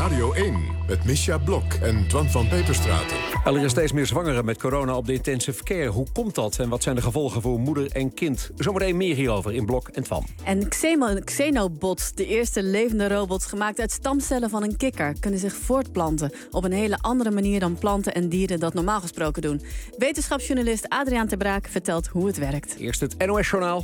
Radio 1 met Mischa Blok en Twan van Peperstraten. Er liggen steeds meer zwangeren met corona op de intensive care. Hoe komt dat en wat zijn de gevolgen voor moeder en kind? Zometeen meer hierover in Blok en Twan. En Xenobots, de eerste levende robots gemaakt uit stamcellen van een kikker, kunnen zich voortplanten op een hele andere manier dan planten en dieren dat normaal gesproken doen. Wetenschapsjournalist Adriaan Ter Braak vertelt hoe het werkt. Eerst het NOS-journaal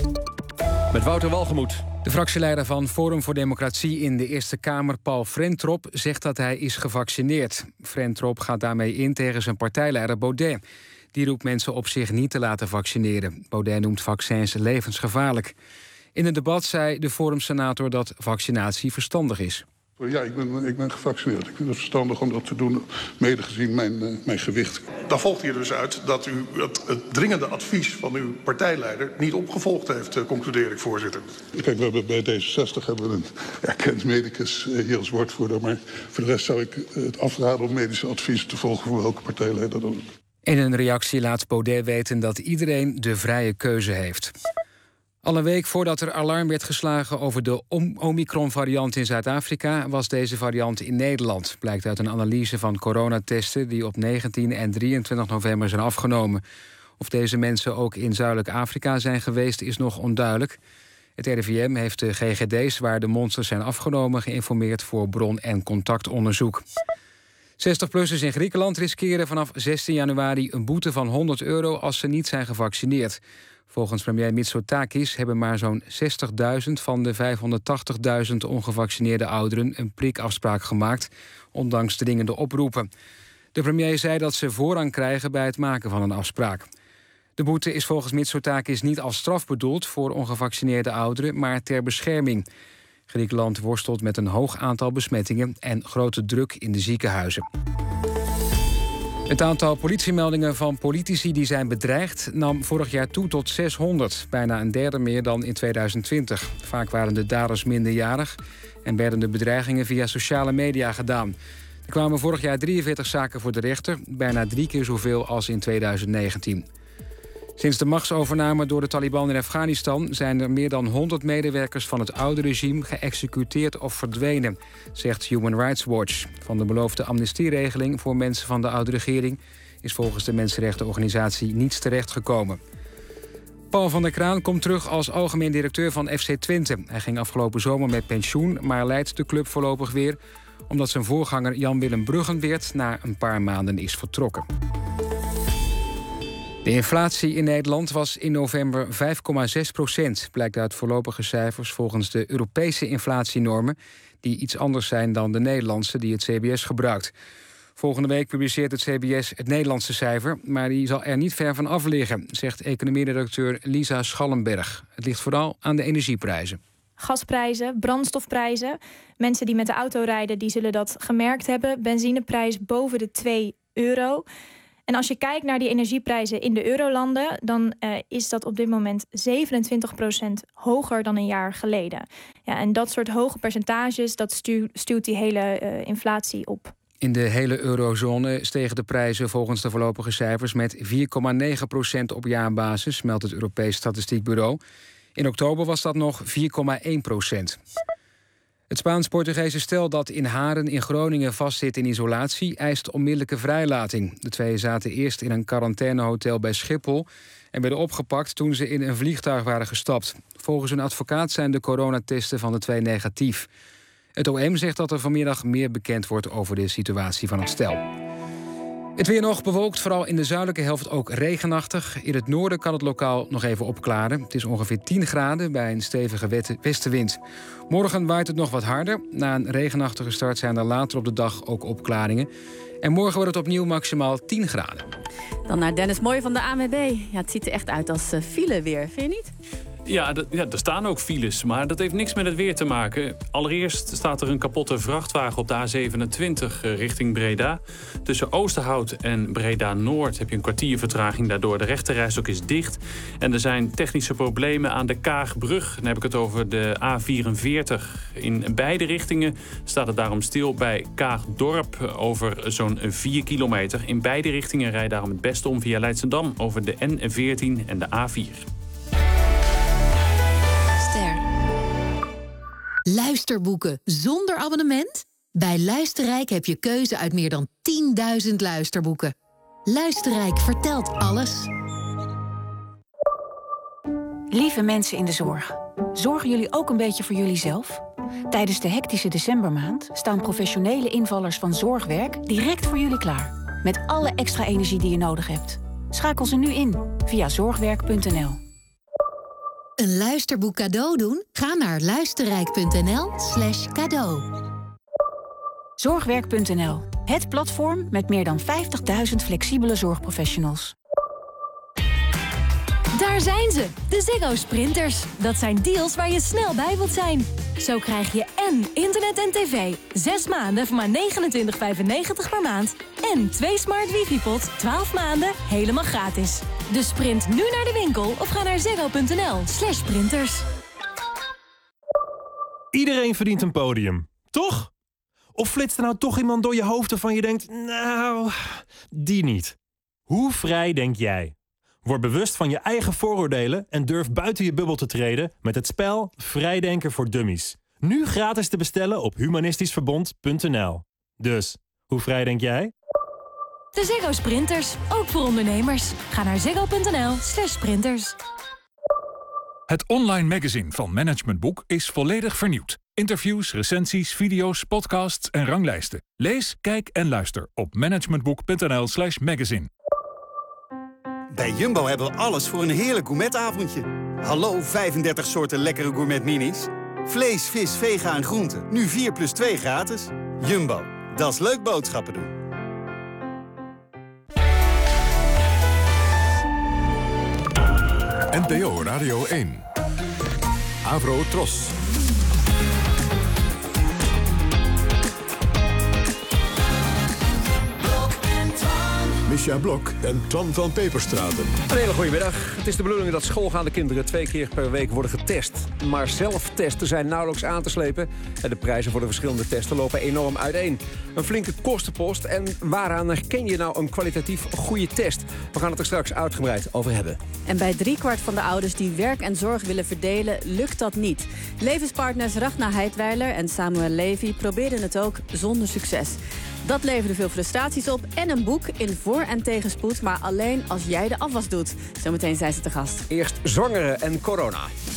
met Wouter Walgemoed. De fractieleider van Forum voor Democratie in de Eerste Kamer, Paul Frentrop, zegt dat hij is gevaccineerd. Frentrop gaat daarmee in tegen zijn partijleider Baudet. Die roept mensen op zich niet te laten vaccineren. Baudet noemt vaccins levensgevaarlijk. In een debat zei de Forum-senator dat vaccinatie verstandig is. Ja, ik ben gevaccineerd. Ik vind het verstandig om dat te doen, mede gezien mijn gewicht. Dan volgt hier dus uit dat u het dringende advies van uw partijleider niet opgevolgd heeft, concludeer ik, voorzitter. Kijk, we hebben bij D66 een erkend medicus hier als woordvoerder. Maar voor de rest zou ik het afraden om medische adviezen te volgen voor welke partijleider dan ook. In een reactie laat Baudet weten dat iedereen de vrije keuze heeft. Al een week voordat er alarm werd geslagen over de Omicron-variant in Zuid-Afrika, was deze variant in Nederland. Blijkt uit een analyse van coronatesten die op 19 en 23 november zijn afgenomen. Of deze mensen ook in Zuidelijk Afrika zijn geweest, is nog onduidelijk. Het RIVM heeft de GGD's waar de monsters zijn afgenomen geïnformeerd voor bron- en contactonderzoek. 60-plussers in Griekenland riskeren vanaf 16 januari een boete van €100 als ze niet zijn gevaccineerd. Volgens premier Mitsotakis hebben maar zo'n 60.000 van de 580.000 ongevaccineerde ouderen een prikafspraak gemaakt, ondanks dringende oproepen. De premier zei dat ze voorrang krijgen bij het maken van een afspraak. De boete is volgens Mitsotakis niet als straf bedoeld voor ongevaccineerde ouderen, maar ter bescherming. Griekenland worstelt met een hoog aantal besmettingen en grote druk in de ziekenhuizen. Het aantal politiemeldingen van politici die zijn bedreigd nam vorig jaar toe tot 600. Bijna een derde meer dan in 2020. Vaak waren de daders minderjarig en werden de bedreigingen via sociale media gedaan. Er kwamen vorig jaar 43 zaken voor de rechter, bijna 3 keer zoveel als in 2019. Sinds de machtsovername door de Taliban in Afghanistan zijn er meer dan 100 medewerkers van het oude regime geëxecuteerd of verdwenen, zegt Human Rights Watch. Van de beloofde amnestieregeling voor mensen van de oude regering is volgens de mensenrechtenorganisatie niets terechtgekomen. Paul van der Kraan komt terug als algemeen directeur van FC Twente. Hij ging afgelopen zomer met pensioen, maar leidt de club voorlopig weer, omdat zijn voorganger Jan-Willem Bruggenweert na een paar maanden is vertrokken. De inflatie in Nederland was in november 5,6%. Blijkt uit voorlopige cijfers volgens de Europese inflatienormen, die iets anders zijn dan de Nederlandse die het CBS gebruikt. Volgende week publiceert het CBS het Nederlandse cijfer, maar die zal er niet ver van af liggen, zegt economieredacteur Lisa Schallenberg. Het ligt vooral aan de energieprijzen. Gasprijzen, brandstofprijzen. Mensen die met de auto rijden, die zullen dat gemerkt hebben. Benzineprijs boven de €2. En als je kijkt naar die energieprijzen in de eurolanden, dan is dat op dit moment 27% hoger dan een jaar geleden. Ja, en dat soort hoge percentages, dat stuwt die hele inflatie op. In de hele eurozone stegen de prijzen volgens de voorlopige cijfers met 4,9% op jaarbasis, meldt het Europees Statistiekbureau. In oktober was dat nog 4,1%. Het Spaans-Portugese stel dat in Haren in Groningen vastzit in isolatie eist onmiddellijke vrijlating. De twee zaten eerst in een quarantainehotel bij Schiphol en werden opgepakt toen ze in een vliegtuig waren gestapt. Volgens hun advocaat zijn de coronatesten van de twee negatief. Het OM zegt dat er vanmiddag meer bekend wordt over de situatie van het stel. Het weer nog bewolkt, vooral in de zuidelijke helft ook regenachtig. In het noorden kan het lokaal nog even opklaren. Het is ongeveer 10 graden bij een stevige westenwind. Morgen waait het nog wat harder. Na een regenachtige start zijn er later op de dag ook opklaringen. En morgen wordt het opnieuw maximaal 10 graden. Dan naar Dennis Mooij van de ANWB. Ja, het ziet er echt uit als file weer, vind je niet? Ja, er staan ook files, maar dat heeft niks met het weer te maken. Allereerst staat er een kapotte vrachtwagen op de A27 richting Breda. Tussen Oosterhout en Breda-Noord heb je een kwartier vertraging. Daardoor de rechterrijstok is dicht. En er zijn technische problemen aan de Kaagbrug. Dan heb ik het over de A44. In beide richtingen staat het daarom stil bij Kaagdorp over zo'n 4 kilometer. In beide richtingen rij je daarom het beste om via Leidschendam over de N14 en de A4. Luisterboeken zonder abonnement? Bij Luisterrijk heb je keuze uit meer dan 10.000 luisterboeken. Luisterrijk vertelt alles. Lieve mensen in de zorg, zorgen jullie ook een beetje voor jullie zelf? Tijdens de hectische decembermaand staan professionele invallers van Zorgwerk direct voor jullie klaar. Met alle extra energie die je nodig hebt. Schakel ze nu in via zorgwerk.nl. Een luisterboek cadeau doen? Ga naar luisterrijk.nl/cadeau. Zorgwerk.nl, het platform met meer dan 50.000 flexibele zorgprofessionals. Daar zijn ze, de Ziggo Sprinters. Dat zijn deals waar je snel bij wilt zijn. Zo krijg je en internet en tv 6 maanden voor maar $29,95 per maand. En 2 smart wifi-pods 12 maanden helemaal gratis. Dus sprint nu naar de winkel of ga naar ziggo.nl/sprinters. Iedereen verdient een podium, toch? Of flitst er nou toch iemand door je hoofd waarvan je denkt, nou, die niet. Hoe vrij denk jij? Word bewust van je eigen vooroordelen en durf buiten je bubbel te treden met het spel Vrijdenken voor Dummies. Nu gratis te bestellen op humanistischverbond.nl. Dus, hoe vrij denk jij? De Ziggo Sprinters, ook voor ondernemers. Ga naar ziggo.nl/sprinters. Het online magazine van Management Boek is volledig vernieuwd. Interviews, recensies, video's, podcasts en ranglijsten. Lees, kijk en luister op managementboek.nl/magazine. Bij Jumbo hebben we alles voor een heerlijk gourmetavondje. Hallo, 35 soorten lekkere gourmet-minis. Vlees, vis, vega en groenten. Nu 4 + 2 gratis. Jumbo, dat is leuk boodschappen doen. NPO Radio 1. Avro Tros. Misja Blok en Twan van Peperstraten. Een hele goede middag. Het is de bedoeling dat schoolgaande kinderen 2 keer per week worden getest. Maar zelftesten zijn nauwelijks aan te slepen. En de prijzen voor de verschillende testen lopen enorm uiteen. Een flinke kostenpost. En waaraan herken je nou een kwalitatief goede test? We gaan het er straks uitgebreid over hebben. En bij 3/4 van de ouders die werk en zorg willen verdelen, lukt dat niet. Levenspartners Ragna Heidweiler en Samuel Levy probeerden het ook zonder succes. Dat leverde veel frustraties op en een boek in voor- en tegenspoed, maar alleen als jij de afwas doet. Zometeen zijn ze te gast. Eerst zwangeren en corona.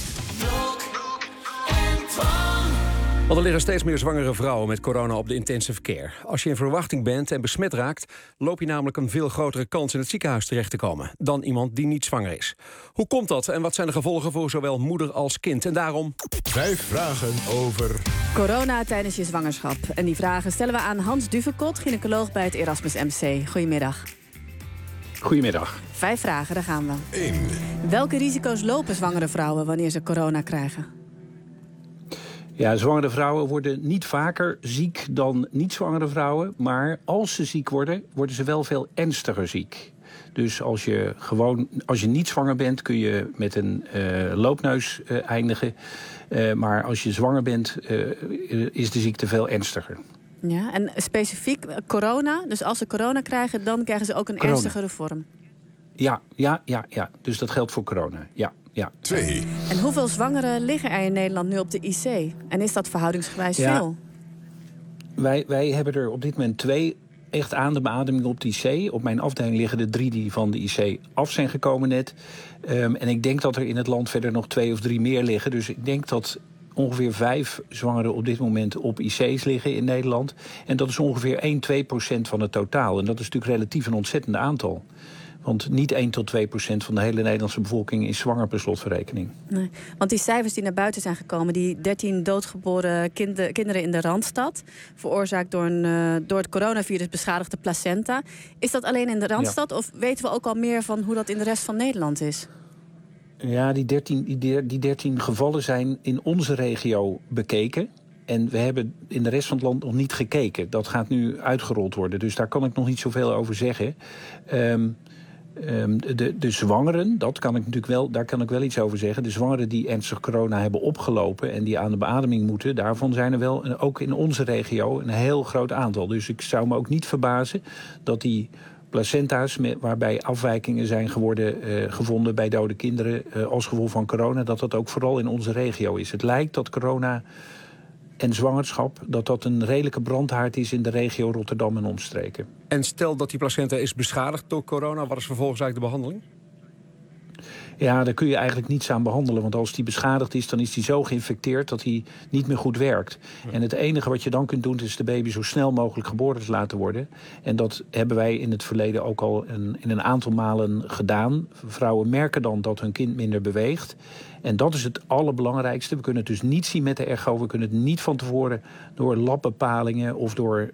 Want er liggen steeds meer zwangere vrouwen met corona op de intensive care. Als je in verwachting bent en besmet raakt, loop je namelijk een veel grotere kans in het ziekenhuis terecht te komen dan iemand die niet zwanger is. Hoe komt dat en wat zijn de gevolgen voor zowel moeder als kind? En daarom 5 vragen over corona tijdens je zwangerschap. En die vragen stellen we aan Hans Duvekot, gynaecoloog bij het Erasmus MC. Goedemiddag. Goedemiddag. 5 vragen, daar gaan we. 1. Welke risico's lopen zwangere vrouwen wanneer ze corona krijgen? Ja, zwangere vrouwen worden niet vaker ziek dan niet-zwangere vrouwen. Maar als ze ziek worden, worden ze wel veel ernstiger ziek. Dus als je niet zwanger bent, kun je met een loopneus eindigen. Maar als je zwanger bent, is de ziekte veel ernstiger. Ja, en specifiek corona. Dus als ze corona krijgen, dan krijgen ze ook een ernstigere vorm. Ja. Dus dat geldt voor corona, ja. 2. En hoeveel zwangeren liggen er in Nederland nu op de IC? En is dat verhoudingsgewijs veel? Wij hebben er op dit moment 2 echt aan de beademing op de IC. Op mijn afdeling liggen er 3 die van de IC af zijn gekomen net. En ik denk dat er in het land verder nog 2 of 3 meer liggen. Dus ik denk dat ongeveer 5 zwangeren op dit moment op IC's liggen in Nederland. En dat is ongeveer 1-2% van het totaal. En dat is natuurlijk relatief een ontzettend aantal. Want niet 1-2% van de hele Nederlandse bevolking is zwanger per slotverrekening. Nee, want die cijfers die naar buiten zijn gekomen, die 13 doodgeboren kinderen in de Randstad, veroorzaakt door het coronavirus beschadigde placenta. Is dat alleen in de Randstad of weten we ook al meer van hoe dat in de rest van Nederland is? Ja, die 13 gevallen zijn in onze regio bekeken. En we hebben in de rest van het land nog niet gekeken. Dat gaat nu uitgerold worden, dus daar kan ik nog niet zoveel over zeggen. De zwangeren, daar kan ik wel iets over zeggen. De zwangeren die ernstig corona hebben opgelopen en die aan de beademing moeten, daarvan zijn er wel, ook in onze regio, een heel groot aantal. Dus ik zou me ook niet verbazen dat die placenta's waarbij afwijkingen zijn gevonden bij dode kinderen als gevolg van corona, dat ook vooral in onze regio is. Het lijkt dat corona en zwangerschap, dat een redelijke brandhaard is in de regio Rotterdam en omstreken. En stel dat die placenta is beschadigd door corona, wat is vervolgens eigenlijk de behandeling? Ja, daar kun je eigenlijk niets aan behandelen. Want als die beschadigd is, dan is die zo geïnfecteerd dat hij niet meer goed werkt. Ja. En het enige wat je dan kunt doen, is de baby zo snel mogelijk geboren te laten worden. En dat hebben wij in het verleden ook al in een aantal malen gedaan. Vrouwen merken dan dat hun kind minder beweegt. En dat is het allerbelangrijkste. We kunnen het dus niet zien met de echo. We kunnen het niet van tevoren door labbepalingen of door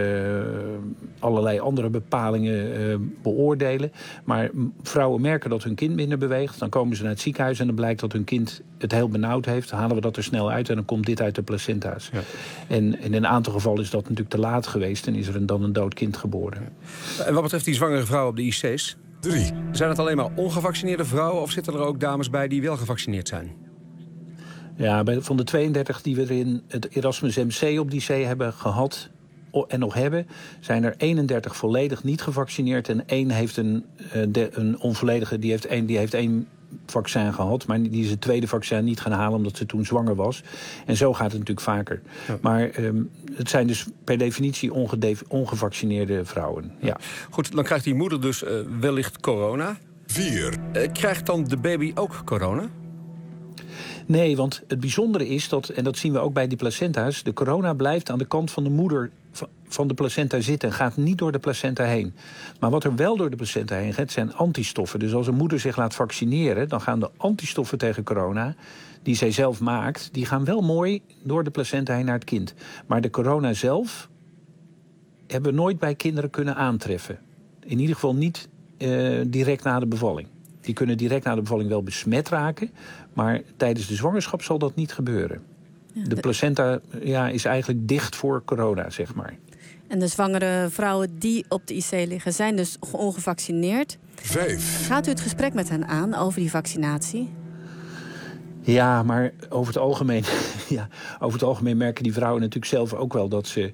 allerlei andere bepalingen beoordelen. Maar vrouwen merken dat hun kind minder beweegt. Dan komen ze naar het ziekenhuis en dan blijkt dat hun kind het heel benauwd heeft. Dan halen we dat er snel uit en dan komt dit uit de placenta's. Ja. En in een aantal gevallen is dat natuurlijk te laat geweest en is er dan een dood kind geboren. Ja. En wat betreft die zwangere vrouwen op de IC's? 3. Zijn het alleen maar ongevaccineerde vrouwen of zitten er ook dames bij die wel gevaccineerd zijn? Ja, van de 32 die we er in het Erasmus MC op die C hebben gehad en nog hebben, zijn er 31 volledig niet gevaccineerd en 1 heeft een onvolledige, die heeft één vaccin gehad, maar die is het tweede vaccin niet gaan halen omdat ze toen zwanger was. En zo gaat het natuurlijk vaker. Ja. Maar het zijn dus per definitie ongevaccineerde vrouwen. Ja. Goed, dan krijgt die moeder dus wellicht corona. 4. Krijgt dan de baby ook corona? Nee, want het bijzondere is dat, en dat zien we ook bij die placenta's, de corona blijft aan de kant van de moeder van de placenta zitten, gaat niet door de placenta heen. Maar wat er wel door de placenta heen gaat, zijn antistoffen. Dus als een moeder zich laat vaccineren, dan gaan de antistoffen tegen corona, die zij zelf maakt, die gaan wel mooi door de placenta heen naar het kind. Maar de corona zelf hebben we nooit bij kinderen kunnen aantreffen. In ieder geval niet direct na de bevalling. Die kunnen direct na de bevalling wel besmet raken, maar tijdens de zwangerschap zal dat niet gebeuren. Ja, de placenta is eigenlijk dicht voor corona, zeg maar. En de zwangere vrouwen die op de IC liggen zijn dus ongevaccineerd. 5. Gaat u het gesprek met hen aan over die vaccinatie? Ja, maar over het algemeen merken die vrouwen natuurlijk zelf ook wel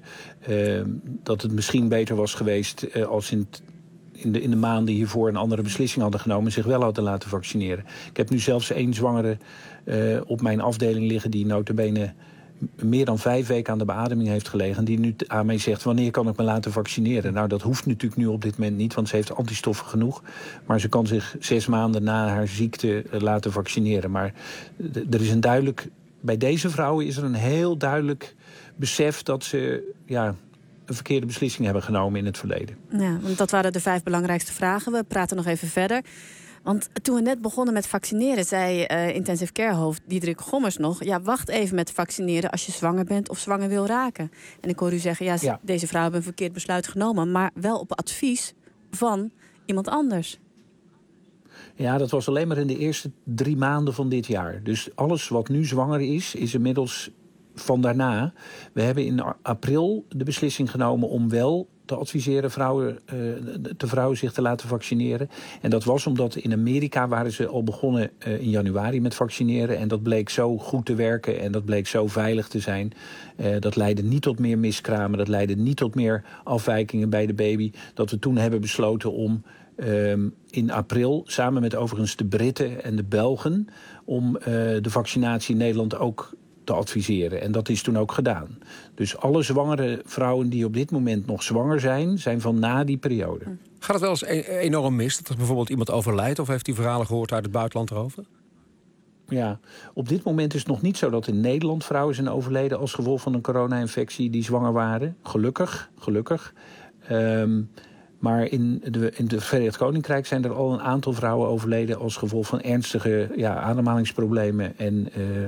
dat het misschien beter was geweest als in de maanden hiervoor een andere beslissing hadden genomen en zich wel hadden laten vaccineren. Ik heb nu zelfs 1 zwangere op mijn afdeling liggen die nota bene meer dan 5 weken aan de beademing heeft gelegen, die nu aan mij zegt, wanneer kan ik me laten vaccineren? Nou, dat hoeft natuurlijk nu op dit moment niet, want ze heeft antistoffen genoeg. Maar ze kan zich 6 maanden na haar ziekte laten vaccineren. Maar er is bij deze vrouwen is er een heel duidelijk besef dat ze een verkeerde beslissing hebben genomen in het verleden. Ja, want dat waren de 5 belangrijkste vragen. We praten nog even verder. Want toen we net begonnen met vaccineren, zei intensive care hoofd Diederik Gommers nog, wacht even met vaccineren als je zwanger bent of zwanger wil raken. En ik hoor u zeggen, deze vrouw hebben een verkeerd besluit genomen, maar wel op advies van iemand anders. Ja, dat was alleen maar in de eerste 3 maanden van dit jaar. Dus alles wat nu zwanger is inmiddels van daarna. We hebben in april de beslissing genomen om wel te adviseren vrouwen zich te laten vaccineren. En dat was omdat in Amerika waren ze al begonnen in januari met vaccineren. En dat bleek zo goed te werken en dat bleek zo veilig te zijn. Dat leidde niet tot meer miskramen, dat leidde niet tot meer afwijkingen bij de baby. Dat we toen hebben besloten om in april, samen met overigens de Britten en de Belgen, om de vaccinatie in Nederland ook te adviseren. En dat is toen ook gedaan. Dus alle zwangere vrouwen die op dit moment nog zwanger zijn van na die periode. Gaat het wel eens enorm mis dat er bijvoorbeeld iemand overlijdt, of heeft u verhalen gehoord uit het buitenland erover? Ja, op dit moment is het nog niet zo dat in Nederland vrouwen zijn overleden als gevolg van een corona-infectie die zwanger waren. Gelukkig. Maar in het Verenigd Koninkrijk zijn er al een aantal vrouwen overleden als gevolg van ernstige ademhalingsproblemen en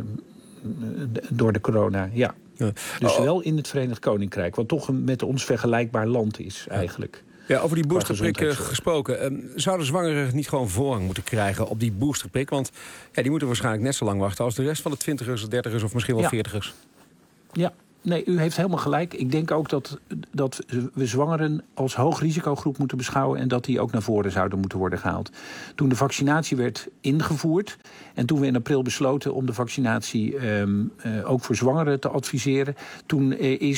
door de corona, Dus wel in het Verenigd Koninkrijk, wat toch een met ons vergelijkbaar land is eigenlijk. Ja, over die boosterprik gesproken. Zouden zwangeren niet gewoon voorrang moeten krijgen op die boosterprik? Want die moeten waarschijnlijk net zo lang wachten als de rest van de 20ers, 30ers of misschien wel 40ers. Ja. Nee, u heeft helemaal gelijk. Ik denk ook dat we zwangeren als hoog risicogroep moeten beschouwen en dat die ook naar voren zouden moeten worden gehaald. Toen de vaccinatie werd ingevoerd en toen we in april besloten om de vaccinatie ook voor zwangeren te adviseren, toen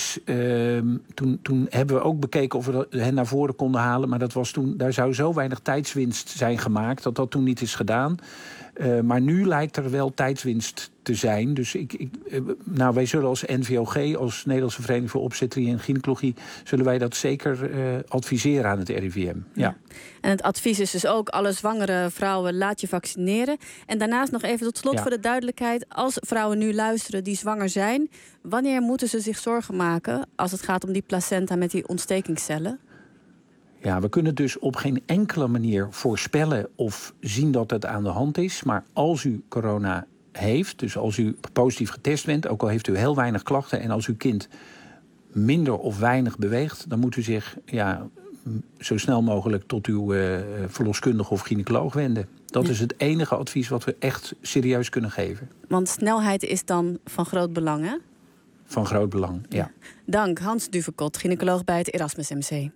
hebben we ook bekeken of we hen naar voren konden halen, maar daar zou zo weinig tijdswinst zijn gemaakt dat toen niet is gedaan. Maar nu lijkt er wel tijdswinst te zijn. Dus wij zullen als NVOG, als Nederlandse Vereniging voor Obstetrie en Gynaecologie, zullen wij dat zeker adviseren aan het RIVM. Ja. En het advies is dus ook: alle zwangere vrouwen laat je vaccineren. En daarnaast nog even tot slot voor de duidelijkheid: als vrouwen nu luisteren die zwanger zijn, wanneer moeten ze zich zorgen maken als het gaat om die placenta met die ontstekingscellen? Ja, we kunnen dus op geen enkele manier voorspellen of zien dat het aan de hand is. Maar als u corona heeft, dus als u positief getest bent, ook al heeft u heel weinig klachten, en als uw kind minder of weinig beweegt, dan moet u zich zo snel mogelijk tot uw verloskundige of gynaecoloog wenden. Dat is het enige advies wat we echt serieus kunnen geven. Want snelheid is dan van groot belang, hè? Van groot belang, ja. Dank, Hans Duvekot, gynaecoloog bij het Erasmus MC.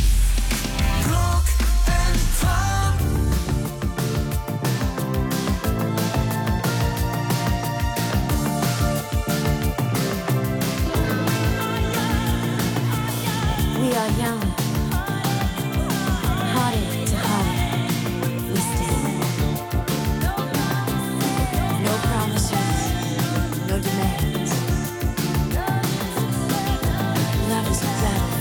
We are young, heartache to heartache, we stay. No promises, no demands. Love is a battle.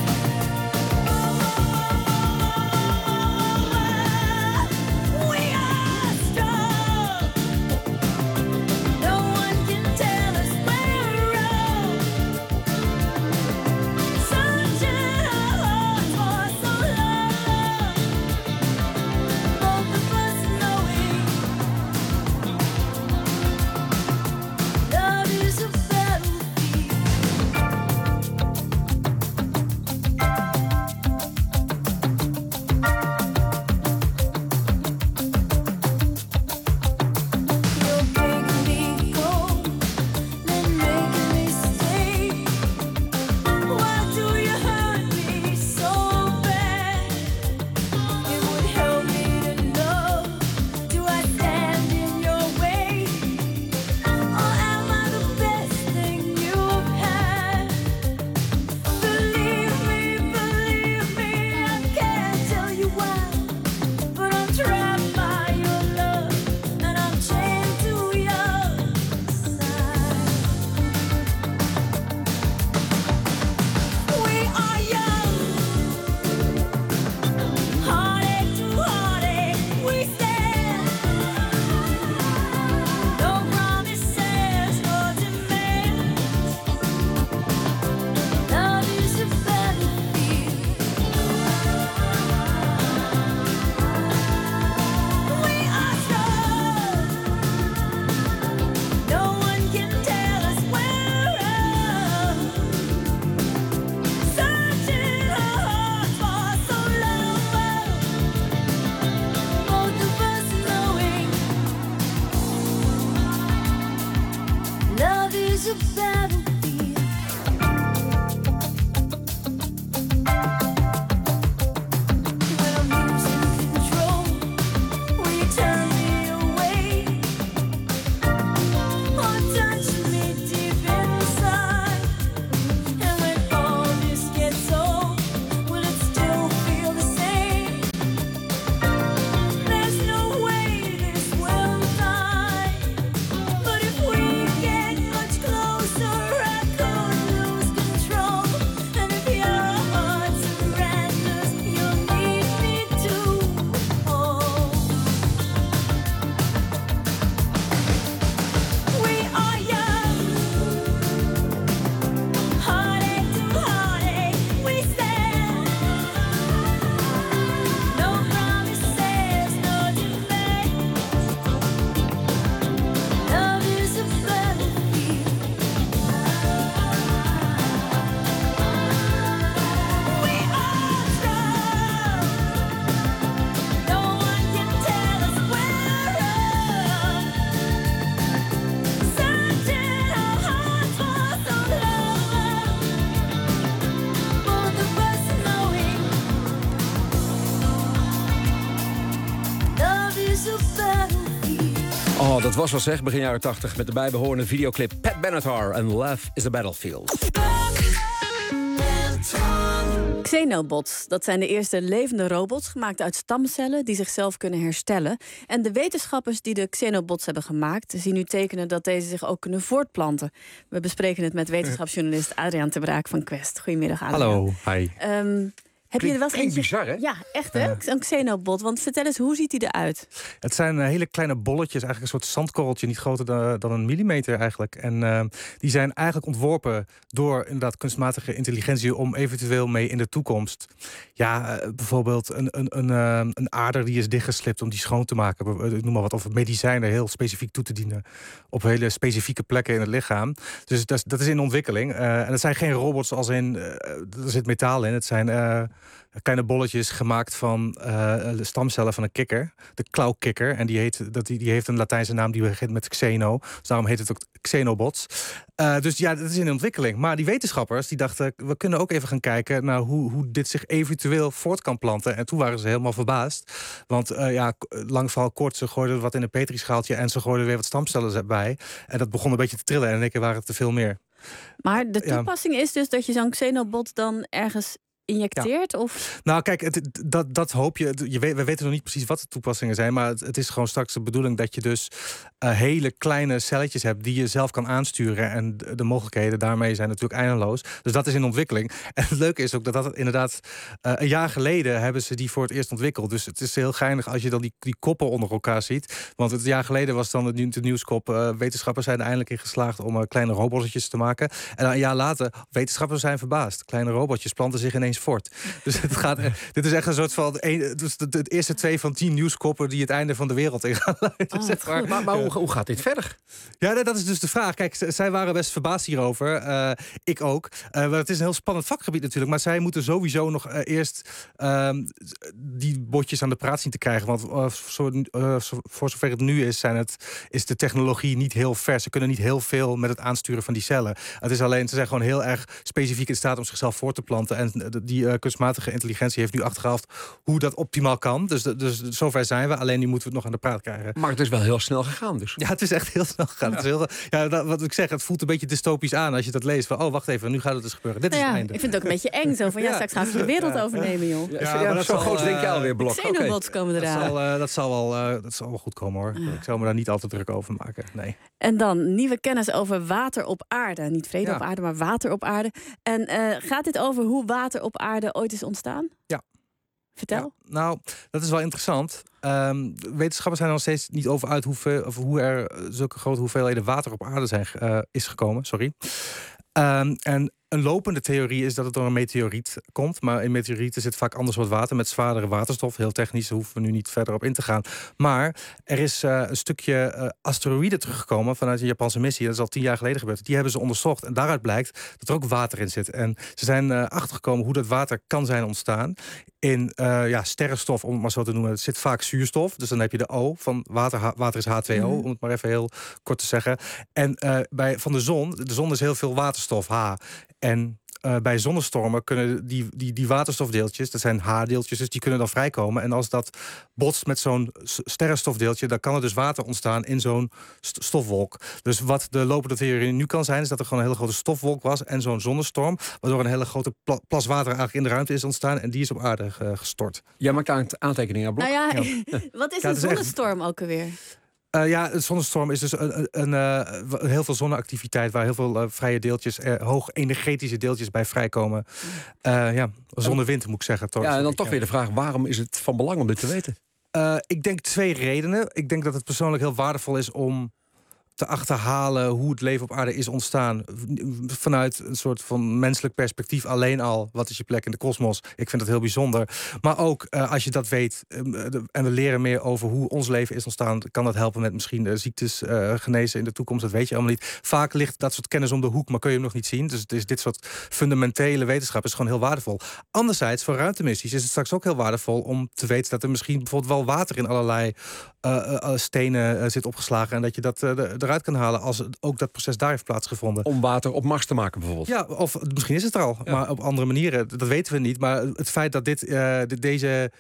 Oh, dat was wel zeg, begin jaren 80... met de bijbehorende videoclip Pat Benatar en Love is a Battlefield. Xenobots, dat zijn de eerste levende robots gemaakt uit stamcellen die zichzelf kunnen herstellen. En de wetenschappers die de Xenobots hebben gemaakt zien nu tekenen dat deze zich ook kunnen voortplanten. We bespreken het met wetenschapsjournalist Adriaan Ter Braak van Quest. Goedemiddag, Adriaan. Hallo, hi. Heb je er wel eens eentje? Bizar, hè? Ja, echt hè? Een Xenobot. Want vertel eens, hoe ziet hij eruit? Het zijn hele kleine bolletjes, eigenlijk een soort zandkorreltje, niet groter dan een millimeter eigenlijk. En die zijn eigenlijk ontworpen door inderdaad kunstmatige intelligentie om eventueel mee in de toekomst. Ja, bijvoorbeeld een ader die is dichtgeslipt om die schoon te maken. Ik noem maar wat, of medicijnen heel specifiek toe te dienen op hele specifieke plekken in het lichaam. Dus dat is in ontwikkeling. En het zijn geen robots als in, er zit metaal in. Het zijn kleine bolletjes gemaakt van de stamcellen van een kikker. De klauwkikker. En die heeft een Latijnse naam die begint met xeno. Dus daarom heet het ook Xenobots. Dus ja, dat is in ontwikkeling. Maar die wetenschappers die dachten, we kunnen ook even gaan kijken naar hoe dit zich eventueel voort kan planten. En toen waren ze helemaal verbaasd. Want lang verhaal kort, ze gooiden wat in een petrischaaltje en ze gooiden weer wat stamcellen erbij. En dat begon een beetje te trillen en in één keer waren het te veel meer. Maar de toepassing is dus dat je zo'n Xenobot dan ergens injecteert? Ja. Of? Nou kijk, dat hoop je. We weten nog niet precies wat de toepassingen zijn, maar het is gewoon straks de bedoeling dat je dus hele kleine celletjes hebt die je zelf kan aansturen. En de mogelijkheden daarmee zijn natuurlijk eindeloos. Dus dat is in ontwikkeling. En het leuke is ook dat inderdaad een jaar geleden hebben ze die voor het eerst ontwikkeld. Dus het is heel geinig als je dan die koppen onder elkaar ziet. Want het jaar geleden was dan de nieuwskop. Wetenschappers zijn er eindelijk in geslaagd om kleine robotjes te maken. En een jaar later, wetenschappers zijn verbaasd. Kleine robotjes planten zich ineens voort. Dus dit is echt een soort van de eerste 2 van 10 nieuwskoppen die het einde van de wereld in gaan luiden. Zeg maar. Maar hoe gaat dit verder? Ja, dat is dus de vraag. Kijk, zij waren best verbaasd hierover. Ik ook. Het is een heel spannend vakgebied natuurlijk. Maar zij moeten sowieso nog eerst die botjes aan de praat zien te krijgen. Want voor zover het nu is de technologie niet heel ver. Ze kunnen niet heel veel met het aansturen van die cellen. Het is alleen, ze zijn gewoon heel erg specifiek in staat om zichzelf voor te planten. En die kunstmatige intelligentie heeft nu achtergehaald hoe dat optimaal kan. Dus zover zijn we. Alleen nu moeten we het nog aan de praat krijgen. Maar het is wel heel snel gegaan dus. Ja, het is echt heel snel gegaan. Ja. Wat ik zeg, het voelt een beetje dystopisch aan als je dat leest. Van, wacht even, nu gaat het dus gebeuren. Dit is het einde. Ik vind het ook een beetje eng. Zo van, straks gaan ze de wereld overnemen, joh. Ja, maar zo groot denk je alweer, Blok. Xenobots komen eraan. Dat zal wel goed komen, hoor. Ik zal me daar niet al te druk over maken, nee. En dan nieuwe kennis over water op aarde. Niet vrede op aarde, maar water op aarde. En gaat dit over hoe water op aarde ooit is ontstaan? Ja. Vertel. Ja, nou, dat is wel interessant. Wetenschappers zijn er nog steeds niet over uit hoe er zulke grote hoeveelheden water op aarde is gekomen. Sorry. En een lopende theorie is dat het door een meteoriet komt. Maar in meteorieten zit vaak ander soort water met zwaardere waterstof. Heel technisch, daar hoeven we nu niet verder op in te gaan. Maar er is een stukje asteroïde teruggekomen vanuit een Japanse missie. Dat is al 10 jaar geleden gebeurd. Die hebben ze onderzocht. En daaruit blijkt dat er ook water in zit. En ze zijn achtergekomen hoe dat water kan zijn ontstaan. In sterrenstof, om het maar zo te noemen. Het zit vaak zuurstof. Dus dan heb je de O van water. Water is H2O, om het maar even heel kort te zeggen. En van de zon is heel veel waterstof, H. En bij zonnestormen kunnen die waterstofdeeltjes, dat zijn H-deeltjes, dus die kunnen dan vrijkomen. En als dat botst met zo'n sterrenstofdeeltje, dan kan er dus water ontstaan in zo'n stofwolk. Dus wat de lopende theorie nu kan zijn, is dat er gewoon een hele grote stofwolk was en zo'n zonnestorm, waardoor een hele grote plas water eigenlijk in de ruimte is ontstaan en die is op aarde gestort. Jij maakt aantekeningen aan Blok. Nou ja, wat is een zonnestorm ook alweer? Een zonnestorm is dus heel veel zonneactiviteit waar heel veel vrije deeltjes, hoog energetische deeltjes bij vrijkomen. Zonnewind moet ik zeggen. En dan toch weer de vraag, waarom is het van belang om dit te weten? Ik denk 2 redenen. Ik denk dat het persoonlijk heel waardevol is om te achterhalen hoe het leven op aarde is ontstaan. Vanuit een soort van menselijk perspectief alleen al. Wat is je plek in de kosmos? Ik vind dat heel bijzonder. Maar ook als je dat weet en we leren meer over hoe ons leven is ontstaan, kan dat helpen met misschien ziektes genezen in de toekomst. Dat weet je allemaal niet. Vaak ligt dat soort kennis om de hoek, maar kun je hem nog niet zien. Dus dit soort fundamentele wetenschap is gewoon heel waardevol. Anderzijds, voor ruimtemissies is het straks ook heel waardevol om te weten dat er misschien bijvoorbeeld wel water in allerlei stenen zit opgeslagen en dat je dat eruit kan halen als ook dat proces daar heeft plaatsgevonden. Om water op Mars te maken bijvoorbeeld? Ja, of misschien is het er al, maar op andere manieren. Dat weten we niet. Maar het feit dat deze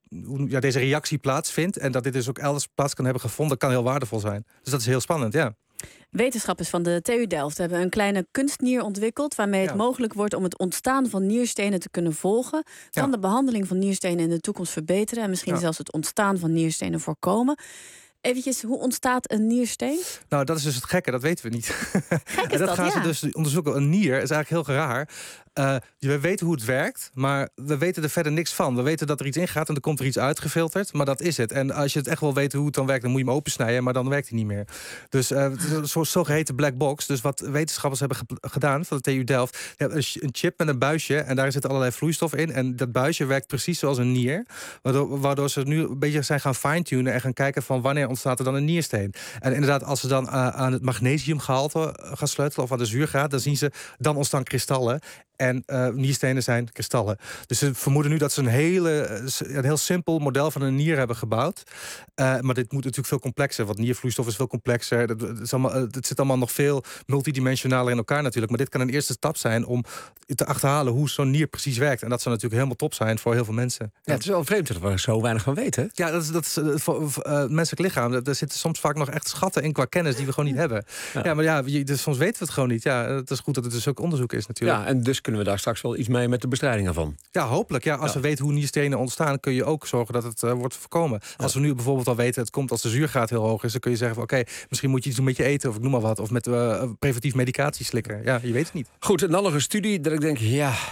reactie plaatsvindt en dat dit dus ook elders plaats kan hebben gevonden, kan heel waardevol zijn. Dus dat is heel spannend, ja. Wetenschappers van de TU Delft hebben een kleine kunstnier ontwikkeld, waarmee het mogelijk wordt om het ontstaan van nierstenen te kunnen volgen. Kan de behandeling van nierstenen in de toekomst verbeteren en misschien zelfs het ontstaan van nierstenen voorkomen. Eventjes, hoe ontstaat een niersteen? Nou, dat is dus het gekke, dat weten we niet. Gek is dat gaan ze dus onderzoeken. Een nier is eigenlijk heel raar. We weten hoe het werkt, maar we weten er verder niks van. We weten dat er iets ingaat en er komt er iets uitgefilterd, maar dat is het. En als je het echt wil weten hoe het dan werkt, dan moet je hem opensnijden, maar dan werkt hij niet meer. Dus het is een soort zogeheten black box. Dus wat wetenschappers hebben gedaan van de TU Delft, die hebben een chip met een buisje en daar zit allerlei vloeistof in. En dat buisje werkt precies zoals een nier, waardoor ze nu een beetje zijn gaan fine-tunen en gaan kijken van wanneer ontstaat er dan een niersteen. En inderdaad, als ze dan aan het magnesiumgehalte gaan sleutelen of aan de zuurgraad, dan zien ze, dan ontstaan kristallen. En nierstenen zijn kristallen. Dus ze vermoeden nu dat ze een heel simpel model van een nier hebben gebouwd. Maar dit moet natuurlijk veel complexer. Want niervloeistof is veel complexer. Het zit allemaal nog veel multidimensionaler in elkaar natuurlijk. Maar dit kan een eerste stap zijn om te achterhalen hoe zo'n nier precies werkt. En dat zou natuurlijk helemaal top zijn voor heel veel mensen. Ja, het is wel vreemd dat we er zo weinig van weten. Ja, dat is voor het menselijk lichaam. Er zitten soms vaak nog echt schatten in qua kennis die we gewoon niet hebben. Ja, maar dus soms weten we het gewoon niet. Ja, het is goed dat het dus ook onderzoek is natuurlijk. Ja, en dus kunnen we daar straks wel iets mee met de bestrijding ervan. Ja, hopelijk. Ja, als we weten hoe nierstenen ontstaan, kun je ook zorgen dat het wordt voorkomen. Als we nu bijvoorbeeld al weten, het komt als de zuurgraad heel hoog is, dan kun je zeggen van oké, misschien moet je iets doen met je eten of ik noem maar wat. Of met preventief medicatie slikken. Ja, je weet het niet. Goed, en dan nog een studie dat ik denk,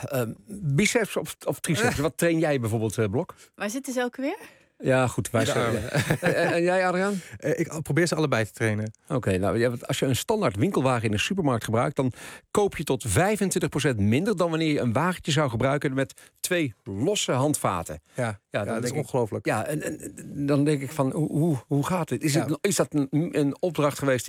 biceps of triceps. Wat train jij bijvoorbeeld, Blok? Waar zitten ze ook weer? Ja, goed. En jij, Adriaan? Ik probeer ze allebei te trainen. Oké, nou, als je een standaard winkelwagen in een supermarkt gebruikt, dan koop je tot 25% minder dan wanneer je een wagentje zou gebruiken met 2 losse handvaten. Ja, dat is ongelooflijk. Ja, en dan denk ik van, hoe gaat dit? Is dat een opdracht geweest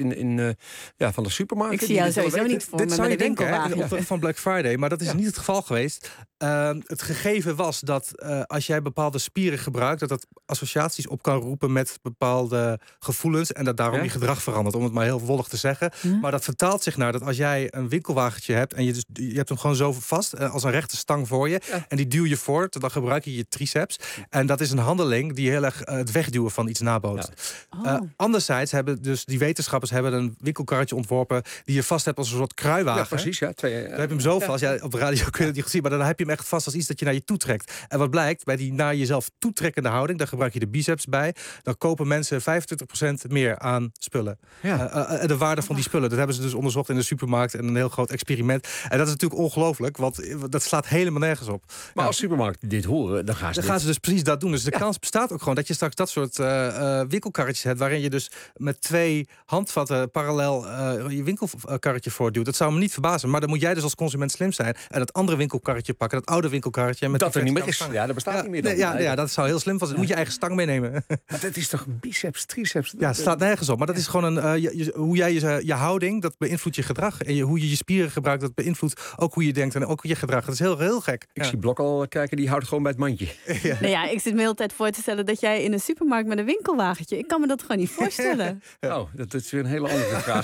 van de supermarkt? Ik zie jou sowieso niet voor dit me zou met je een denken, winkelwagen. van Black Friday, maar dat is niet het geval geweest. Het gegeven was dat als jij bepaalde spieren gebruikt, dat associaties op kan roepen met bepaalde gevoelens en dat daarom je gedrag verandert, om het maar heel wollig te zeggen. Maar dat vertaalt zich naar dat als jij een winkelwagentje hebt en je hebt hem gewoon zo vast als een rechte stang voor je en die duw je voort, dan gebruik je je triceps. En dat is een handeling die heel erg het wegduwen van iets nabootst. Anderzijds hebben dus die wetenschappers een winkelkarretje ontworpen die je vast hebt als een soort kruiwagen. Ja, precies. Ja, dan heb je hem zo vast. Ja, op de radio kun je het niet zien, maar dan heb je hem echt vast als iets dat je naar je toe trekt. En wat blijkt, bij die naar jezelf toetrekkende houding, daar gebruik je de biceps bij, dan kopen mensen 25% meer aan spullen. Ja. De waarde van die spullen, dat hebben ze dus onderzocht in de supermarkt en een heel groot experiment. En dat is natuurlijk ongelooflijk, want dat slaat helemaal nergens op. Maar als supermarkten dit horen, dan gaan ze dus precies dat doen. Dus de kans bestaat ook gewoon dat je straks dat soort winkelkarretjes hebt, waarin je dus met 2 handvatten parallel je winkelkarretje voortduwt. Dat zou me niet verbazen, maar dan moet jij dus als consument slim zijn en dat andere winkelkarretje pakken, dat oude winkelkarretje. Met dat er niet meer is. Ja, dat bestaat niet meer dan. Ja, dat zou heel slim zijn. Dan moet je eigen stang meenemen. Maar dat is toch biceps, triceps? Ja, het staat nergens op. Maar dat is gewoon hoe jij je houding, dat beïnvloedt je gedrag. En hoe je je spieren gebruikt, dat beïnvloedt ook hoe je denkt en ook je gedrag. Dat is heel, heel gek. Ik zie Blok al kijken, die houdt gewoon bij het mandje. Ik zit me de hele tijd voor te stellen dat jij in een supermarkt met een winkelwagentje, ik kan me dat gewoon niet voorstellen. Oh, dat is weer een hele andere vraag.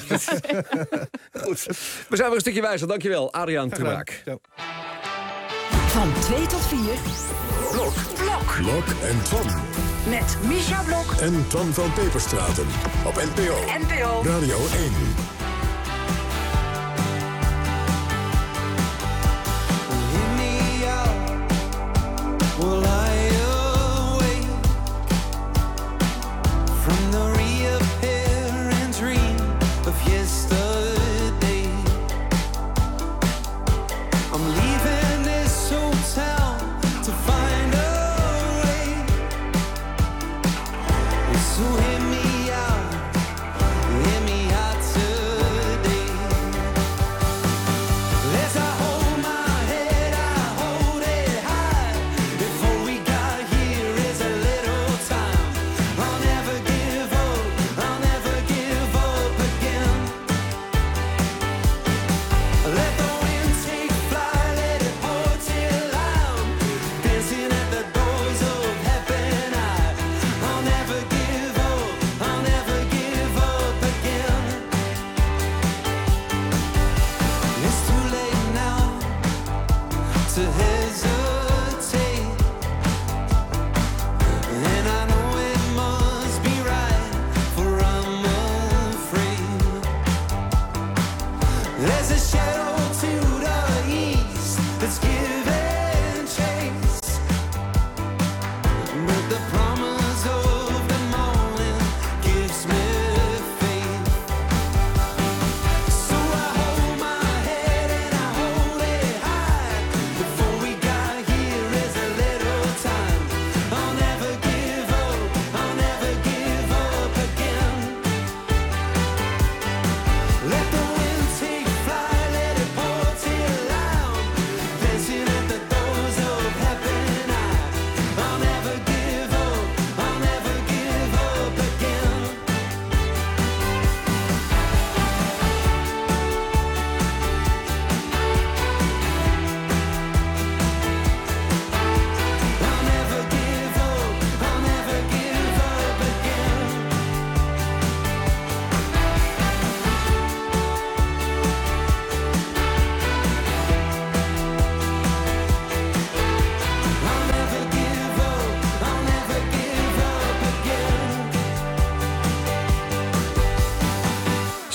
Goed, we zijn weer een stukje wijzer. Dankjewel, Adriaan Terbraak. Van 2 tot 4. Blok en Twan. Met Misha Blok en Twan van Peperstraten. Op NPO Radio 1. So hear me out to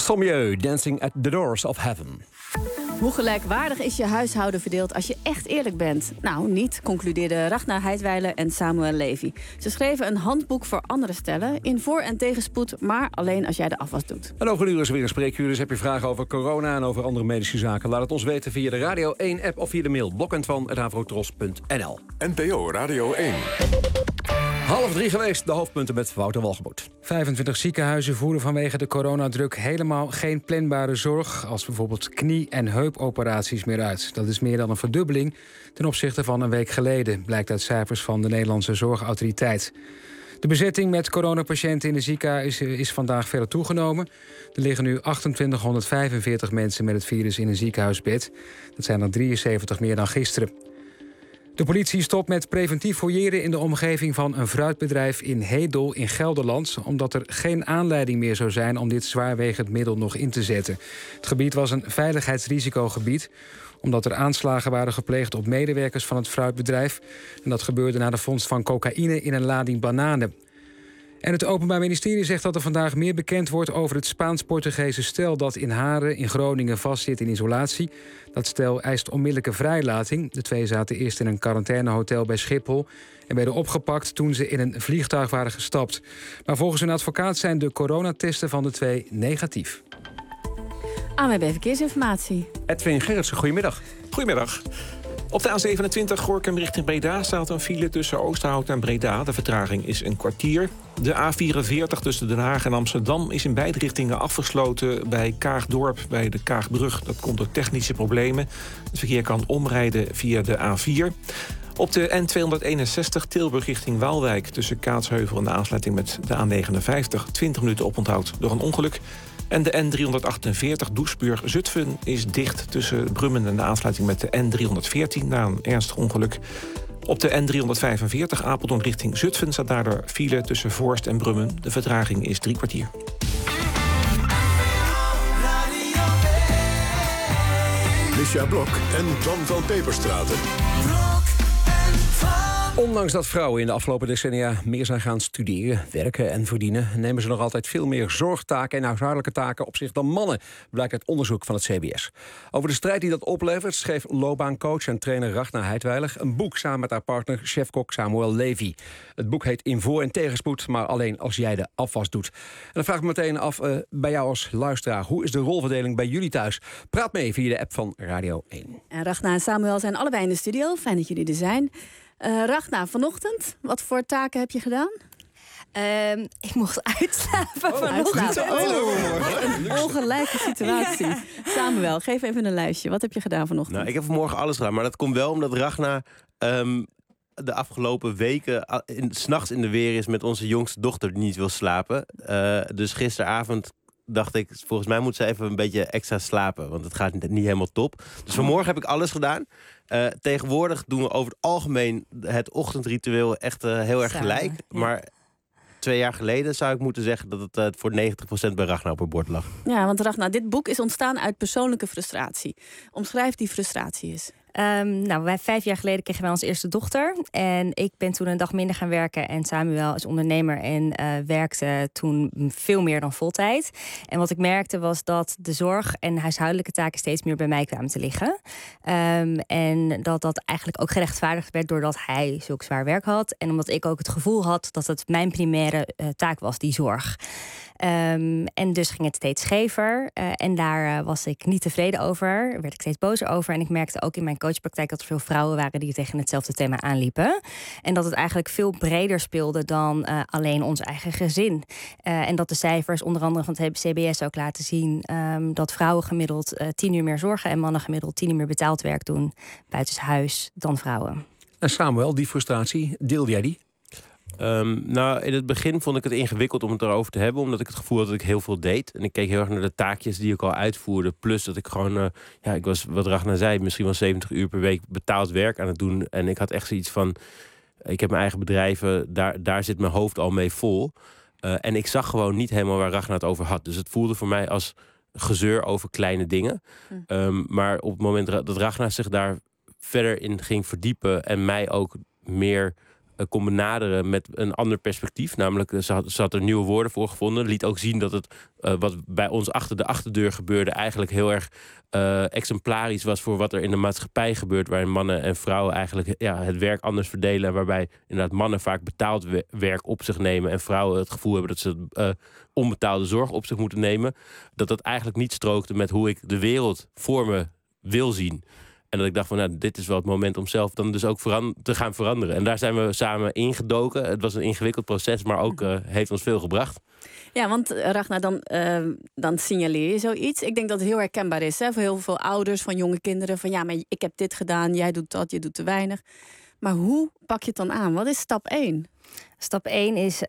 Sommieu, Dancing at the Doors of Heaven. Hoe gelijkwaardig is je huishouden verdeeld als je echt eerlijk bent? Nou, niet, concludeerden Ragnar Heidwijler en Samuel Levy. Ze schreven een handboek voor andere stellen, in voor- en tegenspoed, maar alleen als jij de afwas doet. En over een uur is er weer een spreekuur, dus heb je vragen over corona en over andere medische zaken? Laat het ons weten via de Radio 1-app of via de mail blok@avrotros.nl. NPO Radio 1. 2:30 geweest, de hoofdpunten met Wouter Walgemoed. 25 ziekenhuizen voeren vanwege de coronadruk helemaal geen planbare zorg, als bijvoorbeeld knie- en heupoperaties meer uit. Dat is meer dan een verdubbeling ten opzichte van een week geleden, blijkt uit cijfers van de Nederlandse Zorgautoriteit. De bezetting met coronapatiënten in de ziekenhuizen is vandaag verder toegenomen. Er liggen nu 2845 mensen met het virus in een ziekenhuisbed. Dat zijn er 73 meer dan gisteren. De politie stopt met preventief fouilleren in de omgeving van een fruitbedrijf in Hedel in Gelderland, omdat er geen aanleiding meer zou zijn om dit zwaarwegend middel nog in te zetten. Het gebied was een veiligheidsrisicogebied, omdat er aanslagen waren gepleegd op medewerkers van het fruitbedrijf. En dat gebeurde na de vondst van cocaïne in een lading bananen. En het Openbaar Ministerie zegt dat er vandaag meer bekend wordt over het Spaans-Portugese stel dat in Haren in Groningen vastzit in isolatie. Dat stel eist onmiddellijke vrijlating. De twee zaten eerst in een quarantainehotel bij Schiphol en werden opgepakt toen ze in een vliegtuig waren gestapt. Maar volgens hun advocaat zijn de coronatesten van de twee negatief. ANWB Verkeersinformatie. Edwin Gerritsen, goedemiddag. Goedemiddag. Op de A27 Gorinchem richting Breda staat een file tussen Oosterhout en Breda. De vertraging is een kwartier. De A44 tussen Den Haag en Amsterdam is in beide richtingen afgesloten bij Kaagdorp, bij de Kaagbrug. Dat komt door technische problemen. Het verkeer kan omrijden via de A4. Op de N261 Tilburg richting Waalwijk tussen Kaatsheuvel en de aansluiting met de A59 20 minuten oponthoud door een ongeluk. En de N348 Doesburg-Zutphen is dicht tussen Brummen en de aansluiting met de N314 na een ernstig ongeluk. Op de N345 Apeldoorn richting Zutphen staat daardoor file tussen Voorst en Brummen. De vertraging is 3 kwartier. Misja Blok en Twan van Peperstraten. Ondanks dat vrouwen in de afgelopen decennia meer zijn gaan studeren, werken en verdienen, nemen ze nog altijd veel meer zorgtaken en huishoudelijke taken op zich dan mannen, blijkt uit onderzoek van het CBS. Over de strijd die dat oplevert schreef loopbaancoach en trainer Ragnar Heidwijler een boek samen met haar partner, chefkok Samuel Levy. Het boek heet In voor- en tegenspoed, maar alleen als jij de afwas doet. En dan vraag ik me meteen af, bij jou als luisteraar, hoe is de rolverdeling bij jullie thuis? Praat mee via de app van Radio 1. En Ragnar en Samuel zijn allebei in de studio. Fijn dat jullie er zijn. Ragnar, vanochtend, wat voor taken heb je gedaan? Ik mocht uitslapen vanochtend. Een ongelijke situatie. Ja. Samuel, geef even een lijstje. Wat heb je gedaan vanochtend? Nou, ik heb vanmorgen alles gedaan, maar dat komt wel omdat Ragnar de afgelopen weken 's nachts in de weer is met onze jongste dochter die niet wil slapen. Dus gisteravond dacht ik, volgens mij moet ze even een beetje extra slapen, want het gaat niet helemaal top. Dus vanmorgen heb ik alles gedaan. Tegenwoordig doen we over het algemeen het ochtendritueel echt heel erg gelijk. Ja. Maar 2 jaar geleden zou ik moeten zeggen dat het voor 90% bij Ragnar op het bord lag. Ja, want Ragnar, dit boek is ontstaan uit persoonlijke frustratie. Omschrijf die frustratie eens. Wij 5 jaar geleden kregen wij onze eerste dochter. En ik ben toen een dag minder gaan werken. En Samuel is ondernemer en werkte toen veel meer dan voltijd. En wat ik merkte was dat de zorg en huishoudelijke taken steeds meer bij mij kwamen te liggen. En dat eigenlijk ook gerechtvaardigd werd doordat hij zulk zwaar werk had. En omdat ik ook het gevoel had dat het mijn primaire taak was, die zorg. En dus ging het steeds schever. En daar was ik niet tevreden over. Werd ik steeds bozer over. En ik merkte ook in mijn coachpraktijk dat er veel vrouwen waren die tegen hetzelfde thema aanliepen. En dat het eigenlijk veel breder speelde dan alleen ons eigen gezin. En dat de cijfers onder andere van het CBS ook laten zien dat vrouwen gemiddeld 10 uur meer zorgen en mannen gemiddeld 10 uur meer betaald werk doen buitenshuis dan vrouwen. En Samuel, die frustratie, deelde jij die? In het begin vond ik het ingewikkeld om het erover te hebben, omdat ik het gevoel had dat ik heel veel deed. En ik keek heel erg naar de taakjes die ik al uitvoerde. Plus dat ik gewoon, ik was, wat Ragnar zei, misschien wel 70 uur per week betaald werk aan het doen. En ik had echt zoiets van, ik heb mijn eigen bedrijven, daar zit mijn hoofd al mee vol. En ik zag gewoon niet helemaal waar Ragnar het over had. Dus het voelde voor mij als gezeur over kleine dingen. Maar op het moment dat Ragnar zich daar verder in ging verdiepen en mij ook meer kon benaderen met een ander perspectief. Namelijk, ze had er nieuwe woorden voor gevonden. Liet ook zien dat het wat bij ons achter de achterdeur gebeurde eigenlijk heel erg exemplarisch was voor wat er in de maatschappij gebeurt, waarin mannen en vrouwen eigenlijk het werk anders verdelen, waarbij inderdaad mannen vaak betaald werk op zich nemen en vrouwen het gevoel hebben dat ze onbetaalde zorg op zich moeten nemen. Dat eigenlijk niet strookte met hoe ik de wereld voor me wil zien. En dat ik dacht van, dit is wel het moment om zelf dan dus ook te gaan veranderen. En daar zijn we samen ingedoken. Het was een ingewikkeld proces, maar ook heeft ons veel gebracht. Ja, want Ragnar, dan signaleer je zoiets. Ik denk dat het heel herkenbaar is voor heel veel ouders van jonge kinderen. Van maar ik heb dit gedaan, jij doet dat, je doet te weinig. Maar hoe pak je het dan aan? Wat is stap 1? Stap 1 is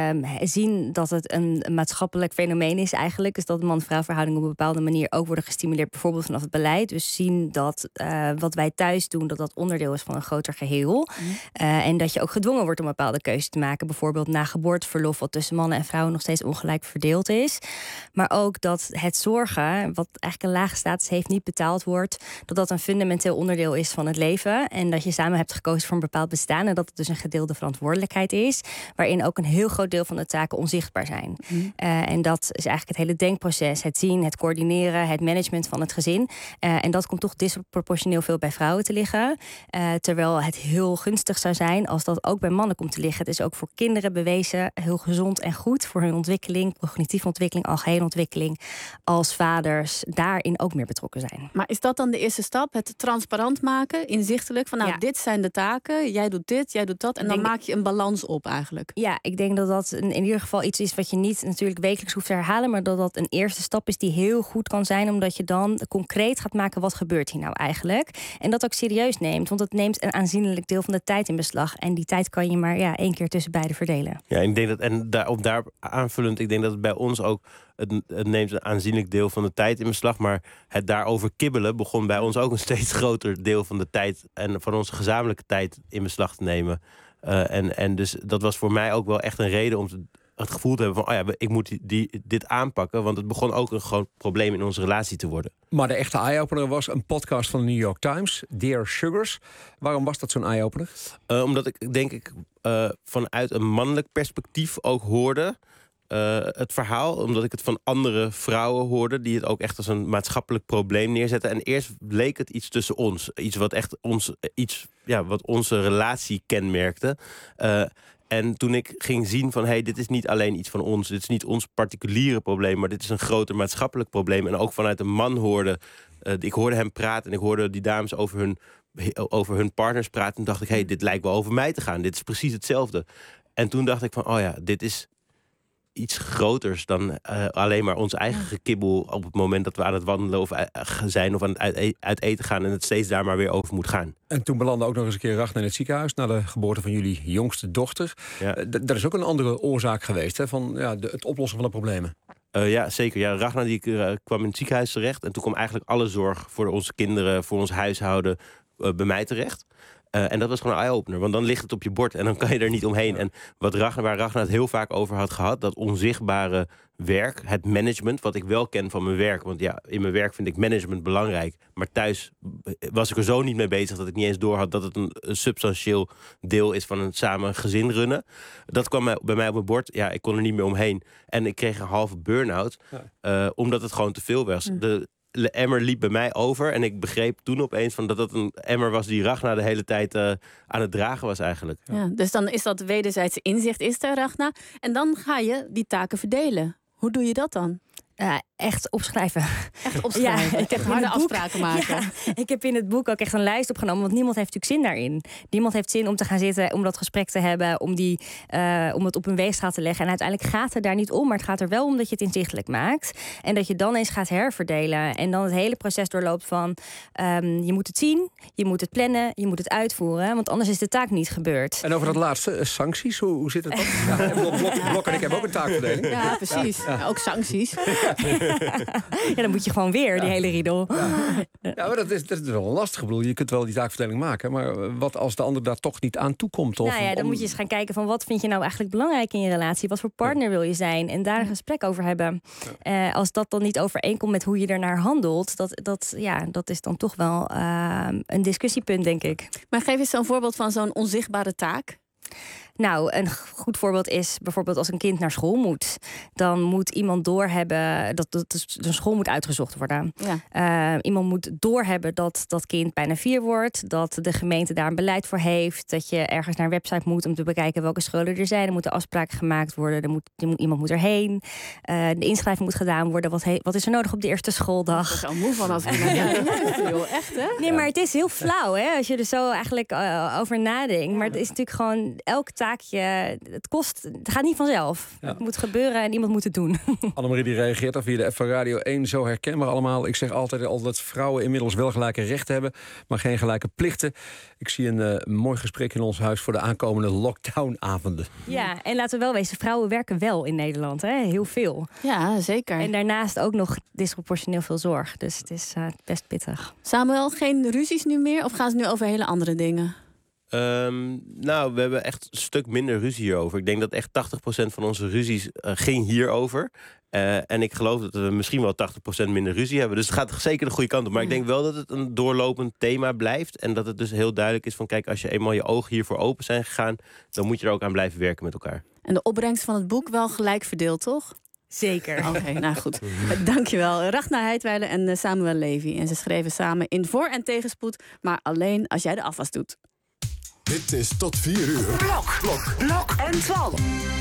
zien dat het een maatschappelijk fenomeen is eigenlijk. Dus dat man-vrouw verhoudingen op een bepaalde manier ook worden gestimuleerd. Bijvoorbeeld vanaf het beleid. Dus zien dat wat wij thuis doen, dat onderdeel is van een groter geheel. En dat je ook gedwongen wordt om een bepaalde keuze te maken. Bijvoorbeeld na geboorteverlof, wat tussen mannen en vrouwen nog steeds ongelijk verdeeld is. Maar ook dat het zorgen, wat eigenlijk een lage status heeft, niet betaald wordt. Dat een fundamenteel onderdeel is van het leven. En dat je samen hebt gekozen voor een bepaald bestaan. En dat het dus een gedeelde verantwoordelijkheid is. Waarin ook een heel groot deel van de taken onzichtbaar zijn. En dat is eigenlijk het hele denkproces. Het zien, het coördineren, het management van het gezin. En dat komt toch disproportioneel veel bij vrouwen te liggen. Terwijl het heel gunstig zou zijn als dat ook bij mannen komt te liggen. Het is ook voor kinderen bewezen heel gezond en goed. Voor hun ontwikkeling, cognitieve ontwikkeling, algehele ontwikkeling. Als vaders daarin ook meer betrokken zijn. Maar is dat dan de eerste stap? Het transparant maken, inzichtelijk. Van dit zijn de taken, jij doet dit, jij doet dat. En dan maak je een balans op eigenlijk. Ja, ik denk dat dat in ieder geval iets is wat je niet natuurlijk wekelijks hoeft te herhalen, maar dat dat een eerste stap is die heel goed kan zijn, omdat je dan concreet gaat maken wat gebeurt hier nou eigenlijk. En dat ook serieus neemt, want het neemt een aanzienlijk deel van de tijd in beslag. En die tijd kan je maar 1 keer tussen beiden verdelen. Ja, ik denk dat, en daarop aanvullend, ik denk dat het bij ons ook, het neemt een aanzienlijk deel van de tijd in beslag, maar het daarover kibbelen begon bij ons ook een steeds groter deel van de tijd en van onze gezamenlijke tijd in beslag te nemen. En dus dat was voor mij ook wel echt een reden om het gevoel te hebben van, ik moet dit aanpakken, want het begon ook een groot probleem in onze relatie te worden. Maar de echte eye-opener was een podcast van de New York Times, Dear Sugars. Waarom was dat zo'n eye-opener? Omdat ik denk ik vanuit een mannelijk perspectief ook hoorde het verhaal, omdat ik het van andere vrouwen hoorde die het ook echt als een maatschappelijk probleem neerzetten. En eerst leek het iets tussen ons, iets wat echt wat onze relatie kenmerkte. En toen ik ging zien van, dit is niet alleen iets van ons, dit is niet ons particuliere probleem, maar dit is een groter maatschappelijk probleem. En ook vanuit een man hoorde, ik hoorde hem praten en ik hoorde die dames over hun partners praten. En dacht ik, dit lijkt wel over mij te gaan. Dit is precies hetzelfde. En toen dacht ik van, dit is iets groters dan alleen maar ons eigen gekibbel op het moment dat we aan het wandelen of zijn of aan het uit eten gaan en het steeds daar maar weer over moet gaan. En toen belandde ook nog eens een keer Ragnar in het ziekenhuis na de geboorte van jullie jongste dochter. Ja. Dat is ook een andere oorzaak geweest, hè, van het oplossen van de problemen. Ja, zeker. Ja, Ragnar kwam in het ziekenhuis terecht en toen kwam eigenlijk alle zorg voor onze kinderen, voor ons huishouden bij mij terecht. En dat was gewoon een eye-opener, want dan ligt het op je bord en dan kan je er niet omheen. En waar Ragnar het heel vaak over had gehad, dat onzichtbare werk, het management, wat ik wel ken van mijn werk. Want in mijn werk vind ik management belangrijk. Maar thuis was ik er zo niet mee bezig dat ik niet eens doorhad dat het een substantieel deel is van samen gezin runnen. Dat kwam bij mij op mijn bord. Ja, ik kon er niet meer omheen. En ik kreeg een halve burn-out, omdat het gewoon te veel was. De emmer liep bij mij over en ik begreep toen opeens dat dat een emmer was die Ragnar de hele tijd aan het dragen was eigenlijk. Ja, dus dan is dat wederzijds inzicht is er, Ragnar. En dan ga je die taken verdelen. Hoe doe je dat dan? Echt opschrijven. Echt opschrijven. Ja, ik heb harde afspraken maken. Ja, ik heb in het boek ook echt een lijst opgenomen, want niemand heeft natuurlijk zin daarin. Niemand heeft zin om te gaan zitten, om dat gesprek te hebben, om het op een weegschaal te leggen. En uiteindelijk gaat het daar niet om, maar het gaat er wel om dat je het inzichtelijk maakt. En dat je dan eens gaat herverdelen. En dan het hele proces doorloopt van, je moet het zien, je moet het plannen, je moet het uitvoeren, want anders is de taak niet gebeurd. En over dat laatste, sancties, hoe zit het dan? Blok en ik heb ook een taakverdeling. Ja, precies. Ja. Ook sancties. Ja, dan moet je gewoon weer die hele riedel. Ja, maar dat is wel lastig. Ik bedoel, je kunt wel die taakverdeling maken, maar wat als de ander daar toch niet aan toekomt? Of dan moet je eens gaan kijken van wat vind je nou eigenlijk belangrijk in je relatie? Wat voor partner wil je zijn? En daar een gesprek over hebben. Als dat dan niet overeenkomt met hoe je ernaar handelt, dat is dan toch wel een discussiepunt, denk ik. Maar geef eens zo'n voorbeeld van zo'n onzichtbare taak. Nou, een goed voorbeeld is bijvoorbeeld als een kind naar school moet. Dan moet iemand doorhebben dat de school moet uitgezocht worden. Ja. Iemand moet doorhebben dat dat kind bijna 4 wordt. Dat de gemeente daar een beleid voor heeft. Dat je ergens naar een website moet om te bekijken welke scholen er zijn. Er moeten afspraken gemaakt worden. Iemand moet erheen. De inschrijving moet gedaan worden. Wat is er nodig op de eerste schooldag? Ik ben er moe van als ik joh, echt hè? Nee, maar het is heel flauw hè, als je er zo eigenlijk over nadenkt. Maar het is natuurlijk gewoon elk taakje. Het gaat niet vanzelf. Ja. Het moet gebeuren en iemand moet het doen. Annemarie die reageert daar via de app van Radio 1. Zo herkenbaar allemaal. Ik zeg altijd al dat vrouwen inmiddels wel gelijke rechten hebben, maar geen gelijke plichten. Ik zie een mooi gesprek in ons huis voor de aankomende lockdownavonden. Ja, en laten we wel wezen, vrouwen werken wel in Nederland. Hè? Heel veel. Ja, zeker. En daarnaast ook nog disproportioneel veel zorg. Dus het is best pittig. Samuel, geen ruzies nu meer? Of gaan ze nu over hele andere dingen? Nou, we hebben echt een stuk minder ruzie hierover. Ik denk dat echt 80% van onze ruzies ging hierover. En ik geloof dat we misschien wel 80% minder ruzie hebben. Dus het gaat zeker de goede kant op. Maar ik denk wel dat het een doorlopend thema blijft. En dat het dus heel duidelijk is van, kijk, als je eenmaal je ogen hiervoor open zijn gegaan, dan moet je er ook aan blijven werken met elkaar. En de opbrengst van het boek wel gelijk verdeeld, toch? Zeker. Oké, nou goed. Dankjewel. Ragnar Heidwijler en Samuel Levy. En ze schreven samen in voor- en tegenspoed, maar alleen als jij de afwas doet. Dit is tot 4 uur. Blok en Twan.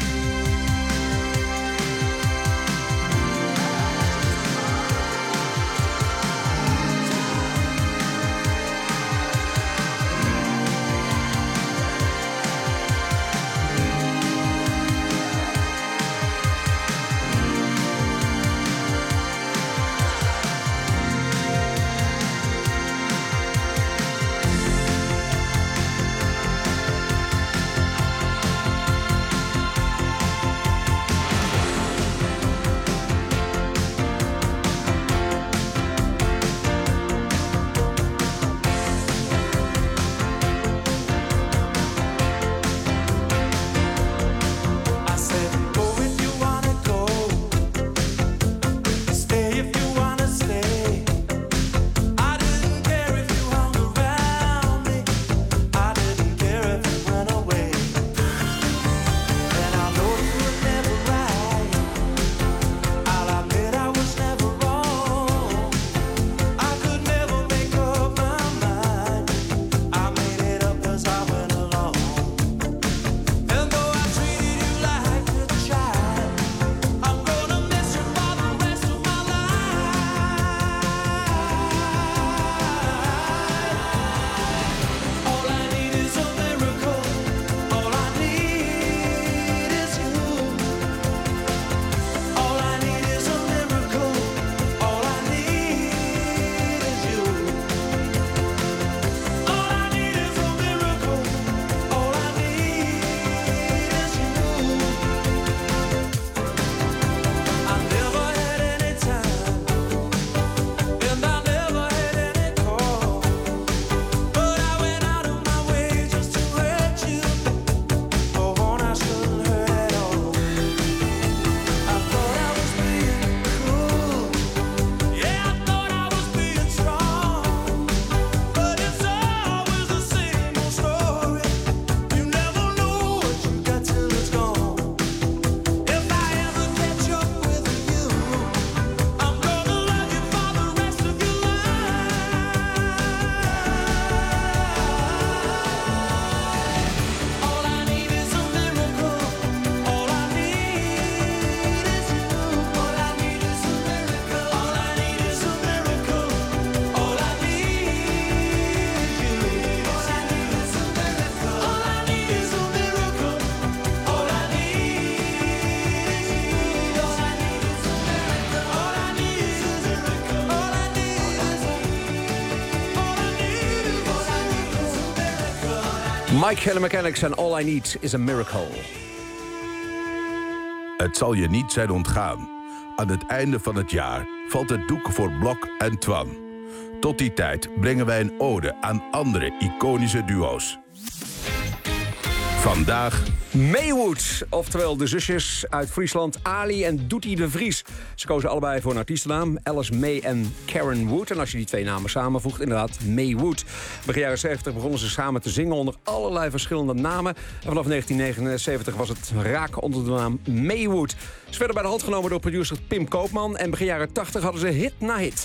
Mike Helle Mechanics en All I Need is a Miracle. Het zal je niet zijn ontgaan. Aan het einde van het jaar valt het doek voor Blok en Twan. Tot die tijd brengen wij een ode aan andere iconische duo's. Vandaag Maywood, oftewel de zusjes uit Friesland, Ali en Doetie de Vries. Ze kozen allebei voor een artiestennaam, Alice May en Karen Wood. En als je die twee namen samenvoegt, inderdaad Maywood. Begin jaren 70 begonnen ze samen te zingen onder allerlei verschillende namen. En vanaf 1979 was het raak onder de naam Maywood. Ze werden bij de hand genomen door producer Pim Koopman. En begin jaren 80 hadden ze hit na hit.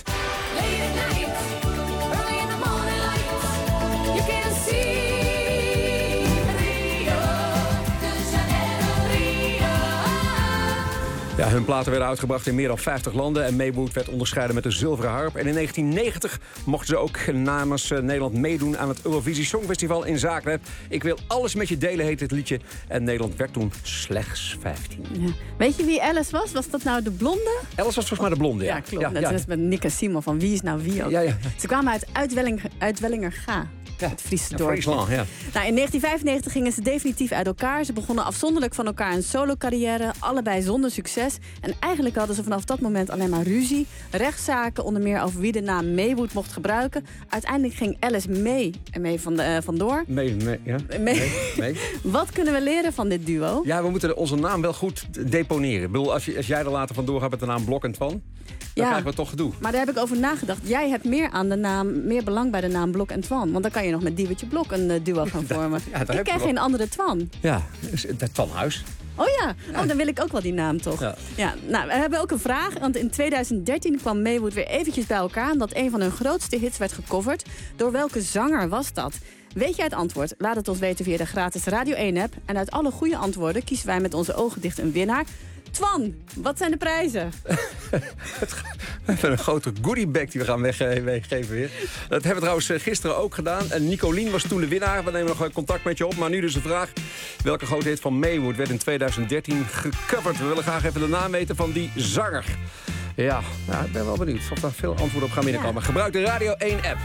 Ja, hun platen werden uitgebracht in meer dan 50 landen... en Maywood werd onderscheiden met de zilveren harp. En in 1990 mochten ze ook namens Nederland meedoen... aan het Eurovisie Songfestival in Zagreb. Ik wil alles met je delen, heet het liedje. En Nederland werd toen slechts 15. Ja. Weet je wie Alice was? Was dat nou de blonde? Alice was volgens mij de blonde, ja. Ja, klopt. Dat was met Nick en Simon van Wie is nou wie ook. Ja. Ze kwamen uit Wellingerga. Ja, het Friese dorp. Friesland, ja. Nou, in 1995 gingen ze definitief uit elkaar. Ze begonnen afzonderlijk van elkaar een solo-carrière. Allebei zonder succes. En eigenlijk hadden ze vanaf dat moment alleen maar ruzie. Rechtszaken, onder meer over wie de naam Maywood mocht gebruiken. Uiteindelijk ging Alice May ermee vandoor. Mee. Wat kunnen we leren van dit duo? Ja, we moeten onze naam wel goed deponeren. Ik bedoel, als jij er later vandoor gaat met de naam Blok en Twan... dan krijgen we toch gedoe. Maar daar heb ik over nagedacht. Jij hebt meer belang bij de naam Blok en Twan. Want dan kan je nog met Diewertje Blok een duo gaan vormen. Ik ken geen andere Twan. Ja, dat Twanhuis. Oh ja, dan wil ik ook wel die naam toch. Ja, nou, we hebben ook een vraag. Want in 2013 kwam Maywood weer eventjes bij elkaar... omdat een van hun grootste hits werd gecoverd. Door welke zanger was dat? Weet jij het antwoord? Laat het ons weten via de gratis Radio 1-app. En uit alle goede antwoorden kiezen wij met onze ogen dicht een winnaar... Twan, wat zijn de prijzen? We hebben een grote goodiebag die we gaan weggeven weer. Dat hebben we trouwens gisteren ook gedaan. En Nicolien was toen de winnaar. We nemen nog contact met je op. Maar nu dus de vraag. Welke grote hit van Maywood werd in 2013 gecoverd? We willen graag even de naam weten van die zanger. Ja, nou, ik ben wel benieuwd of daar veel antwoorden op gaan binnenkomen. Gebruik de Radio 1-app.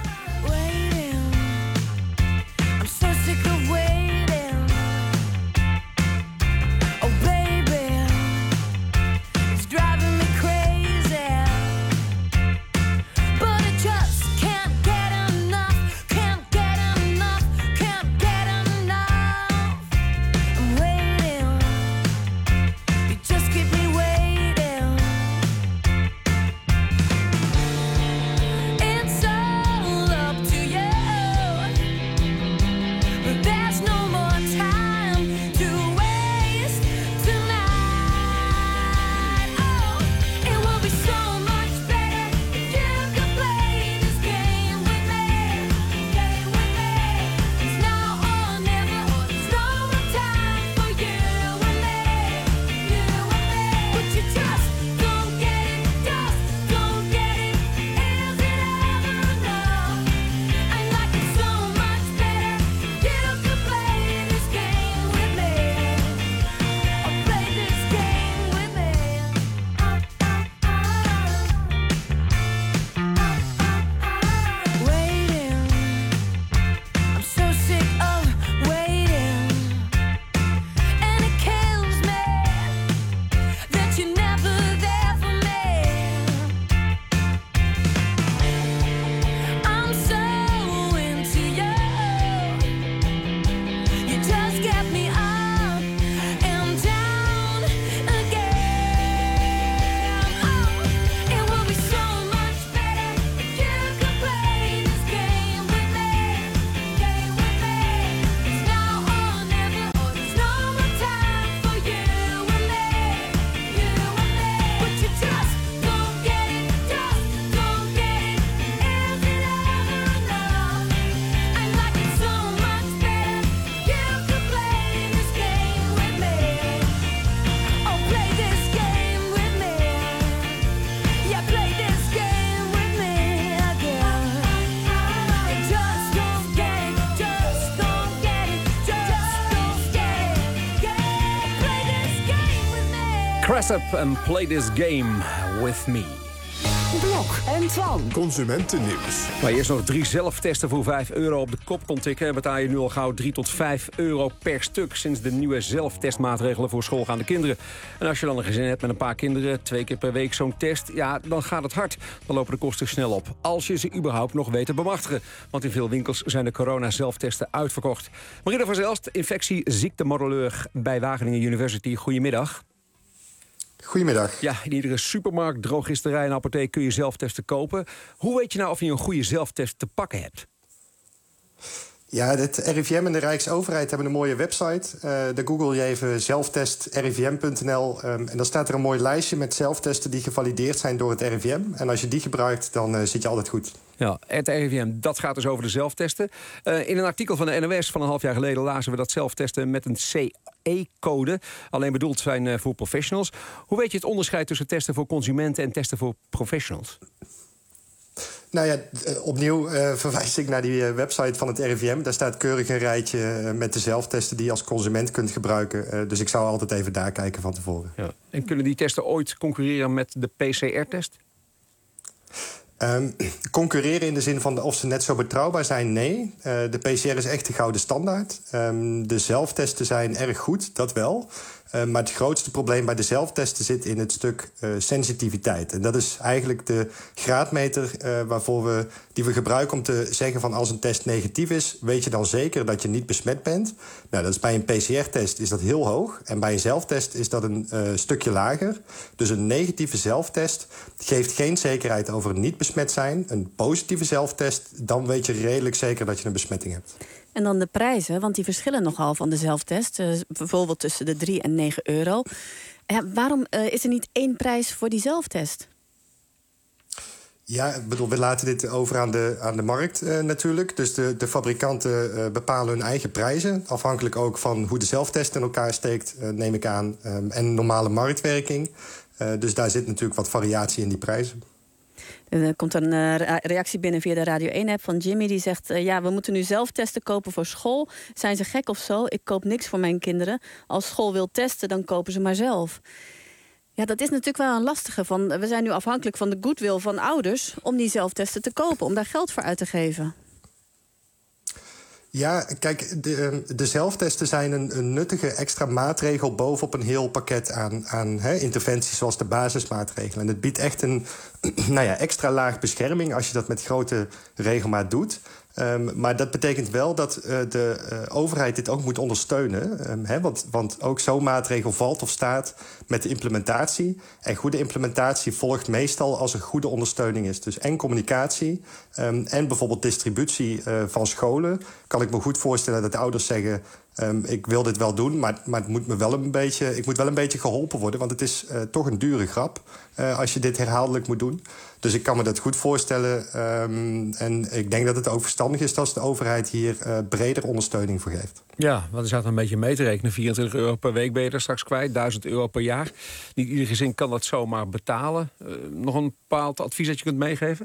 I'm so sick of waiting. Driving me crazy, but I just can't get enough, can't get enough, can't get enough. I'm waiting, you just keep me waiting. It's all up to you, but there's no more time to waste tonight. Press up and play this game with me. Blok en Twan. Consumentennieuws. Maar eerst nog 3 zelftesten voor €5 op de kop kon tikken. Betaal je nu al gauw €3 tot €5 per stuk sinds de nieuwe zelftestmaatregelen voor schoolgaande kinderen. En als je dan een gezin hebt met een paar kinderen, 2 keer per week zo'n test, ja, dan gaat het hard. Dan lopen de kosten snel op. Als je ze überhaupt nog weet te bemachtigen. Want in veel winkels zijn de corona-zelftesten uitverkocht. Marina van Zelst, infectieziektemodelleur bij Wageningen University. Goedemiddag. Goedemiddag. Ja, in iedere supermarkt, drogisterij en apotheek kun je zelftesten kopen. Hoe weet je nou of je een goede zelftest te pakken hebt? Ja, het RIVM en de Rijksoverheid hebben een mooie website. Daar google je even zelftestrivm.nl. En dan staat er een mooi lijstje met zelftesten die gevalideerd zijn door het RIVM. En als je die gebruikt, dan zit je altijd goed. Ja, het RIVM, dat gaat dus over de zelftesten. In een artikel van de NOS van een half jaar geleden lazen we dat zelftesten met een CE-code alleen bedoeld zijn voor professionals. Hoe weet je het onderscheid tussen testen voor consumenten en testen voor professionals? Nou ja, opnieuw verwijs ik naar die website van het RIVM. Daar staat keurig een rijtje met de zelftesten die je als consument kunt gebruiken. Dus ik zou altijd even daar kijken van tevoren. Ja. En kunnen die testen ooit concurreren met de PCR-test? Concurreren in de zin van of ze net zo betrouwbaar zijn, nee. De PCR is echt de gouden standaard. De zelftesten zijn erg goed, dat wel. Maar het grootste probleem bij de zelftesten zit in het stuk sensitiviteit. En dat is eigenlijk de graadmeter die we gebruiken om te zeggen van als een test negatief is, weet je dan zeker dat je niet besmet bent. Nou, dat is bij een PCR-test is dat heel hoog. En bij een zelftest is dat een stukje lager. Dus een negatieve zelftest geeft geen zekerheid over niet besmet zijn. Een positieve zelftest, dan weet je redelijk zeker dat je een besmetting hebt. En dan de prijzen, want die verschillen nogal van de zelftest. Bijvoorbeeld tussen de €3 en €9. Ja, waarom is er niet één prijs voor die zelftest? Ja, ik bedoel, we laten dit over aan de markt natuurlijk. Dus de fabrikanten bepalen hun eigen prijzen. Afhankelijk ook van hoe de zelftest in elkaar steekt, neem ik aan. En normale marktwerking. Dus daar zit natuurlijk wat variatie in die prijzen. Er komt een reactie binnen via de Radio 1-app van Jimmy. Die zegt, we moeten nu zelf testen kopen voor school. Zijn ze gek of zo? Ik koop niks voor mijn kinderen. Als school wil testen, dan kopen ze maar zelf. Ja, dat is natuurlijk wel een lastige. We zijn nu afhankelijk van de goodwill van ouders om die zelftesten te kopen, om daar geld voor uit te geven. Ja, kijk, de zelftesten zijn een nuttige extra maatregel bovenop een heel pakket aan interventies zoals de basismaatregelen. En het biedt echt een extra laag bescherming als je dat met grote regelmaat doet. Maar dat betekent wel dat de overheid dit ook moet ondersteunen. Want ook zo'n maatregel valt of staat met de implementatie. En goede implementatie volgt meestal als er goede ondersteuning is. Dus en communicatie en bijvoorbeeld distributie van scholen. Kan ik me goed voorstellen dat de ouders zeggen, ik wil dit wel doen, maar het moet me wel ik moet wel een beetje geholpen worden. Want het is toch een dure grap als je dit herhaaldelijk moet doen. Dus ik kan me dat goed voorstellen. En ik denk dat het ook verstandig is als de overheid hier breder ondersteuning voor geeft. Ja, want er staat een beetje mee te rekenen. €24 per week ben je er straks kwijt, €1000 per jaar. Niet ieder gezin kan dat zomaar betalen. Nog een bepaald advies dat je kunt meegeven?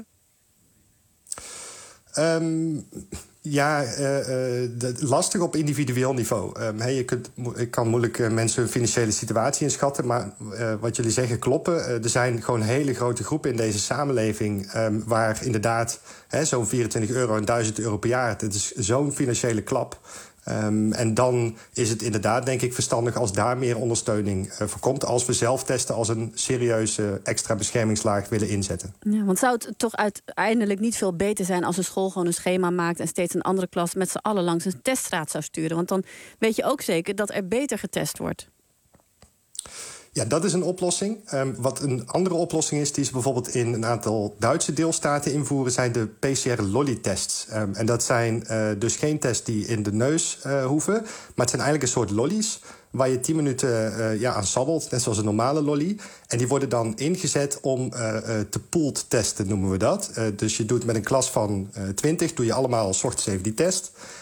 Lastig op individueel niveau. Ik kan moeilijk mensen hun financiële situatie inschatten. Maar wat jullie zeggen kloppen. Er zijn gewoon hele grote groepen in deze samenleving waar inderdaad zo'n €24 en €1000 per jaar. Het is zo'n financiële klap. En dan is het inderdaad, denk ik, verstandig als daar meer ondersteuning voor komt. Als we zelf testen als een serieuze extra beschermingslaag willen inzetten. Ja, want zou het toch uiteindelijk niet veel beter zijn als een school gewoon een schema maakt en steeds een andere klas met z'n allen langs een teststraat zou sturen? Want dan weet je ook zeker dat er beter getest wordt. Ja, dat is een oplossing. Wat een andere oplossing is, die ze bijvoorbeeld in een aantal Duitse deelstaten invoeren, zijn de PCR-lolly-tests. En dat zijn dus geen tests die in de neus hoeven, maar het zijn eigenlijk een soort lollies waar je 10 minuten aan sabbelt, net zoals een normale lolly. En die worden dan ingezet om te pooled testen, noemen we dat. Dus je doet met een klas van 20, doe je allemaal 's ochtends even die test.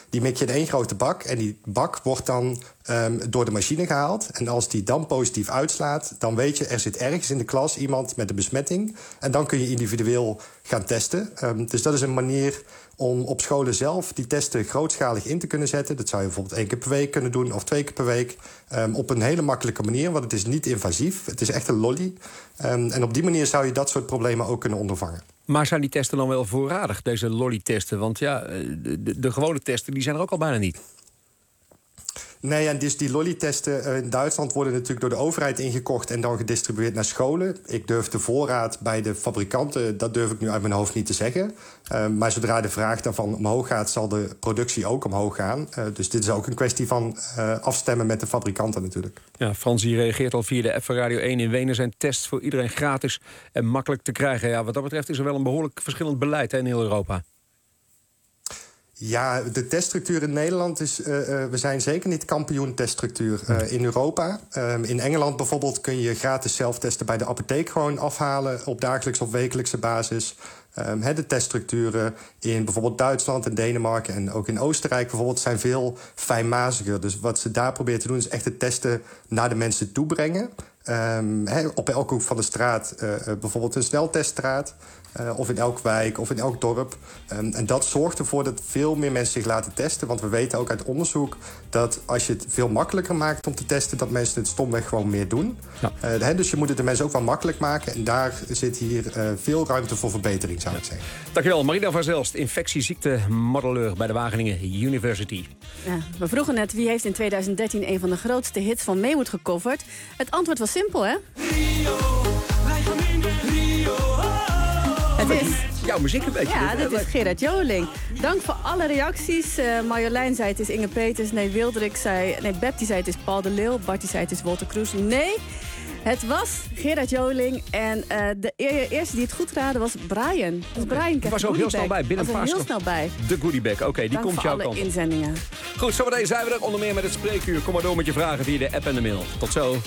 Die mik je in 1 grote bak. En die bak wordt dan door de machine gehaald. En als die dan positief uitslaat, dan weet je, er zit ergens in de klas iemand met een besmetting. En dan kun je individueel gaan testen. Dus dat is een manier om op scholen zelf die testen grootschalig in te kunnen zetten. Dat zou je bijvoorbeeld 1 keer per week kunnen doen of 2 keer per week. Op een hele makkelijke manier, want het is niet invasief. Het is echt een lolly. En op die manier zou je dat soort problemen ook kunnen ondervangen. Maar zijn die testen dan wel voorradig, deze lolly-testen? Want ja, de gewone testen die zijn er ook al bijna niet. Nee, en dus die lolly-testen in Duitsland worden natuurlijk door de overheid ingekocht en dan gedistribueerd naar scholen. Ik durf de voorraad bij de fabrikanten, dat durf ik nu uit mijn hoofd niet te zeggen. Maar zodra de vraag daarvan omhoog gaat, zal de productie ook omhoog gaan. Dus dit is ook een kwestie van afstemmen met de fabrikanten natuurlijk. Ja, Fransie reageert al via de app van Radio 1. In Wenen zijn tests voor iedereen gratis en makkelijk te krijgen. Ja, wat dat betreft is er wel een behoorlijk verschillend beleid in heel Europa. Ja, de teststructuur in Nederland is... we zijn zeker niet kampioen teststructuur in Europa. In Engeland bijvoorbeeld kun je gratis zelftesten bij de apotheek gewoon afhalen op dagelijks of wekelijkse basis. De teststructuren in bijvoorbeeld Duitsland en Denemarken en ook in Oostenrijk bijvoorbeeld zijn veel fijnmaziger. Dus wat ze daar proberen te doen is echt het testen naar de mensen toe brengen. Op elke hoek van de straat bijvoorbeeld een snelteststraat. Of in elke wijk of in elk dorp. En dat zorgt ervoor dat veel meer mensen zich laten testen. Want we weten ook uit onderzoek dat als je het veel makkelijker maakt om te testen, dat mensen het stomweg gewoon meer doen. Ja. Dus je moet het de mensen ook wel makkelijk maken. En daar zit hier veel ruimte voor verbetering, zou ik zeggen. Dankjewel, Marina van Zelst, infectieziekte-modelleur bij de Wageningen University. Ja, we vroegen net wie heeft in 2013 een van de grootste hits van Maywood gecoverd. Het antwoord was simpel, hè? Rio, wij gaan in Rio. Het is jouw muziek een beetje. Ja, dit is Gerard Joling. Dank voor alle reacties. Marjolein zei het is Inge Peters. Nee, Wildrik zei... Nee, Beb die zei het is Paul de Leeuw. Bartie zei het is Walter Kroes. Nee, het was Gerard Joling. En de eerste die het goed raadde was Brian. Dus Brian was ook heel snel bij. Binnen een paar heel snel bij. De goodiebag. Oké, die komt jouw kant. Dank voor alle inzendingen. Goed, zometeen zijn we er onder meer met het spreekuur. Kom maar door met je vragen via de app en de mail. Tot zo.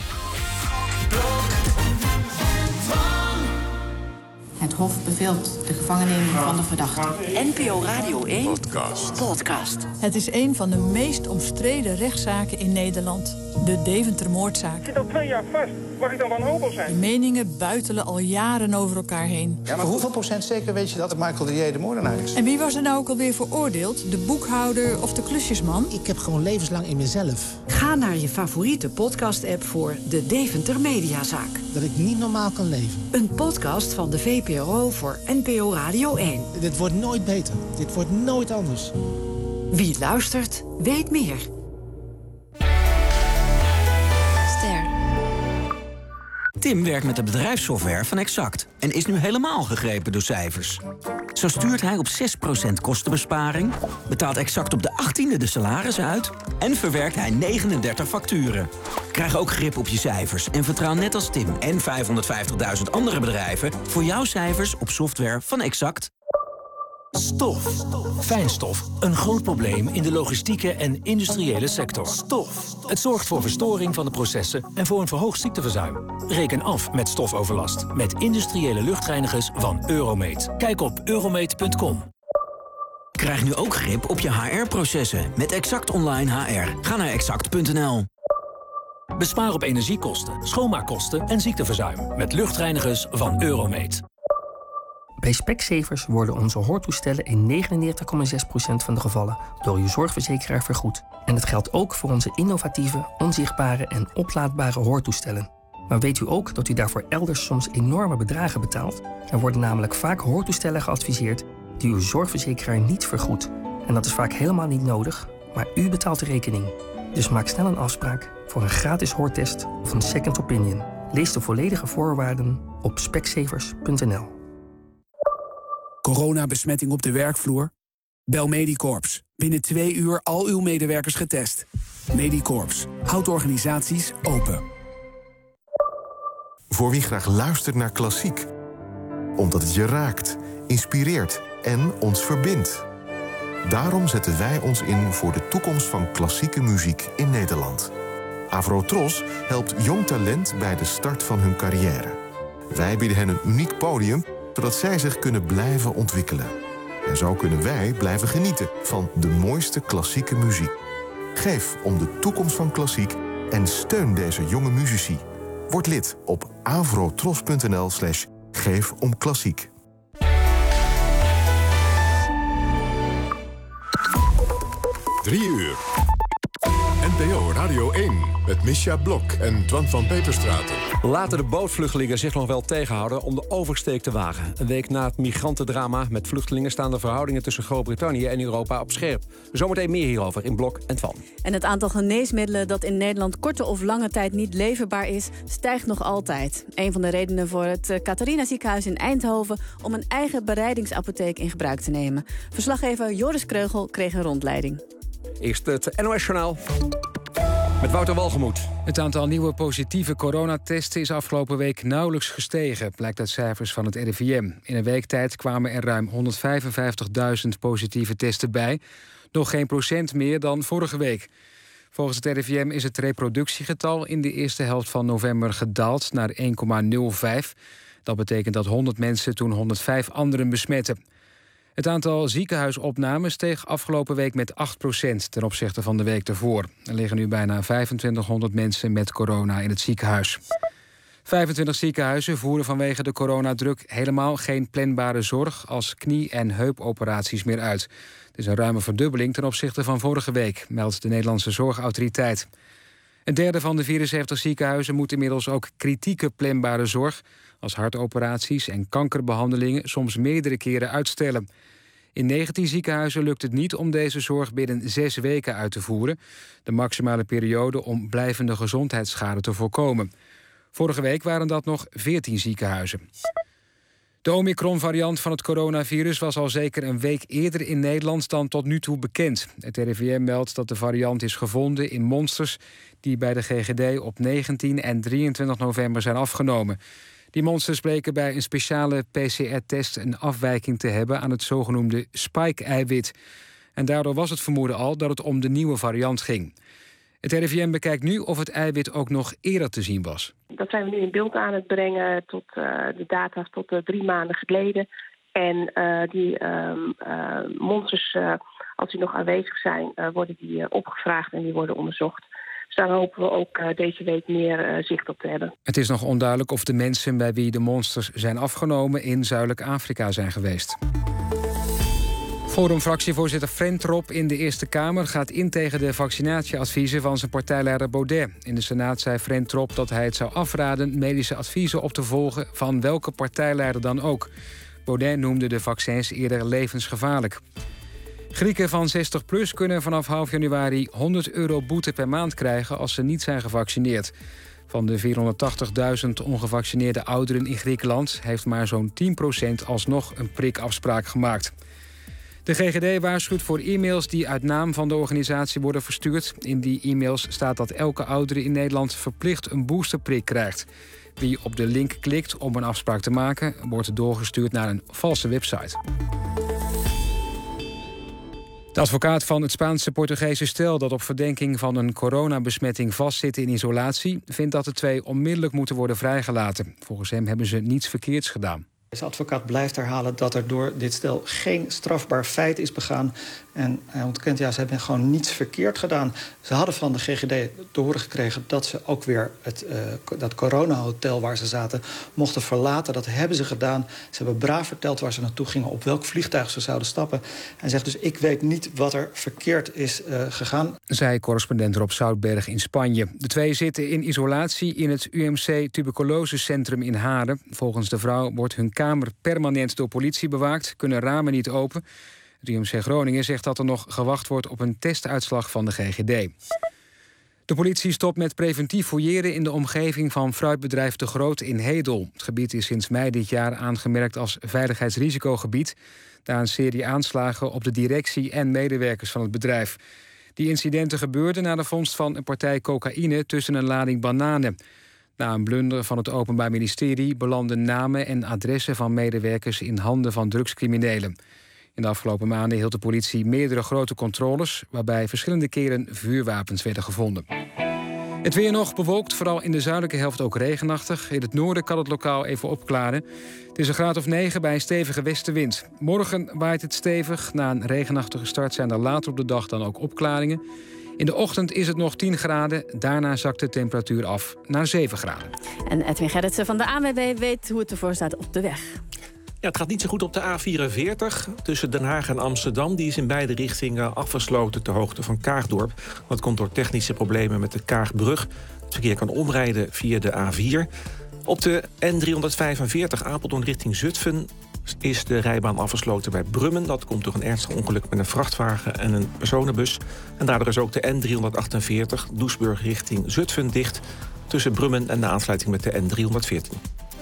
Het Hof beveelt de gevangenneming van de verdachte. NPO Radio 1 podcast. Het is een van de meest omstreden rechtszaken in Nederland. De Deventer-moordzaak. Ik zit al 2 jaar vast. Mag ik dan wanhopig zijn? De meningen buitelen al jaren over elkaar heen. Ja, maar hoeveel procent zeker weet je dat Michael de J. de moordenaar is? En wie was er nou ook alweer veroordeeld? De boekhouder of de klusjesman? Ik heb gewoon levenslang in mezelf. Ga naar je favoriete podcast-app voor de Deventer Mediazaak. Dat ik niet normaal kan leven. Een podcast van de VPRO voor NPO Radio 1. Dit wordt nooit beter. Dit wordt nooit anders. Wie luistert, weet meer. Tim werkt met de bedrijfssoftware van Exact en is nu helemaal gegrepen door cijfers. Zo stuurt hij op 6% kostenbesparing, betaalt Exact op de 18e de salarissen uit en verwerkt hij 39 facturen. Krijg ook grip op je cijfers en vertrouw net als Tim en 550.000 andere bedrijven voor jouw cijfers op software van Exact. Stof. Fijnstof. Een groot probleem in de logistieke en industriële sector. Stof. Het zorgt voor verstoring van de processen en voor een verhoogd ziekteverzuim. Reken af met stofoverlast met industriële luchtreinigers van Euromeet. Kijk op euromeet.com. Krijg nu ook grip op je HR-processen met Exact Online HR. Ga naar exact.nl. Bespaar op energiekosten, schoonmaakkosten en ziekteverzuim met luchtreinigers van Euromeet. Bij Specsavers worden onze hoortoestellen in 99,6% van de gevallen door uw zorgverzekeraar vergoed. En dat geldt ook voor onze innovatieve, onzichtbare en oplaadbare hoortoestellen. Maar weet u ook dat u daarvoor elders soms enorme bedragen betaalt? Er worden namelijk vaak hoortoestellen geadviseerd die uw zorgverzekeraar niet vergoedt. En dat is vaak helemaal niet nodig, maar u betaalt de rekening. Dus maak snel een afspraak voor een gratis hoortest of een second opinion. Lees de volledige voorwaarden op specsavers.nl. Coronabesmetting op de werkvloer? Bel Medicorps. Binnen 2 uur al uw medewerkers getest. Medicorps. Houdt organisaties open. Voor wie graag luistert naar klassiek. Omdat het je raakt, inspireert en ons verbindt. Daarom zetten wij ons in voor de toekomst van klassieke muziek in Nederland. Avrotros helpt jong talent bij de start van hun carrière. Wij bieden hen een uniek podium, zodat zij zich kunnen blijven ontwikkelen. En zo kunnen wij blijven genieten van de mooiste klassieke muziek. Geef om de toekomst van klassiek en steun deze jonge muzici. Word lid op avrotros.nl/geefomklassiek. Drie uur. NPO Radio 1 met Misja Blok en Twan van Peperstraten. Laten de bootvluchtelingen zich nog wel tegenhouden om de oversteek te wagen. Een week na het migrantendrama met vluchtelingen staan de verhoudingen tussen Groot-Brittannië en Europa op scherp. Zometeen meer hierover in Blok en Twan. En het aantal geneesmiddelen dat in Nederland korte of lange tijd niet leverbaar is, stijgt nog altijd. Een van de redenen voor het Catharina Ziekenhuis in Eindhoven om een eigen bereidingsapotheek in gebruik te nemen. Verslaggever Joris Kreugel kreeg een rondleiding. Eerst het NOS-journaal met Wouter Walgemoed. Het aantal nieuwe positieve coronatesten is afgelopen week nauwelijks gestegen, blijkt uit cijfers van het RIVM. In een week tijd kwamen er ruim 155.000 positieve testen bij. Nog geen procent meer dan vorige week. Volgens het RIVM is het reproductiegetal in de eerste helft van november gedaald naar 1,05. Dat betekent dat 100 mensen toen 105 anderen besmetten. Het aantal ziekenhuisopnames steeg afgelopen week met 8% ten opzichte van de week daarvoor. Er liggen nu bijna 2500 mensen met corona in het ziekenhuis. 25 ziekenhuizen voeren vanwege de coronadruk helemaal geen planbare zorg als knie- en heupoperaties meer uit. Het is een ruime verdubbeling ten opzichte van vorige week, meldt de Nederlandse Zorgautoriteit. Een derde van de 74 ziekenhuizen moet inmiddels ook kritieke planbare zorg als hartoperaties en kankerbehandelingen soms meerdere keren uitstellen. In 19 ziekenhuizen lukt het niet om deze zorg binnen 6 weken uit te voeren, de maximale periode om blijvende gezondheidsschade te voorkomen. Vorige week waren dat nog 14 ziekenhuizen. De Omicron-variant van het coronavirus was al zeker een week eerder in Nederland dan tot nu toe bekend. Het RIVM meldt dat de variant is gevonden in monsters die bij de GGD op 19 en 23 november zijn afgenomen. Die monsters bleken bij een speciale PCR-test een afwijking te hebben aan het zogenoemde spike-eiwit. En daardoor was het vermoeden al dat het om de nieuwe variant ging. Het RIVM bekijkt nu of het eiwit ook nog eerder te zien was. Dat zijn we nu in beeld aan het brengen tot de data tot 3 maanden geleden. En die monsters, als die nog aanwezig zijn, worden die opgevraagd en die worden onderzocht. Dus daar hopen we ook deze week meer zicht op te hebben. Het is nog onduidelijk of de mensen bij wie de monsters zijn afgenomen in Zuidelijk Afrika zijn geweest. Forum-fractievoorzitter Frentrop in de Eerste Kamer gaat in tegen de vaccinatieadviezen van zijn partijleider Baudet. In de Senaat zei Frentrop dat hij het zou afraden medische adviezen op te volgen van welke partijleider dan ook. Baudet noemde de vaccins eerder levensgevaarlijk. Grieken van 60+ kunnen vanaf half januari €100 boete per maand krijgen als ze niet zijn gevaccineerd. Van de 480.000 ongevaccineerde ouderen in Griekenland heeft maar zo'n 10% alsnog een prikafspraak gemaakt. De GGD waarschuwt voor e-mails die uit naam van de organisatie worden verstuurd. In die e-mails staat dat elke oudere in Nederland verplicht een boosterprik krijgt. Wie op de link klikt om een afspraak te maken, wordt doorgestuurd naar een valse website. De advocaat van het Spaanse-Portugese stel dat op verdenking van een coronabesmetting vastzit in isolatie, vindt dat de 2 onmiddellijk moeten worden vrijgelaten. Volgens hem hebben ze niets verkeerds gedaan. Deze advocaat blijft herhalen dat er door dit stel geen strafbaar feit is begaan. En hij ontkent, ze hebben gewoon niets verkeerd gedaan. Ze hadden van de GGD te horen gekregen dat ze ook weer dat coronahotel waar ze zaten mochten verlaten. Dat hebben ze gedaan. Ze hebben braaf verteld waar ze naartoe gingen, op welk vliegtuig ze zouden stappen. Hij zegt dus, ik weet niet wat er verkeerd is gegaan. Zei correspondent Rob Zoutberg in Spanje. De 2 zitten in isolatie in het UMC tuberculosecentrum in Haren. Volgens de vrouw wordt hun kamer permanent door politie bewaakt, kunnen ramen niet open. Het UMC Groningen zegt dat er nog gewacht wordt op een testuitslag van de GGD. De politie stopt met preventief fouilleren in de omgeving van fruitbedrijf De Groot in Hedel. Het gebied is sinds mei dit jaar aangemerkt als veiligheidsrisicogebied. Na een serie aanslagen op de directie en medewerkers van het bedrijf. Die incidenten gebeurden na de vondst van een partij cocaïne tussen een lading bananen. Na een blunder van het Openbaar Ministerie belanden namen en adressen van medewerkers in handen van drugscriminelen. In de afgelopen maanden hield de politie meerdere grote controles, waarbij verschillende keren vuurwapens werden gevonden. Het weer nog bewolkt, vooral in de zuidelijke helft ook regenachtig. In het noorden kan het lokaal even opklaren. Het is een graad of 9 bij een stevige westenwind. Morgen waait het stevig. Na een regenachtige start zijn er later op de dag dan ook opklaringen. In de ochtend is het nog 10 graden. Daarna zakt de temperatuur af naar 7 graden. En Edwin Gerritsen van de ANWB weet hoe het ervoor staat op de weg. Ja, het gaat niet zo goed op de A44 tussen Den Haag en Amsterdam. Die is in beide richtingen afgesloten ter hoogte van Kaagdorp. Dat komt door technische problemen met de Kaagbrug. Het verkeer kan omrijden via de A4. Op de N345 Apeldoorn richting Zutphen is de rijbaan afgesloten bij Brummen. Dat komt door een ernstig ongeluk met een vrachtwagen en een personenbus. En daardoor is ook de N348 Doesburg richting Zutphen dicht tussen Brummen en de aansluiting met de N314.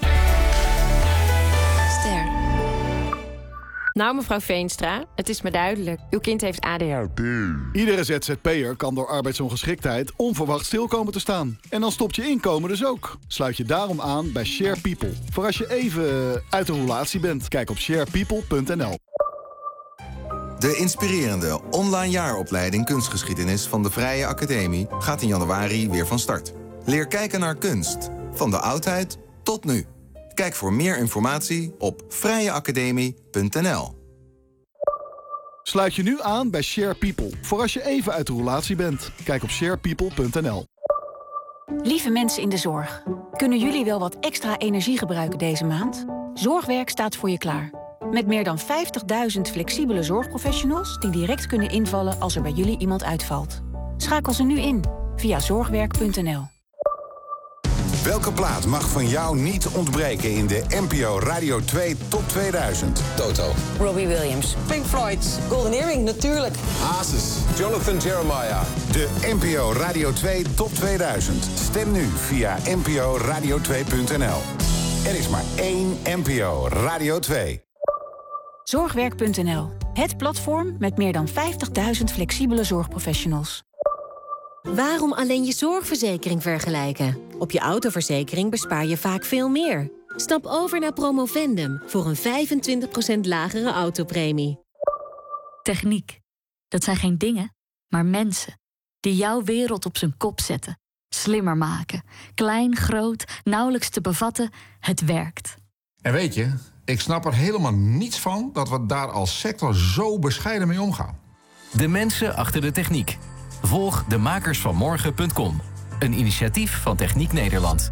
Nou, mevrouw Veenstra, het is me duidelijk. Uw kind heeft ADHD. Iedere ZZP'er kan door arbeidsongeschiktheid onverwacht stil komen te staan. En dan stopt je inkomen dus ook. Sluit je daarom aan bij Share People. Voor als je even uit de roulatie bent. Kijk op sharepeople.nl. De inspirerende online jaaropleiding Kunstgeschiedenis van de Vrije Academie gaat in januari weer van start. Leer kijken naar kunst, van de oudheid tot nu. Kijk voor meer informatie op vrijeacademie.nl. Sluit je nu aan bij Share People. Voor als je even uit de roulatie bent. Kijk op sharepeople.nl. Lieve mensen in de zorg, kunnen jullie wel wat extra energie gebruiken deze maand? Zorgwerk staat voor je klaar. Met meer dan 50.000 flexibele zorgprofessionals die direct kunnen invallen als er bij jullie iemand uitvalt. Schakel ze nu in via zorgwerk.nl. Welke plaat mag van jou niet ontbreken in de NPO Radio 2 Top 2000? Toto. Robbie Williams. Pink Floyd. Golden Earring, natuurlijk. Hazes. Jonathan Jeremiah. De NPO Radio 2 Top 2000. Stem nu via nporadio2.nl. Er is maar één NPO Radio 2. Zorgwerk.nl. Het platform met meer dan 50.000 flexibele zorgprofessionals. Waarom alleen je zorgverzekering vergelijken? Op je autoverzekering bespaar je vaak veel meer. Stap over naar Promovendum voor een 25% lagere autopremie. Techniek. Dat zijn geen dingen, maar mensen. Die jouw wereld op zijn kop zetten. Slimmer maken. Klein, groot, nauwelijks te bevatten. Het werkt. En weet je, ik snap er helemaal niets van dat we daar als sector zo bescheiden mee omgaan. De mensen achter de techniek. Volg demakersvanmorgen.com. Een initiatief van Techniek Nederland.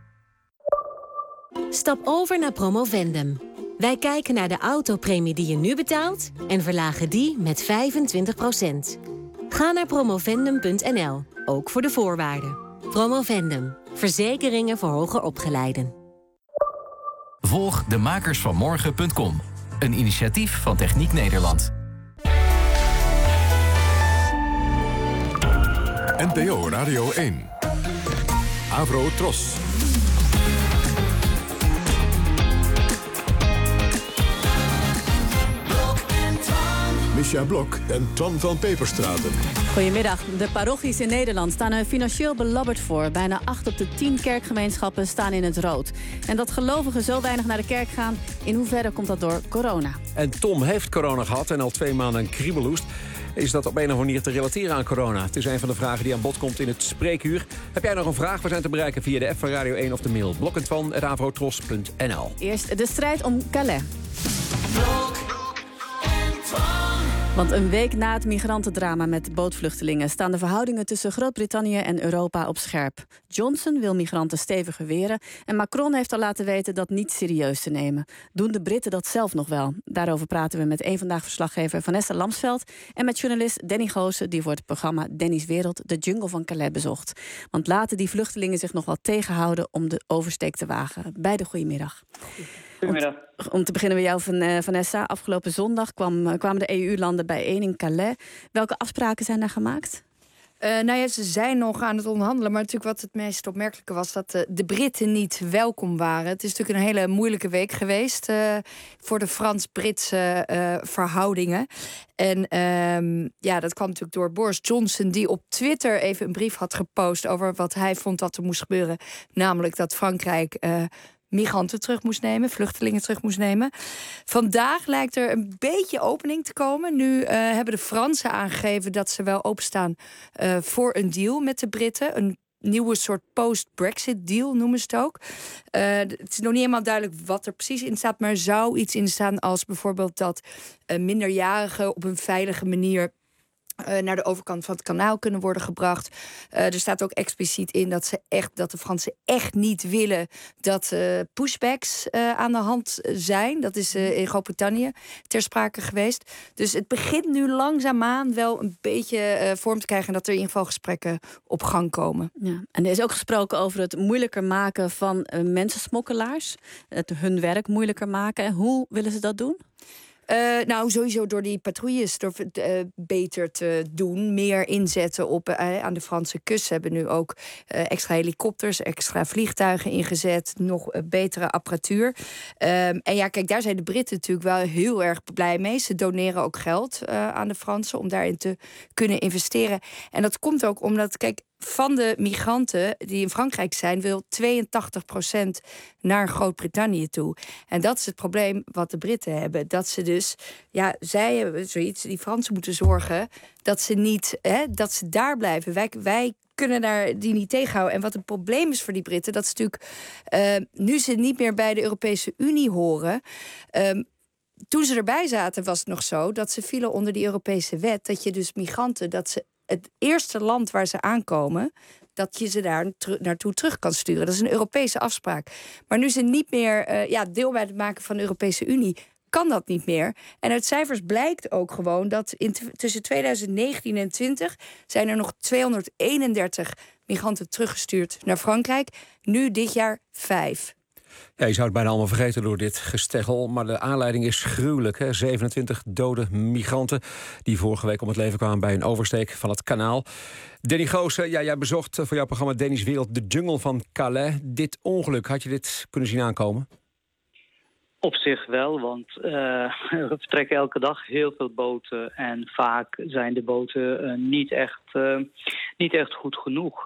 Stap over naar Promovendum. Wij kijken naar de autopremie die je nu betaalt en verlagen die met 25%. Ga naar promovendum.nl, ook voor de voorwaarden. Promovendum. Verzekeringen voor hoger opgeleiden. Volg demakersvanmorgen.com. Een initiatief van Techniek Nederland. NPO Radio 1. Avro Tros. Misja Blok en Twan van Peperstraten. Goedemiddag. De parochies in Nederland staan er financieel belabberd voor. Bijna 8 op de 10 kerkgemeenschappen staan in het rood. En dat gelovigen zo weinig naar de kerk gaan, in hoeverre komt dat door corona? En Tom heeft corona gehad en al 2 maanden een kriebelhoest. Is dat op een of andere manier te relateren aan corona? Het is een van de vragen die aan bod komt in het spreekuur. Heb jij nog een vraag? We zijn te bereiken via de app van Radio 1 of de mail blokentwan@avrotros.nl. Eerst de strijd om Calais. Want een week na het migrantendrama met bootvluchtelingen staan de verhoudingen tussen Groot-Brittannië en Europa op scherp. Johnson wil migranten stevig weren en Macron heeft al laten weten dat niet serieus te nemen. Doen de Britten dat zelf nog wel? Daarover praten we met één vandaag verslaggever Vanessa Lamsveld en met journalist Danny Goosen, die voor het programma Danny's Wereld de jungle van Calais bezocht. Want laten die vluchtelingen zich nog wel tegenhouden om de oversteek te wagen. Beide goedemiddag. Goedemiddag. Om te beginnen bij jou, Vanessa. Afgelopen zondag kwamen de EU-landen bijeen in Calais. Welke afspraken zijn daar gemaakt? Ze zijn nog aan het onderhandelen. Maar natuurlijk wat het meest opmerkelijke was, dat de Britten niet welkom waren. Het is natuurlijk een hele moeilijke week geweest voor de Frans-Britse verhoudingen. En dat kwam natuurlijk door Boris Johnson, die op Twitter even een brief had gepost over wat hij vond dat er moest gebeuren. Namelijk dat Frankrijk migranten terug moest nemen, vluchtelingen terug moest nemen. Vandaag lijkt er een beetje opening te komen. Nu hebben de Fransen aangegeven dat ze wel openstaan voor een deal met de Britten. Een nieuwe soort post-Brexit deal, noemen ze het ook. Het is nog niet helemaal duidelijk wat er precies in staat, maar er zou iets in staan als bijvoorbeeld dat minderjarigen op een veilige manier naar de overkant van het kanaal kunnen worden gebracht. Er staat ook expliciet in dat de Fransen echt niet willen dat pushbacks aan de hand zijn. Dat is in Groot-Brittannië ter sprake geweest. Dus het begint nu langzaamaan wel een beetje vorm te krijgen en dat er in ieder geval gesprekken op gang komen. Ja. En er is ook gesproken over het moeilijker maken van mensensmokkelaars. Hun werk moeilijker maken. En hoe willen ze dat doen? Nou, sowieso door die patrouilles beter te doen. Meer inzetten aan de Franse kust. Ze hebben nu ook extra helikopters, extra vliegtuigen ingezet. Nog betere apparatuur. En ja, kijk, daar zijn de Britten natuurlijk wel heel erg blij mee. Ze doneren ook geld aan de Fransen om daarin te kunnen investeren. En dat komt ook omdat, kijk, van de migranten die in Frankrijk zijn, wil 82% naar Groot-Brittannië toe. En dat is het probleem wat de Britten hebben. Dat ze dus, ja, zij hebben zoiets, die Fransen moeten zorgen dat ze niet, dat ze daar blijven. Wij kunnen daar die niet tegenhouden. En wat het probleem is voor die Britten, dat is natuurlijk, nu ze niet meer bij de Europese Unie horen. Toen ze erbij zaten was het nog zo dat ze vielen onder die Europese wet, dat je dus migranten, dat ze het eerste land waar ze aankomen, dat je ze daar naartoe terug kan sturen. Dat is een Europese afspraak. Maar nu ze niet meer deel uitmaken van de Europese Unie, kan dat niet meer. En uit cijfers blijkt ook gewoon dat tussen 2019 en 2020 zijn er nog 231 migranten teruggestuurd naar Frankrijk. Nu dit jaar 5. Ja, je zou het bijna allemaal vergeten door dit gesteggel. Maar de aanleiding is gruwelijk. 27 dode migranten die vorige week om het leven kwamen bij een oversteek van het kanaal. Danny Goosen, jij bezocht voor jouw programma Danny's Wereld de jungle van Calais. Dit ongeluk, had je dit kunnen zien aankomen? Op zich wel, want er vertrekken elke dag heel veel boten. En vaak zijn de boten niet echt goed genoeg.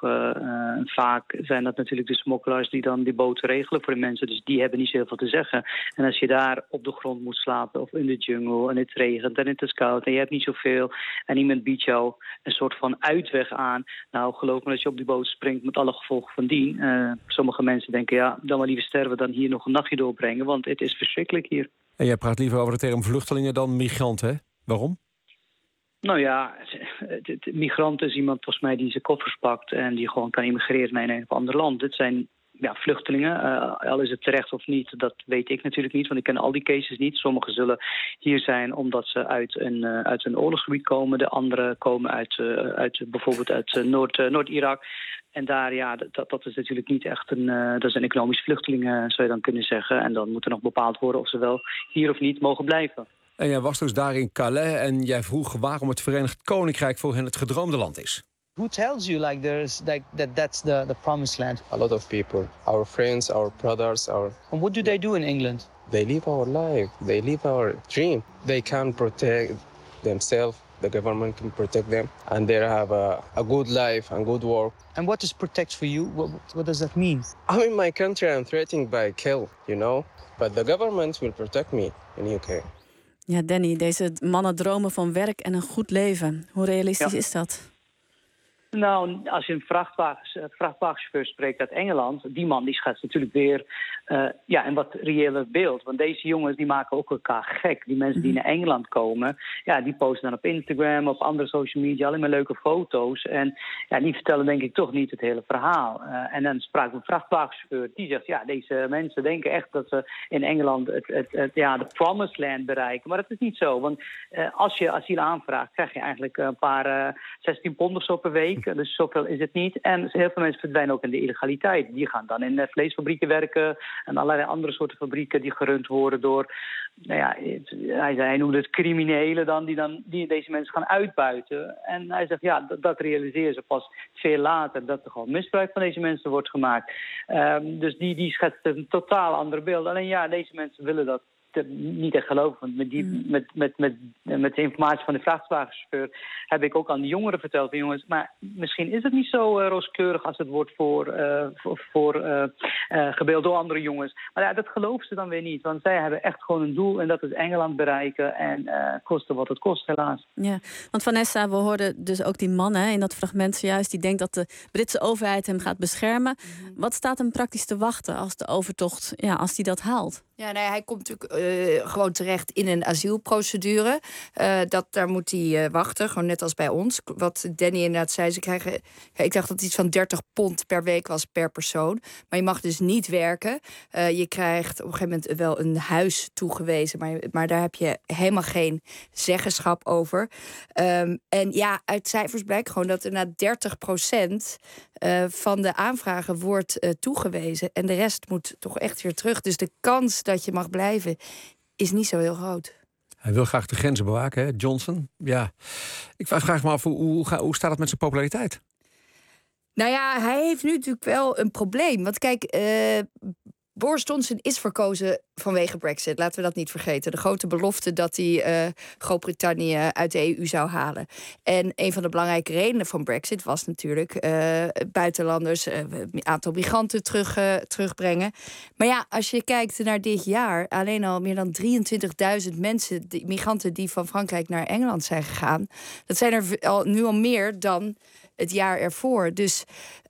Vaak zijn dat natuurlijk de smokkelaars die dan die boten regelen voor de mensen. Dus die hebben niet zoveel te zeggen. En als je daar op de grond moet slapen of in de jungle en het regent en het is koud en je hebt niet zoveel en iemand biedt jou een soort van uitweg aan. Nou, geloof me, als je op die boot springt met alle gevolgen van dien. Sommige mensen denken, ja, dan maar liever sterven dan hier nog een nachtje doorbrengen, want het is verschrikkelijk hier. En jij praat liever over de term vluchtelingen dan migranten, hè? Waarom? Nou ja, migrant is iemand volgens mij die zijn koffers pakt en die gewoon kan immigreren naar een of ander land. Dit zijn vluchtelingen, al is het terecht of niet, dat weet ik natuurlijk niet, want ik ken al die cases niet. Sommigen zullen hier zijn omdat ze uit een oorlogsgebied komen, de anderen komen bijvoorbeeld uit Noord-Irak. En daar, dat is natuurlijk niet echt dat is een economisch vluchteling, zou je dan kunnen zeggen. En dan moet er nog bepaald worden of ze wel hier of niet mogen blijven. En jij was dus daar in Calais en jij vroeg waarom het Verenigd Koninkrijk voor hen het gedroomde land is. Who tells you that's the promised land? A lot of people, our friends, our brothers, And what do they do in England? They live our life, they live our dream. They can protect themselves, the government can protect them, and they have a good life and good work. And what does protect for you? What does that mean? I'm in my country, I'm threatened by kill, but the government will protect me in the UK. Ja, Danny, deze mannen dromen van werk en een goed leven. Hoe realistisch is dat? Nou, als je een vrachtwagenchauffeur spreekt uit Engeland, die man die schetst natuurlijk weer een wat reëler beeld. Want deze jongens die maken ook elkaar gek. Die mensen die naar Engeland komen, die posten dan op Instagram, op andere social media, alleen maar leuke foto's. En die vertellen denk ik toch niet het hele verhaal. En dan sprak ik een vrachtwagenchauffeur die zegt, deze mensen denken echt dat ze in Engeland de promised land bereiken. Maar dat is niet zo, want als je asiel aanvraagt, krijg je eigenlijk een paar 16 pond of zo per week. Dus zoveel is het niet. En heel veel mensen verdwijnen ook in de illegaliteit. Die gaan dan in vleesfabrieken werken en allerlei andere soorten fabrieken die gerund worden door, hij noemde het criminelen die deze mensen gaan uitbuiten. En hij zegt, dat realiseren ze pas veel later, dat er gewoon misbruik van deze mensen wordt gemaakt. Dus die schetst een totaal ander beeld. Alleen deze mensen willen dat niet echt geloven. Want met de informatie van de vrachtwagenchauffeur heb ik ook aan de jongeren verteld van jongens, maar misschien is het niet zo rooskleurig als het wordt gebeeld door andere jongens. Maar ja, dat geloven ze dan weer niet, want zij hebben echt gewoon een doel en dat is Engeland bereiken en kosten wat het kost helaas. Ja, want Vanessa, we hoorden dus ook die man in dat fragment zojuist, die denkt dat de Britse overheid hem gaat beschermen. Wat staat hem praktisch te wachten als de overtocht, als hij dat haalt? Ja, nee, hij komt natuurlijk gewoon terecht in een asielprocedure. Daar moet hij wachten, gewoon net als bij ons. Wat Danny inderdaad zei, ze krijgen, ik dacht dat het iets van 30 pond per week was per persoon. Maar je mag dus niet werken. Je krijgt op een gegeven moment wel een huis toegewezen, maar daar heb je helemaal geen zeggenschap over. En ja, uit cijfers blijkt gewoon dat er na 30% van de aanvragen wordt toegewezen. En de rest moet toch echt weer terug. Dus de kans dat je mag blijven is niet zo heel groot. Hij wil graag de grenzen bewaken, hè, Johnson. Ja, ik vraag me af, hoe staat het met zijn populariteit? Nou ja, hij heeft nu natuurlijk wel een probleem. Want kijk, Boris Johnson is verkozen vanwege Brexit. Laten we dat niet vergeten. De grote belofte dat hij Groot-Brittannië uit de EU zou halen. En een van de belangrijke redenen van Brexit was natuurlijk buitenlanders, een aantal migranten terugbrengen. Maar ja, als je kijkt naar dit jaar, alleen al meer dan 23.000 mensen, migranten die van Frankrijk naar Engeland zijn gegaan. Dat zijn er nu al meer dan het jaar ervoor. Dus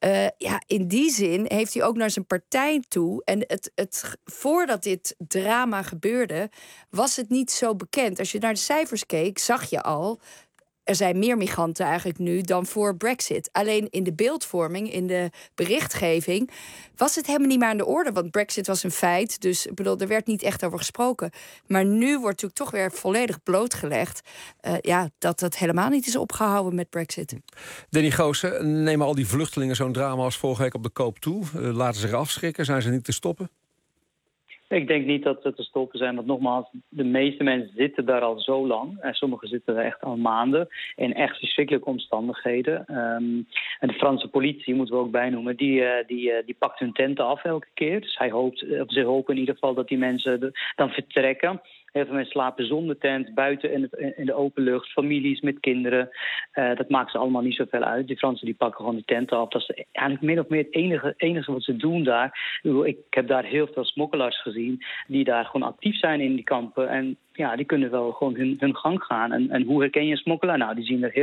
in die zin heeft hij ook naar zijn partij toe. En voordat dit drama gebeurde, was het niet zo bekend. Als je naar de cijfers keek, zag je al, er zijn meer migranten eigenlijk nu dan voor Brexit. Alleen in de beeldvorming, in de berichtgeving, was het helemaal niet meer aan de orde. Want Brexit was een feit, dus ik bedoel, er werd niet echt over gesproken. Maar nu wordt natuurlijk toch weer volledig blootgelegd dat het helemaal niet is opgehouden met Brexit. Danny Goosen, nemen al die vluchtelingen zo'n drama als vorige week op de koop toe? Laten ze zich afschrikken? Zijn ze niet te stoppen? Ik denk niet dat ze te stoppen zijn, want nogmaals, de meeste mensen zitten daar al zo lang. En sommigen zitten er echt al maanden in echt verschrikkelijke omstandigheden. En de Franse politie, moeten we ook bijnoemen, die pakt hun tenten af elke keer. Dus ze hopen in ieder geval dat die mensen dan vertrekken. Heel veel mensen slapen zonder tent, buiten in de open lucht, families met kinderen. Dat maakt ze allemaal niet zoveel uit. Die Fransen die pakken gewoon die tenten af. Dat is eigenlijk min of meer het enige wat ze doen daar. Ik heb daar heel veel smokkelaars gezien die daar gewoon actief zijn in die kampen. En ja, die kunnen wel gewoon hun gang gaan. En hoe herken je een smokkelaar? Nou, die zien er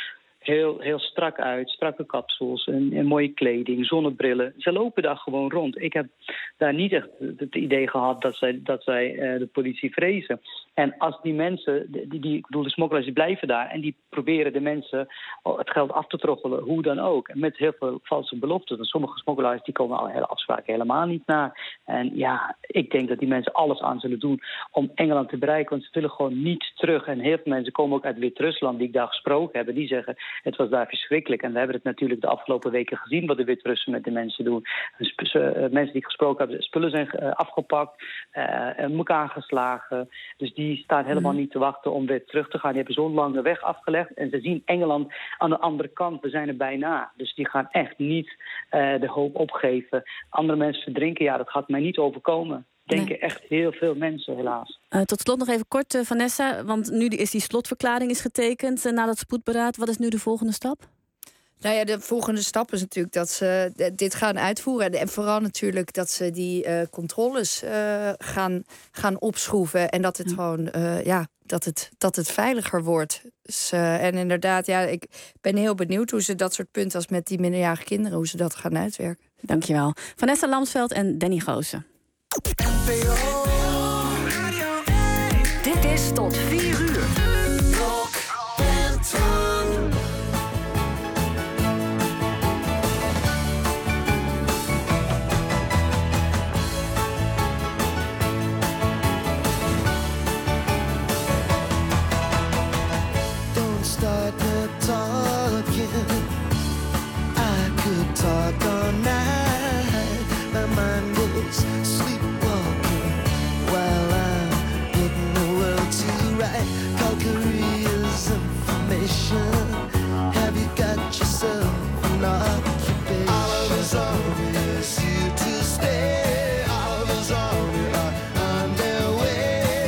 heel strak uit, strakke kapsels en mooie kleding, zonnebrillen. Ze lopen daar gewoon rond. Ik heb daar niet echt het idee gehad dat zij de politie vrezen. En als die mensen, ik bedoel de smokkelaars, die blijven daar en die proberen de mensen het geld af te troggelen, hoe dan ook. En met heel veel valse beloftes. Want sommige smokkelaars die komen al hele afspraken helemaal niet na. En ja, ik denk dat die mensen alles aan zullen doen om Engeland te bereiken. Want ze willen gewoon niet terug. En heel veel mensen komen ook uit Wit-Rusland die ik daar gesproken heb. Die zeggen, het was daar verschrikkelijk. En we hebben het natuurlijk de afgelopen weken gezien wat de Wit-Russen met de mensen doen. Mensen die ik gesproken heb, spullen zijn afgepakt, elkaar geslagen. Dus die staan helemaal niet te wachten om weer terug te gaan. Die hebben zo'n lange weg afgelegd. En ze zien Engeland aan de andere kant. We zijn er bijna. Dus die gaan echt niet de hoop opgeven. Andere mensen verdrinken. Ja, dat gaat mij niet overkomen. Denken echt heel veel mensen, helaas. Tot slot nog even kort, Vanessa. Want nu is die slotverklaring getekend na dat spoedberaad. Wat is nu de volgende stap? Nou ja, de volgende stap is natuurlijk dat ze dit gaan uitvoeren. En vooral natuurlijk dat ze die controles gaan opschroeven. En dat het gewoon, dat het veiliger wordt. Dus, en inderdaad, ik ben heel benieuwd hoe ze dat soort punten als met die minderjarige kinderen, hoe ze dat gaan uitwerken. Dankjewel. Vanessa Lamsveld en Danny Goosen. Dit is tot 4 uur. Don't start the talking. I could talk all night. My mind is sleepwalking while I'm getting the world to right. Calgary's information. Have you got yourself an occupation? All of us are here to stay. All of us are on their way.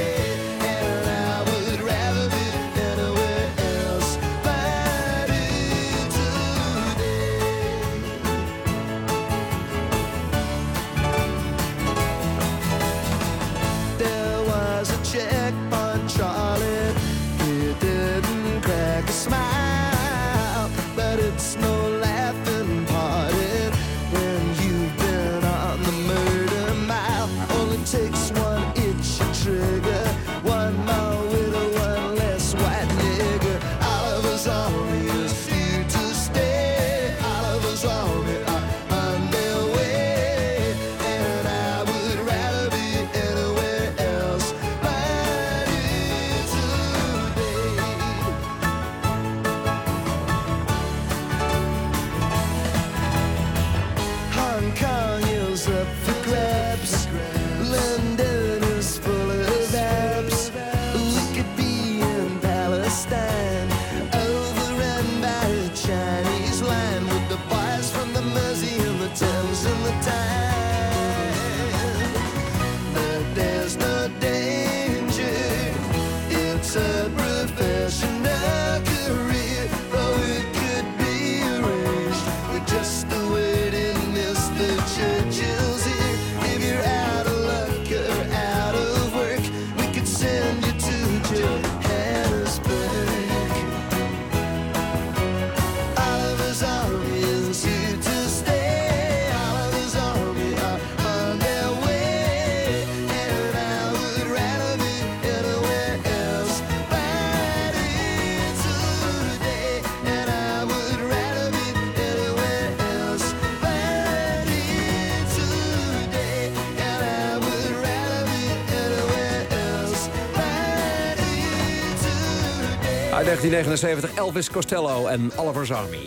Uit 1979 Elvis Costello en Oliver's Army.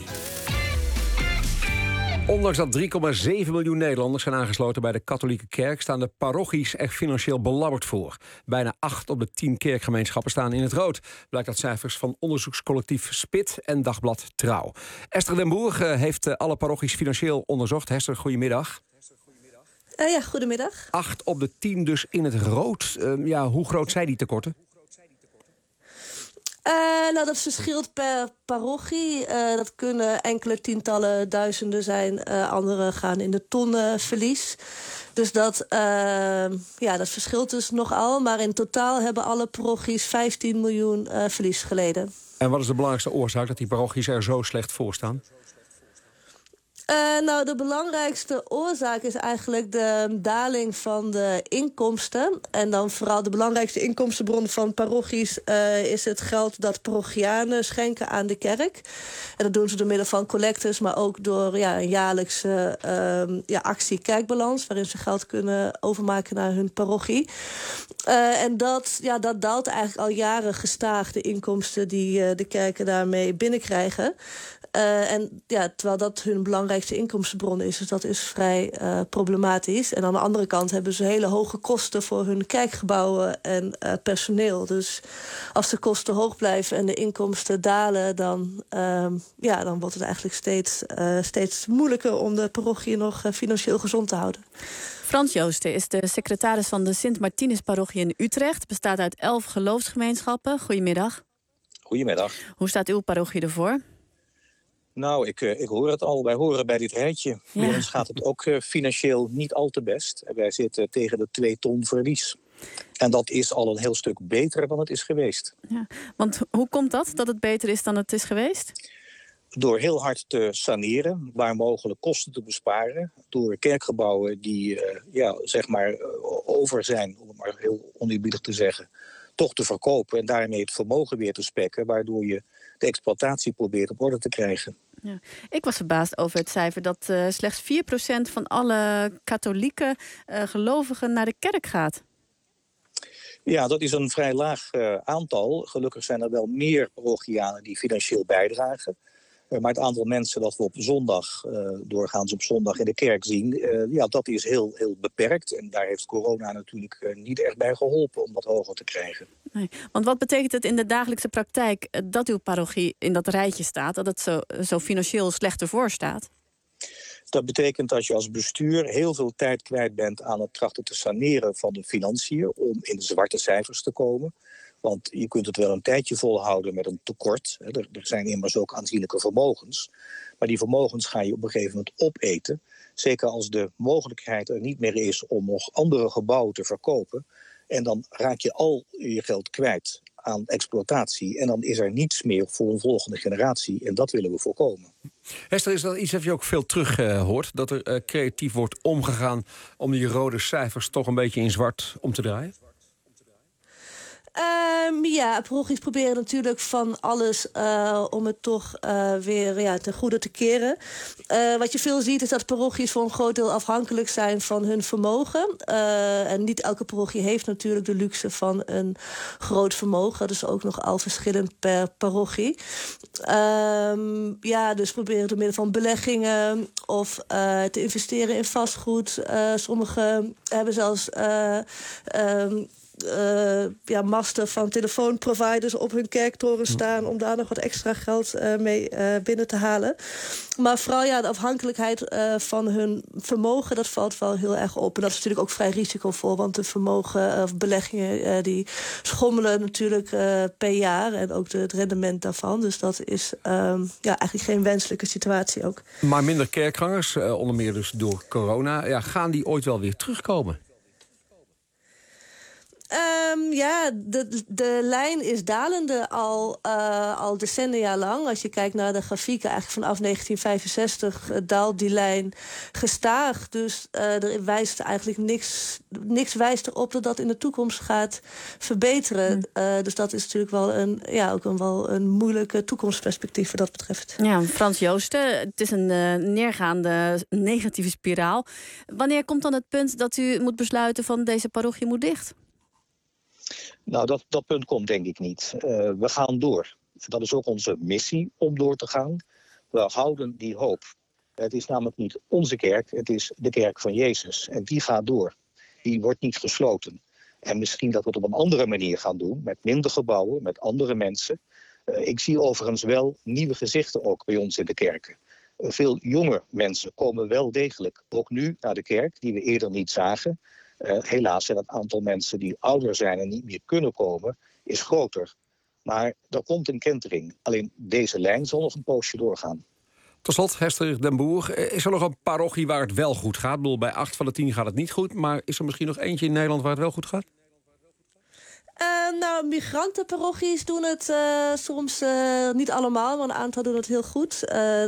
Ondanks dat 3,7 miljoen Nederlanders zijn aangesloten bij de katholieke kerk, staan de parochies er financieel belabberd voor. Bijna 8 op de 10 kerkgemeenschappen staan in het rood. Blijkt uit cijfers van onderzoekscollectief Spit en dagblad Trouw. Esther den Boer heeft alle parochies financieel onderzocht. Hester, goedemiddag. Ja, goedemiddag. 8 op de 10 dus in het rood. Hoe groot zijn die tekorten? Dat verschilt per parochie. Dat kunnen enkele tientallen duizenden zijn. Andere gaan in de tonnen verlies. Dus dat verschilt dus nogal. Maar in totaal hebben alle parochies 15 miljoen verlies geleden. En wat is de belangrijkste oorzaak dat die parochies er zo slecht voor staan? De belangrijkste oorzaak is eigenlijk de daling van de inkomsten. En dan vooral de belangrijkste inkomstenbron van parochies is het geld dat parochianen schenken aan de kerk. En dat doen ze door middel van collectes, maar ook door een jaarlijkse actie Kerkbalans, waarin ze geld kunnen overmaken naar hun parochie. En dat daalt eigenlijk al jaren gestaag, de inkomsten die de kerken daarmee binnenkrijgen. Terwijl dat hun belangrijkste inkomstenbron is. Dus dat is vrij problematisch. En aan de andere kant hebben ze hele hoge kosten voor hun kerkgebouwen en personeel. Dus als de kosten hoog blijven en de inkomsten dalen, dan wordt het eigenlijk steeds moeilijker om de parochie nog financieel gezond te houden. Frans Joosten is de secretaris van de Sint-Martinus-parochie in Utrecht. Bestaat uit 11 geloofsgemeenschappen. Goedemiddag. Goedemiddag. Hoe staat uw parochie ervoor? Nou, ik hoor het al. Wij horen bij dit rijtje. Bij ons gaat het ook financieel niet al te best. Wij zitten tegen de 2 ton verlies. En dat is al een heel stuk beter dan het is geweest. Ja, want hoe komt dat het beter is dan het is geweest? Door heel hard te saneren, waar mogelijk kosten te besparen. Door kerkgebouwen die over zijn, om het maar heel oneerbiedig te zeggen, toch te verkopen en daarmee het vermogen weer te spekken, waardoor je de exploitatie probeert op orde te krijgen. Ja. Ik was verbaasd over het cijfer dat slechts 4% van alle katholieke gelovigen naar de kerk gaat. Ja, dat is een vrij laag aantal. Gelukkig zijn er wel meer parochianen die financieel bijdragen. Maar het aantal mensen dat we op zondag, doorgaans op zondag in de kerk zien, dat is heel, heel beperkt. En daar heeft corona natuurlijk niet echt bij geholpen om dat hoger te krijgen. Nee, want wat betekent het in de dagelijkse praktijk dat uw parochie in dat rijtje staat, dat het zo financieel slecht ervoor staat? Dat betekent dat je als bestuur heel veel tijd kwijt bent aan het trachten te saneren van de financiën om in de zwarte cijfers te komen. Want je kunt het wel een tijdje volhouden met een tekort. Er zijn immers ook aanzienlijke vermogens. Maar die vermogens ga je op een gegeven moment opeten. Zeker als de mogelijkheid er niet meer is om nog andere gebouwen te verkopen. En dan raak je al je geld kwijt aan exploitatie. En dan is er niets meer voor een volgende generatie. En dat willen we voorkomen. Hester, is dat iets dat je ook veel terug hoort? Dat er creatief wordt omgegaan om die rode cijfers toch een beetje in zwart om te draaien? Parochies proberen natuurlijk van alles om het toch weer ten goede te keren. Wat je veel ziet is dat parochies voor een groot deel afhankelijk zijn van hun vermogen. En niet elke parochie heeft natuurlijk de luxe van een groot vermogen. Dus ook nogal verschillend per parochie. Dus proberen door middel van beleggingen of te investeren in vastgoed. Sommigen hebben zelfs masten van telefoonproviders op hun kerktoren staan om daar nog wat extra geld mee binnen te halen. Maar vooral de afhankelijkheid van hun vermogen, dat valt wel heel erg op. En dat is natuurlijk ook vrij risicovol, want de vermogen of beleggingen die schommelen natuurlijk per jaar en ook het rendement daarvan. Dus dat is eigenlijk geen wenselijke situatie ook. Maar minder kerkgangers, onder meer dus door corona, gaan die ooit wel weer terugkomen? De lijn is dalende al decennia lang. Als je kijkt naar de grafieken, eigenlijk vanaf 1965 daalt die lijn gestaag. Dus er wijst eigenlijk niks wijst erop dat dat in de toekomst gaat verbeteren. Dus dat is natuurlijk wel een moeilijke toekomstperspectief wat dat betreft. Ja, Frans Joosten, het is een neergaande negatieve spiraal. Wanneer komt dan het punt dat u moet besluiten van deze parochie moet dicht? Nou, dat punt komt denk ik niet. We gaan door. dat is ook onze missie om door te gaan. We houden die hoop. Het is namelijk niet onze kerk, het is de kerk van Jezus. En die gaat door. Die wordt niet gesloten. En misschien dat we het op een andere manier gaan doen, met minder gebouwen, met andere mensen. Ik zie overigens wel nieuwe gezichten ook bij ons in de kerken. Veel jonge mensen komen wel degelijk, ook nu, naar de kerk, die we eerder niet zagen. Helaas zijn het aantal mensen die ouder zijn en niet meer kunnen komen, is groter. Maar er komt een kentering. Alleen deze lijn zal nog een poosje doorgaan. Tot slot, Hester Den Boer. Is er nog een parochie waar het wel goed gaat? Ik bedoel, bij 8 van de 10 gaat het niet goed. Maar is er misschien nog eentje in Nederland waar het wel goed gaat? Migrantenparochies doen het soms niet allemaal, maar een aantal doen het heel goed.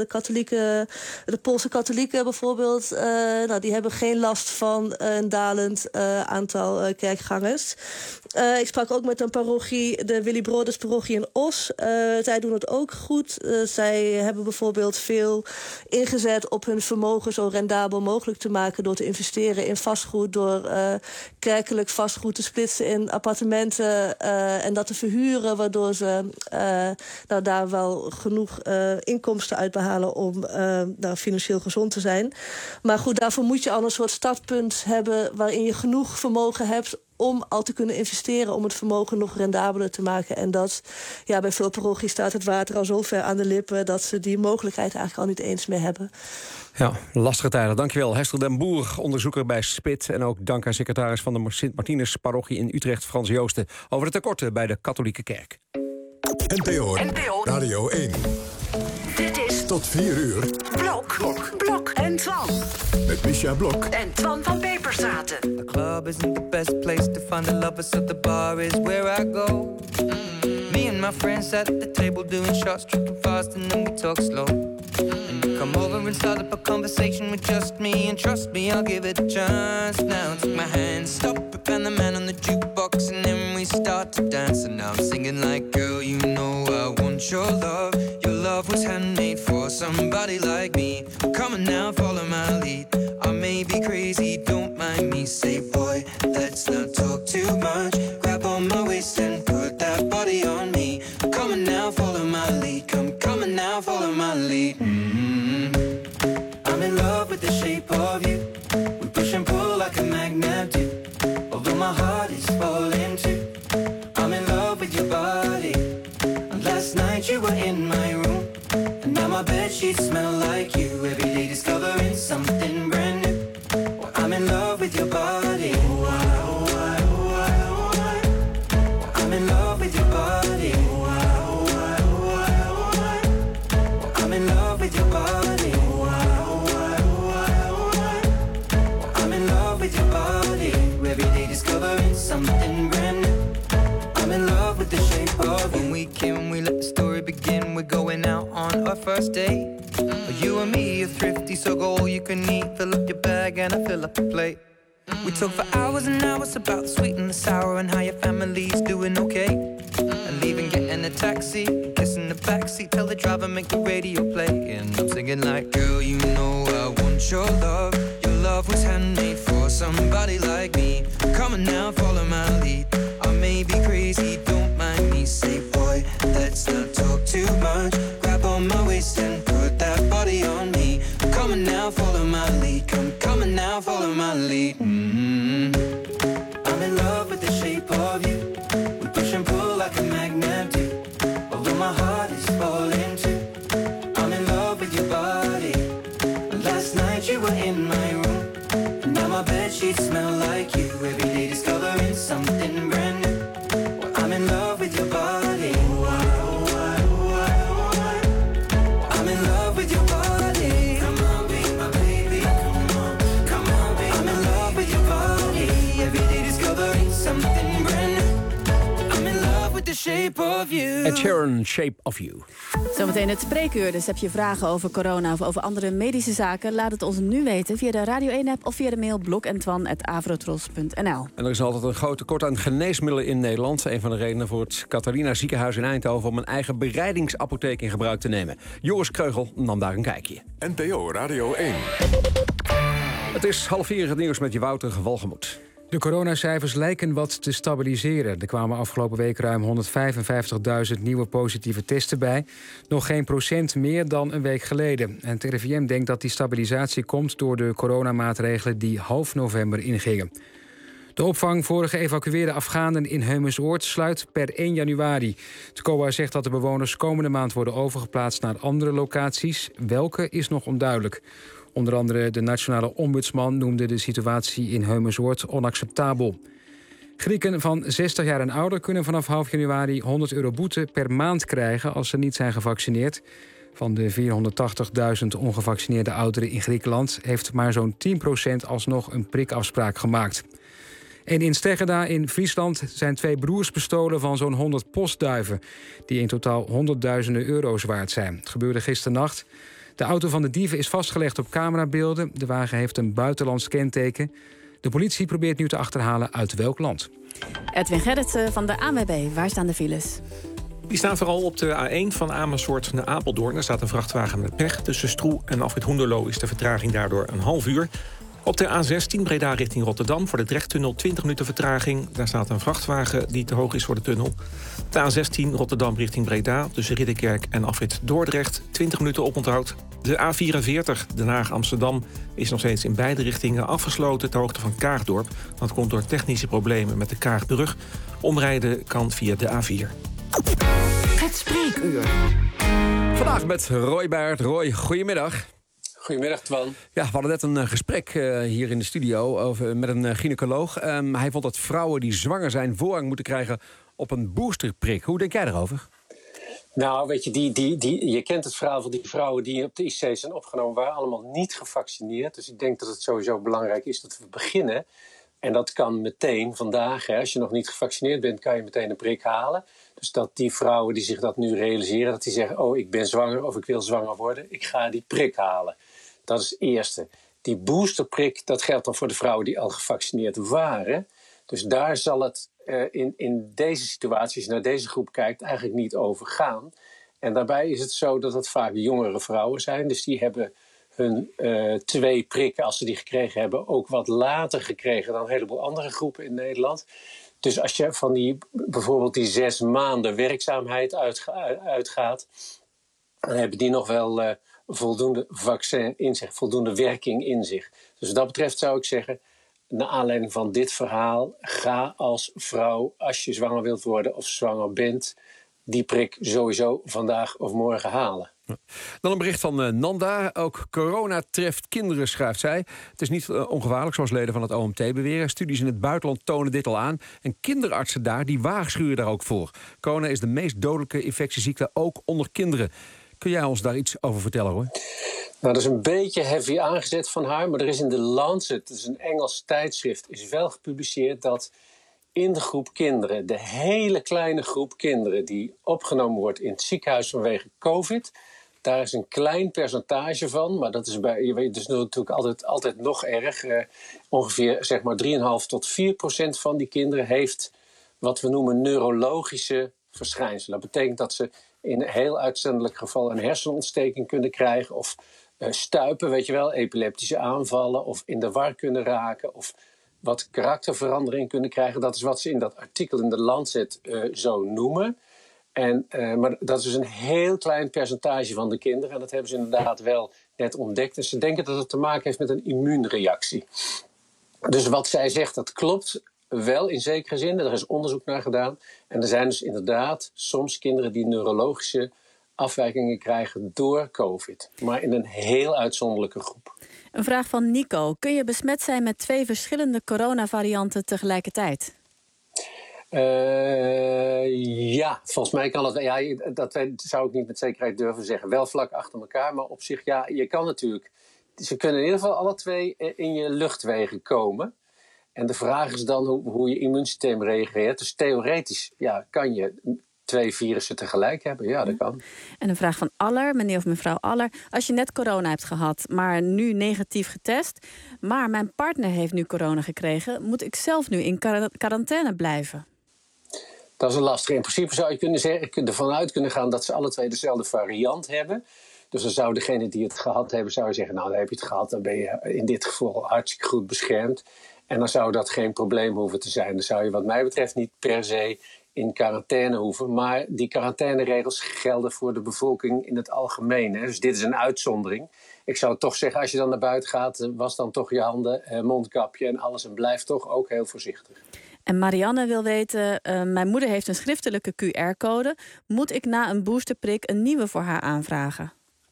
De Poolse katholieken bijvoorbeeld, die hebben geen last van een dalend aantal kerkgangers. Ik sprak ook met een parochie, de Willy Broders parochie in Os. Zij doen het ook goed. Zij hebben bijvoorbeeld veel ingezet op hun vermogen zo rendabel mogelijk te maken door te investeren in vastgoed, door kerkelijk vastgoed te splitsen in appartementen en dat te verhuren, waardoor ze daar wel genoeg inkomsten uit behalen om financieel gezond te zijn. Maar goed, daarvoor moet je al een soort startpunt hebben waarin je genoeg vermogen hebt om al te kunnen investeren, om het vermogen nog rendabeler te maken. En dat, bij veel parochies staat het water al zo ver aan de lippen dat ze die mogelijkheid eigenlijk al niet eens meer hebben. Ja, lastige tijden. Dankjewel. Hester Den Boer, onderzoeker bij SPIT. En ook dank aan secretaris van de Sint-Martinus-parochie in Utrecht, Frans Joosten, over de tekorten bij de katholieke kerk. NPO Radio 1. Dit is tot 4 uur. Blok en Twan. Met Misha Blok en Twan van Peperstraten. The club isn't the best place to find the lovers, so the bar is where I go. Me and my friends at the table doing shots, tripping fast, and then we talk slow. And you come over and start up a conversation with just me, and trust me, I'll give it a chance. Now take my hand, stop it, and the man on the jukebox, and then we start to dance. And now I'm singing like, girl, you know I want your love. Your love was handmade for somebody like me. Come on now, follow my lead. I may be crazy, don't mind me. Say, boy, let's not talk too much. Grab on my waist and put that body on me. Come on now, follow my lead. Come on now, follow my lead. I'm in love with the shape of you. We push and pull like a magnet do. Although my heart is falling too. I'm in love with your body. And last night you were in my room. And now my bedsheets smell like you. Every day discovering something brand new. Well, I'm in love with your body. I'm in love with your body. I'm in love with your body. I'm in love with your body. Every day discovering something brand new. I'm in love with the shape of you. When we came, we let the story begin. We're going out on our first date. You and me are thrifty, so go all you can eat. Fill up your bag and I fill up the plate. We talk for hours and hours about the sweet and the sour and how your family's doing okay. And leaving, getting a taxi, kissing the backseat, tell the driver make the radio play. And I'm singing like, girl, you know I want your love. Your love was handmade for somebody like me. Come on now, follow my lead. I may be crazy, don't mind me. Say, boy, let's not talk too much. Grab on my waist and put that body on me. Come on now, follow my lead. Come on now, follow my lead. I'm in love with the shape of you. We push and pull like a magnet do. Although my heart is falling too. I'm in love with your body. Last night you were in my room. And now my bedsheets smell like you. Every day discovering something brand new. Well, I'm in love with your body. I'm in love with your body. Come on, be my baby. Come on, be. I'm in love with your body. Every day discovering something brand new. I'm in love with the shape of you. Ed Sheeran, Shape of You. Zometeen het spreekuur. Dus heb je vragen over corona of over andere medische zaken? Laat het ons nu weten via de Radio 1-app of via de mail blokentwan@avrotros.nl. En er is altijd een groot tekort aan geneesmiddelen in Nederland. Een van de redenen voor het Catharina ziekenhuis in Eindhoven om een eigen bereidingsapotheek in gebruik te nemen. Joris Kreugel nam daar een kijkje. NPO Radio 1. Het is 3:30 het nieuws met je Wouter Walgemoed. De coronacijfers lijken wat te stabiliseren. Er kwamen afgelopen week ruim 155.000 nieuwe positieve testen bij. Nog geen procent meer dan een week geleden. En het RIVM denkt dat die stabilisatie komt door de coronamaatregelen die half november ingingen. De opvang voor geëvacueerde Afghanen in Heumensoord sluit per 1 januari. Het COA zegt dat de bewoners komende maand worden overgeplaatst naar andere locaties. Welke is nog onduidelijk. Onder andere de nationale ombudsman noemde de situatie in Heumensoord onacceptabel. Grieken van 60 jaar en ouder kunnen vanaf half januari €100 boete per maand krijgen als ze niet zijn gevaccineerd. Van de 480.000 ongevaccineerde ouderen in Griekenland heeft maar zo'n 10% alsnog een prikafspraak gemaakt. En in Steggeda in Friesland zijn 2 broers bestolen van zo'n 100 postduiven, die in totaal honderdduizenden euro's waard zijn. Het gebeurde gisternacht. De auto van de dieven is vastgelegd op camerabeelden. De wagen heeft een buitenlands kenteken. De politie probeert nu te achterhalen uit welk land. Edwin Gerritsen van de ANWB. Waar staan de files? Die staan vooral op de A1 van Amersfoort naar Apeldoorn. Er staat een vrachtwagen met pech. Tussen Stroe en Afrit Hoenderloo is de vertraging daardoor een half uur. Op de A16 Breda richting Rotterdam voor de Drechttunnel 20 minuten vertraging. Daar staat een vrachtwagen die te hoog is voor de tunnel. De A16 Rotterdam richting Breda tussen Ridderkerk en Afrit Dordrecht 20 minuten oponthoud. De A44 Den Haag-Amsterdam is nog steeds in beide richtingen afgesloten ter hoogte van Kaagdorp. Dat komt door technische problemen met de Kaagbrug. Omrijden kan via de A4. Het spreekuur. Vandaag met Roy Baert. Roy, goedemiddag. Goedemiddag, Twan. Ja, we hadden net een gesprek hier in de studio met een gynaecoloog. Hij vond dat vrouwen die zwanger zijn voorrang moeten krijgen op een boosterprik. Hoe denk jij daarover? Nou, weet je, je kent het verhaal van die vrouwen die op de IC zijn opgenomen, waren allemaal niet gevaccineerd. Dus ik denk dat het sowieso belangrijk is dat we beginnen. En dat kan meteen vandaag. Hè. Als je nog niet gevaccineerd bent, kan je meteen een prik halen. Dus dat die vrouwen die zich dat nu realiseren, dat die zeggen, oh, ik ben zwanger of ik wil zwanger worden, ik ga die prik halen. Dat is het eerste. Die boosterprik, dat geldt dan voor de vrouwen die al gevaccineerd waren. Dus daar zal het in deze situaties, naar deze groep kijkt, eigenlijk niet over gaan. En daarbij is het zo dat het vaak jongere vrouwen zijn. Dus die hebben hun 2 prikken, als ze die gekregen hebben, ook wat later gekregen dan een heleboel andere groepen in Nederland. Dus als je van bijvoorbeeld die 6 maanden werkzaamheid uitgaat, dan hebben die nog wel voldoende vaccin in zich, voldoende werking in zich. Dus wat dat betreft zou ik zeggen, naar aanleiding van dit verhaal, ga als vrouw, als je zwanger wilt worden of zwanger bent, die prik sowieso vandaag of morgen halen. Dan een bericht van Nanda. Ook corona treft kinderen, schrijft zij. Het is niet ongevaarlijk, zoals leden van het OMT beweren. Studies in het buitenland tonen dit al aan. En kinderartsen daar, die waarschuwen daar ook voor. Corona is de meest dodelijke infectieziekte, ook onder kinderen. Kun jij ons daar iets over vertellen, hoor? Nou, dat is een beetje heavy aangezet van haar. Maar er is in de Lancet, dat is een Engels tijdschrift, is wel gepubliceerd dat in de groep kinderen, de hele kleine groep kinderen die opgenomen wordt in het ziekenhuis vanwege COVID, daar is een klein percentage van, maar dat is je weet, dus natuurlijk altijd nog erg. Ongeveer zeg maar 3,5 tot 4% van die kinderen heeft wat we noemen neurologische verschijnselen. Dat betekent dat ze in een heel uitzonderlijk geval een hersenontsteking kunnen krijgen of stuipen, weet je wel, epileptische aanvallen of in de war kunnen raken of wat karakterverandering kunnen krijgen. Dat is wat ze in dat artikel in de Lancet zo noemen. Maar dat is dus een heel klein percentage van de kinderen. En dat hebben ze inderdaad wel net ontdekt. En ze denken dat het te maken heeft met een immuunreactie. Dus wat zij zegt, dat klopt wel in zekere zin. Er is onderzoek naar gedaan. En er zijn dus inderdaad soms kinderen die neurologische afwijkingen krijgen door COVID. Maar in een heel uitzonderlijke groep. Een vraag van Nico. Kun je besmet zijn met 2 verschillende coronavarianten tegelijkertijd? Ja, volgens mij kan het. Ja, dat zou ik niet met zekerheid durven zeggen. Wel vlak achter elkaar, maar op zich, ja, je kan natuurlijk. Ze kunnen in ieder geval alle 2 in je luchtwegen komen. En de vraag is dan hoe je immuunsysteem reageert. Dus theoretisch kan je 2 virussen tegelijk hebben. Ja, dat kan. En een vraag van Aller, meneer of mevrouw Aller. Als je net corona hebt gehad, maar nu negatief getest, maar mijn partner heeft nu corona gekregen, moet ik zelf nu in quarantaine blijven? Dat is een lastige. In principe zou je ervan uit kunnen gaan dat ze alle 2 dezelfde variant hebben. Dus dan zou degene die het gehad hebben, zou zeggen, nou, dan heb je het gehad, dan ben je in dit geval hartstikke goed beschermd. En dan zou dat geen probleem hoeven te zijn. Dan zou je wat mij betreft niet per se in quarantaine hoeven. Maar die quarantaineregels gelden voor de bevolking in het algemeen. Hè. Dus dit is een uitzondering. Ik zou toch zeggen, als je dan naar buiten gaat, was dan toch je handen, mondkapje en alles. En blijf toch ook heel voorzichtig. En Marianne wil weten, mijn moeder heeft een schriftelijke QR-code. Moet ik na een boosterprik een nieuwe voor haar aanvragen?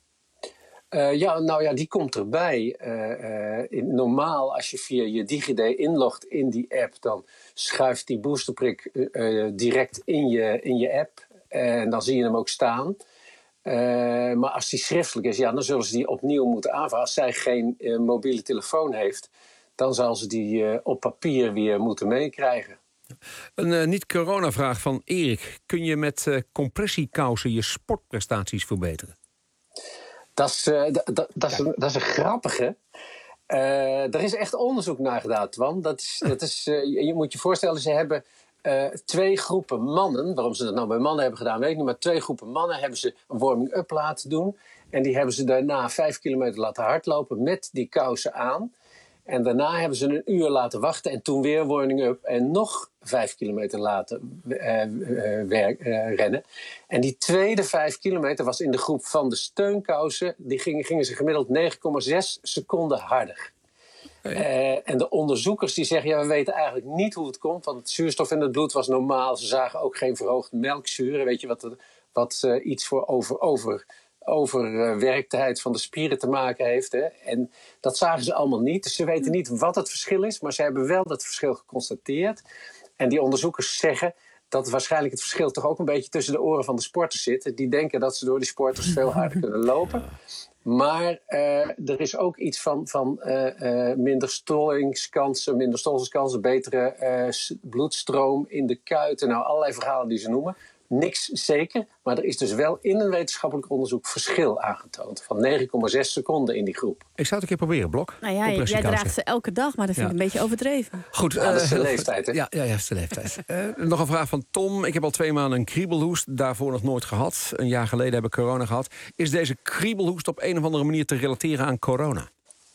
Die komt erbij. Normaal, als je via je DigiD inlogt in die app, dan schuift die boosterprik direct in je app. En dan zie je hem ook staan. Maar als die schriftelijk is, dan zullen ze die opnieuw moeten aanvragen. Als zij geen mobiele telefoon heeft, dan zal ze die op papier weer moeten meekrijgen. Een niet-corona-vraag van Erik. Kun je met compressiekousen je sportprestaties verbeteren? Dat is een grappige. Er is echt onderzoek naar gedaan, Twan. Je moet je voorstellen, ze hebben 2 groepen mannen. Waarom ze dat nou bij mannen hebben gedaan, weet ik niet. Maar 2 groepen mannen hebben ze een warming-up laten doen. En die hebben ze daarna 5 kilometer laten hardlopen met die kousen aan. En daarna hebben ze een uur laten wachten en toen weer warming-up en nog 5 kilometer laten rennen. En die tweede 5 kilometer was in de groep van de steunkousen. Die gingen ze gemiddeld 9,6 seconden harder. En de onderzoekers die zeggen, we weten eigenlijk niet hoe het komt. Want het zuurstof in het bloed was normaal. Ze zagen ook geen verhoogde melkzuur. Weet je wat iets voor overwerktheid van de spieren te maken heeft. Hè? En dat zagen ze allemaal niet. Dus ze weten niet wat het verschil is, maar ze hebben wel dat verschil geconstateerd. En die onderzoekers zeggen dat waarschijnlijk het verschil toch ook een beetje tussen de oren van de sporters zit. Die denken dat ze door die sporters veel harder kunnen lopen. Maar er is ook iets van minder stollingskansen, betere bloedstroom in de kuiten. Nou, allerlei verhalen die ze noemen. Niks zeker, maar er is dus wel in een wetenschappelijk onderzoek verschil aangetoond. Van 9,6 seconden in die groep. Ik zou het een keer proberen, Blok. Nou ja, jij draagt ze elke dag, maar dat vind ik een beetje overdreven. Goed, dat is de leeftijd, hè? Ja, dat is de leeftijd. Nog een vraag van Tom. Ik heb al 2 maanden een kriebelhoest, daarvoor nog nooit gehad. Een jaar geleden heb ik corona gehad. Is deze kriebelhoest op een of andere manier te relateren aan corona?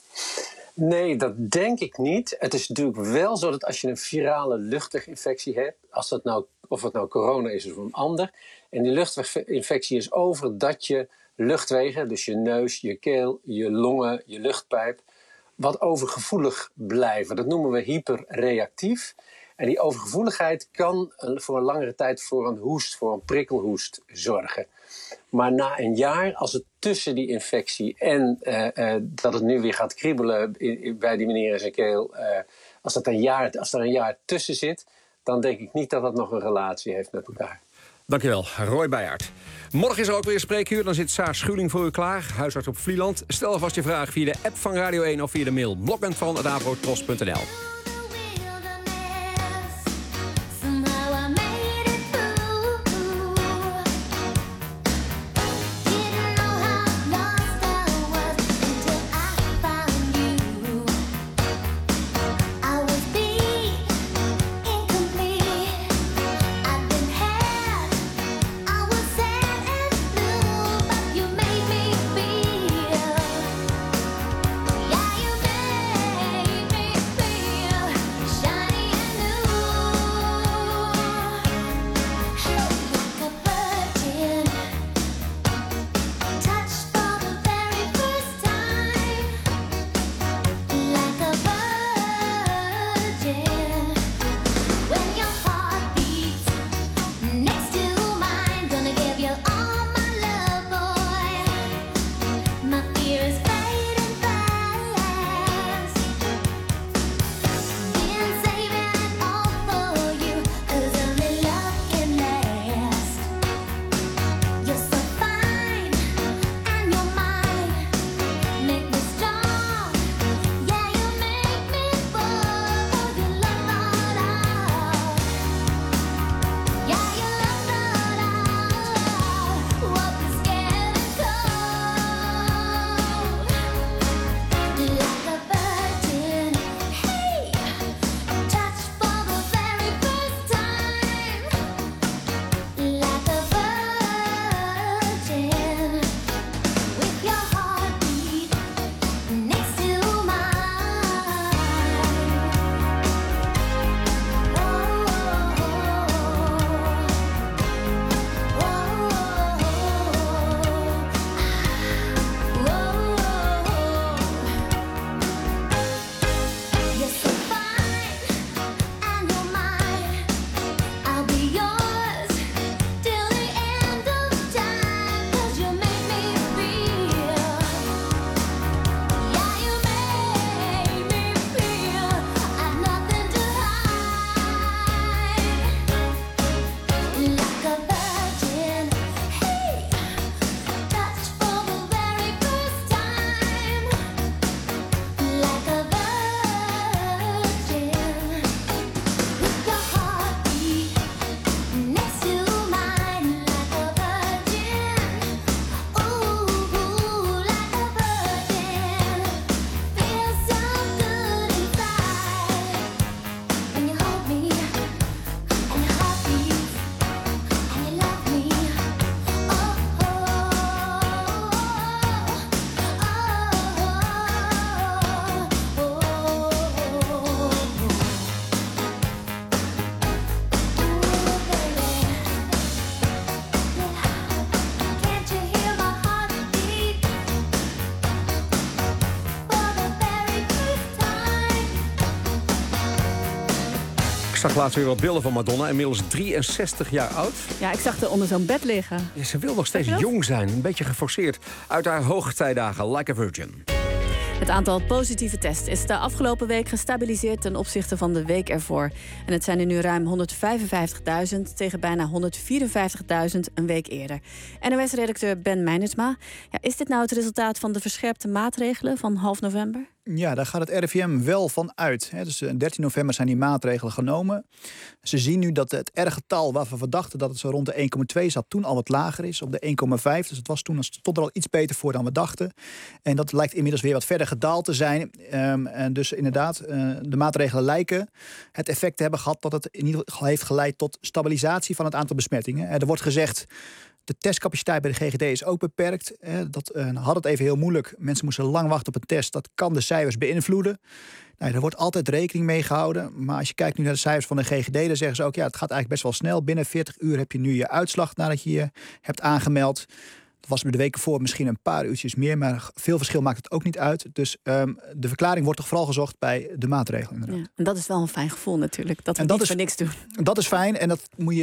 Nee, dat denk ik niet. Het is natuurlijk wel zo dat als je een virale luchtweginfectie hebt, of het nou corona is of een ander, en die luchtweginfectie is over dat je luchtwegen, dus je neus, je keel, je longen, je luchtpijp, wat overgevoelig blijven. Dat noemen we hyperreactief. En die overgevoeligheid kan voor een langere tijd voor een hoest, voor een prikkelhoest zorgen. Maar na een jaar, als het tussen die infectie en dat het nu weer gaat kriebelen bij die meneer in zijn keel, als er een jaar tussen zit, dan denk ik niet dat dat nog een relatie heeft met elkaar. Dankjewel, Roy Beijaert. Morgen is er ook weer een spreekuur. Dan zit Saar Schuling voor u klaar, huisarts op Vlieland. Stel vast je vraag via de app van Radio 1 of via de mail blokbandvan@avrotros.nl. Yeah, you made me feel zag laatst weer wat beelden van Madonna. Inmiddels 63 jaar oud. Ja, ik zag haar onder zo'n bed liggen. Ja, ze wil nog steeds jong zijn. Een beetje geforceerd. Uit haar hoogtijdagen, like a virgin. Het aantal positieve tests is de afgelopen week gestabiliseerd ten opzichte van de week ervoor. En het zijn er nu ruim 155.000 tegen bijna 154.000 een week eerder. NOS-redacteur Ben Meinersma. Ja, is dit nou het resultaat van de verscherpte maatregelen van half november? Ja, daar gaat het RIVM wel van uit. Dus 13 november zijn die maatregelen genomen. Ze zien nu dat het R-getal waarvan we dachten dat het zo rond de 1,2 zat, toen al wat lager is, op de 1,5. Dus het stond er al iets beter voor dan we dachten. En dat lijkt inmiddels weer wat verder gedaald te zijn. En dus inderdaad, de maatregelen lijken het effect te hebben gehad dat het in ieder geval heeft geleid tot stabilisatie van het aantal besmettingen. Er wordt gezegd, de testcapaciteit bij de GGD is ook beperkt. Dat had het even heel moeilijk. Mensen moesten lang wachten op een test. Dat kan de cijfers beïnvloeden. Nou, er wordt altijd rekening mee gehouden. Maar als je kijkt nu naar de cijfers van de GGD, dan zeggen ze ook, ja, het gaat eigenlijk best wel snel. Binnen 40 uur heb je nu je uitslag nadat je je hebt aangemeld. Dat was met de weken voor misschien een paar uurtjes meer, maar veel verschil maakt het ook niet uit. Dus de verklaring wordt toch vooral gezocht bij de maatregelen. Inderdaad. Ja, en dat is wel een fijn gevoel natuurlijk, dat we niet voor niks doen. Dat is fijn en dat moet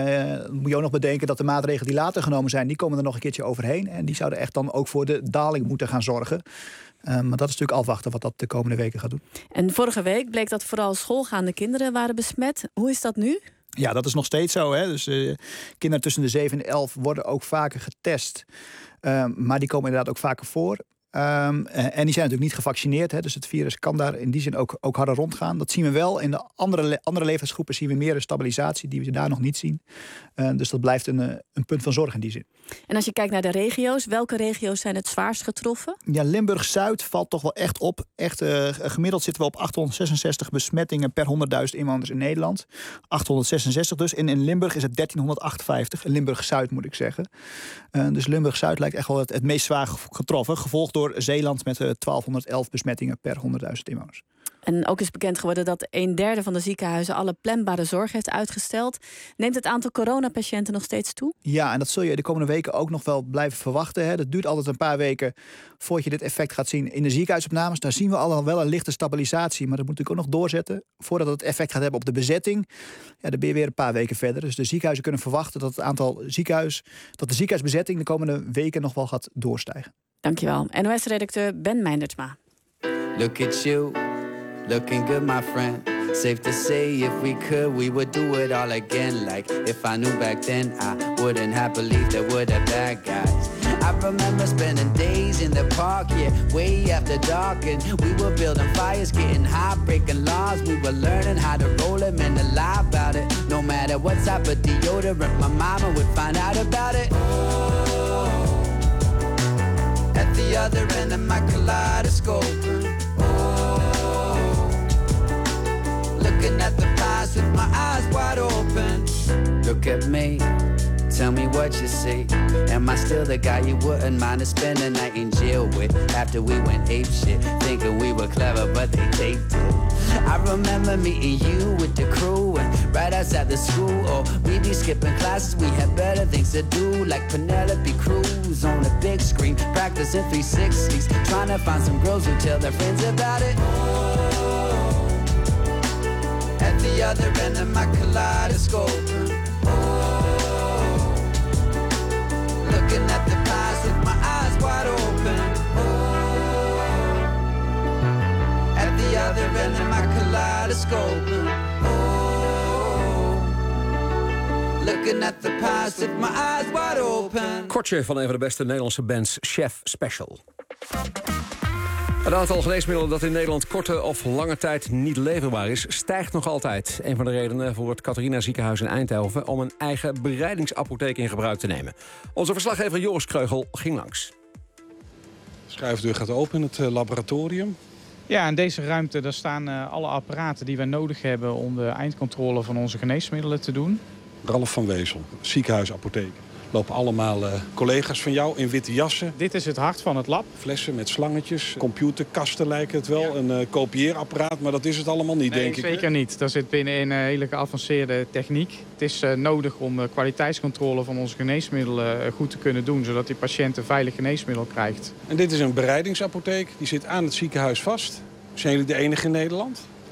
je ook nog bedenken dat de maatregelen die later genomen zijn, die komen er nog een keertje overheen. En die zouden echt dan ook voor de daling moeten gaan zorgen. Maar dat is natuurlijk afwachten wat dat de komende weken gaat doen. En vorige week bleek dat vooral schoolgaande kinderen waren besmet. Hoe is dat nu? Ja, dat is nog steeds zo. Hè? Dus kinderen tussen de 7 en 11 worden ook vaker getest. Maar die komen inderdaad ook vaker voor. En die zijn natuurlijk niet gevaccineerd. Hè? Dus het virus kan daar in die zin ook harder rondgaan. Dat zien we wel. In de andere leeftijdsgroepen zien we meer een stabilisatie die we daar nog niet zien. Dus dat blijft een punt van zorg in die zin. En als je kijkt naar de regio's, welke regio's zijn het zwaarst getroffen? Ja, Limburg-Zuid valt toch wel echt op. Gemiddeld zitten we op 866 besmettingen per 100.000 inwoners in Nederland. 866 dus. In Limburg is het 1358. In Limburg-Zuid moet ik zeggen. Dus Limburg-Zuid lijkt echt wel het meest zwaar getroffen. Gevolgd door Zeeland met 1211 besmettingen per 100.000 inwoners. En ook is bekend geworden dat 1/3 van de ziekenhuizen alle planbare zorg heeft uitgesteld. Neemt het aantal coronapatiënten nog steeds toe? Ja, en dat zul je de komende weken ook nog wel blijven verwachten. Hè. Dat duurt altijd een paar weken voordat je dit effect gaat zien in de ziekenhuisopnames. Daar zien we al wel een lichte stabilisatie, maar dat moet natuurlijk ook nog doorzetten. Voordat het effect gaat hebben op de bezetting, ja, dan ben je weer een paar weken verder. Dus de ziekenhuizen kunnen verwachten dat de ziekenhuisbezetting de komende weken nog wel gaat doorstijgen. Dankjewel. NOS-redacteur Ben Meinersma. Look at you. Looking good, my friend. Safe to say, if we could, we would do it all again. Like, if I knew back then, I wouldn't have believed there were the bad guys. I remember spending days in the park, yeah, way after dark. And we were building fires, getting high, breaking laws. We were learning how to roll them and to lie about it. No matter what type of deodorant, my mama would find out about it. Oh, at the other end of my kaleidoscope. Looking at the past with my eyes wide open. Look at me, tell me what you see. Am I still the guy you wouldn't mind to spend a night in jail with? After we went apeshit, thinking we were clever, but they taped it. I remember meeting you with the crew and right outside the school. Oh, we be skipping classes, we had better things to do. Like Penelope Cruz on the big screen, practicing 360s, trying to find some girls who tell their friends about it. At the other end of my kaleidoscope. Oh, looking at the past with my eyes wide open. Oh, at the other end of my kaleidoscope. Oh, looking at the past with my eyes wide open. Kortje van een van de beste Nederlandse bands, Chef Special. Het aantal geneesmiddelen dat in Nederland korte of lange tijd niet leverbaar is, stijgt nog altijd. Een van de redenen voor het Catharina Ziekenhuis in Eindhoven om een eigen bereidingsapotheek in gebruik te nemen. Onze verslaggever Joris Kreugel ging langs. De schuifdeur gaat open in het laboratorium. Ja, in deze ruimte daar staan alle apparaten die wij nodig hebben om de eindcontrole van onze geneesmiddelen te doen. Ralf van Wezel, ziekenhuisapotheek. Lopen allemaal collega's van jou in witte jassen. Dit is het hart van het lab. Flessen met slangetjes, computerkasten lijken het wel. Ja. Een kopieerapparaat, maar dat is het allemaal niet, denk ik. Nee, zeker niet. Daar zit binnen een hele geavanceerde techniek. Het is nodig om de kwaliteitscontrole van onze geneesmiddelen goed te kunnen doen, zodat die patiënt een veilig geneesmiddel krijgt. En dit is een bereidingsapotheek. Die zit aan het ziekenhuis vast. Zijn jullie de enige in Nederland?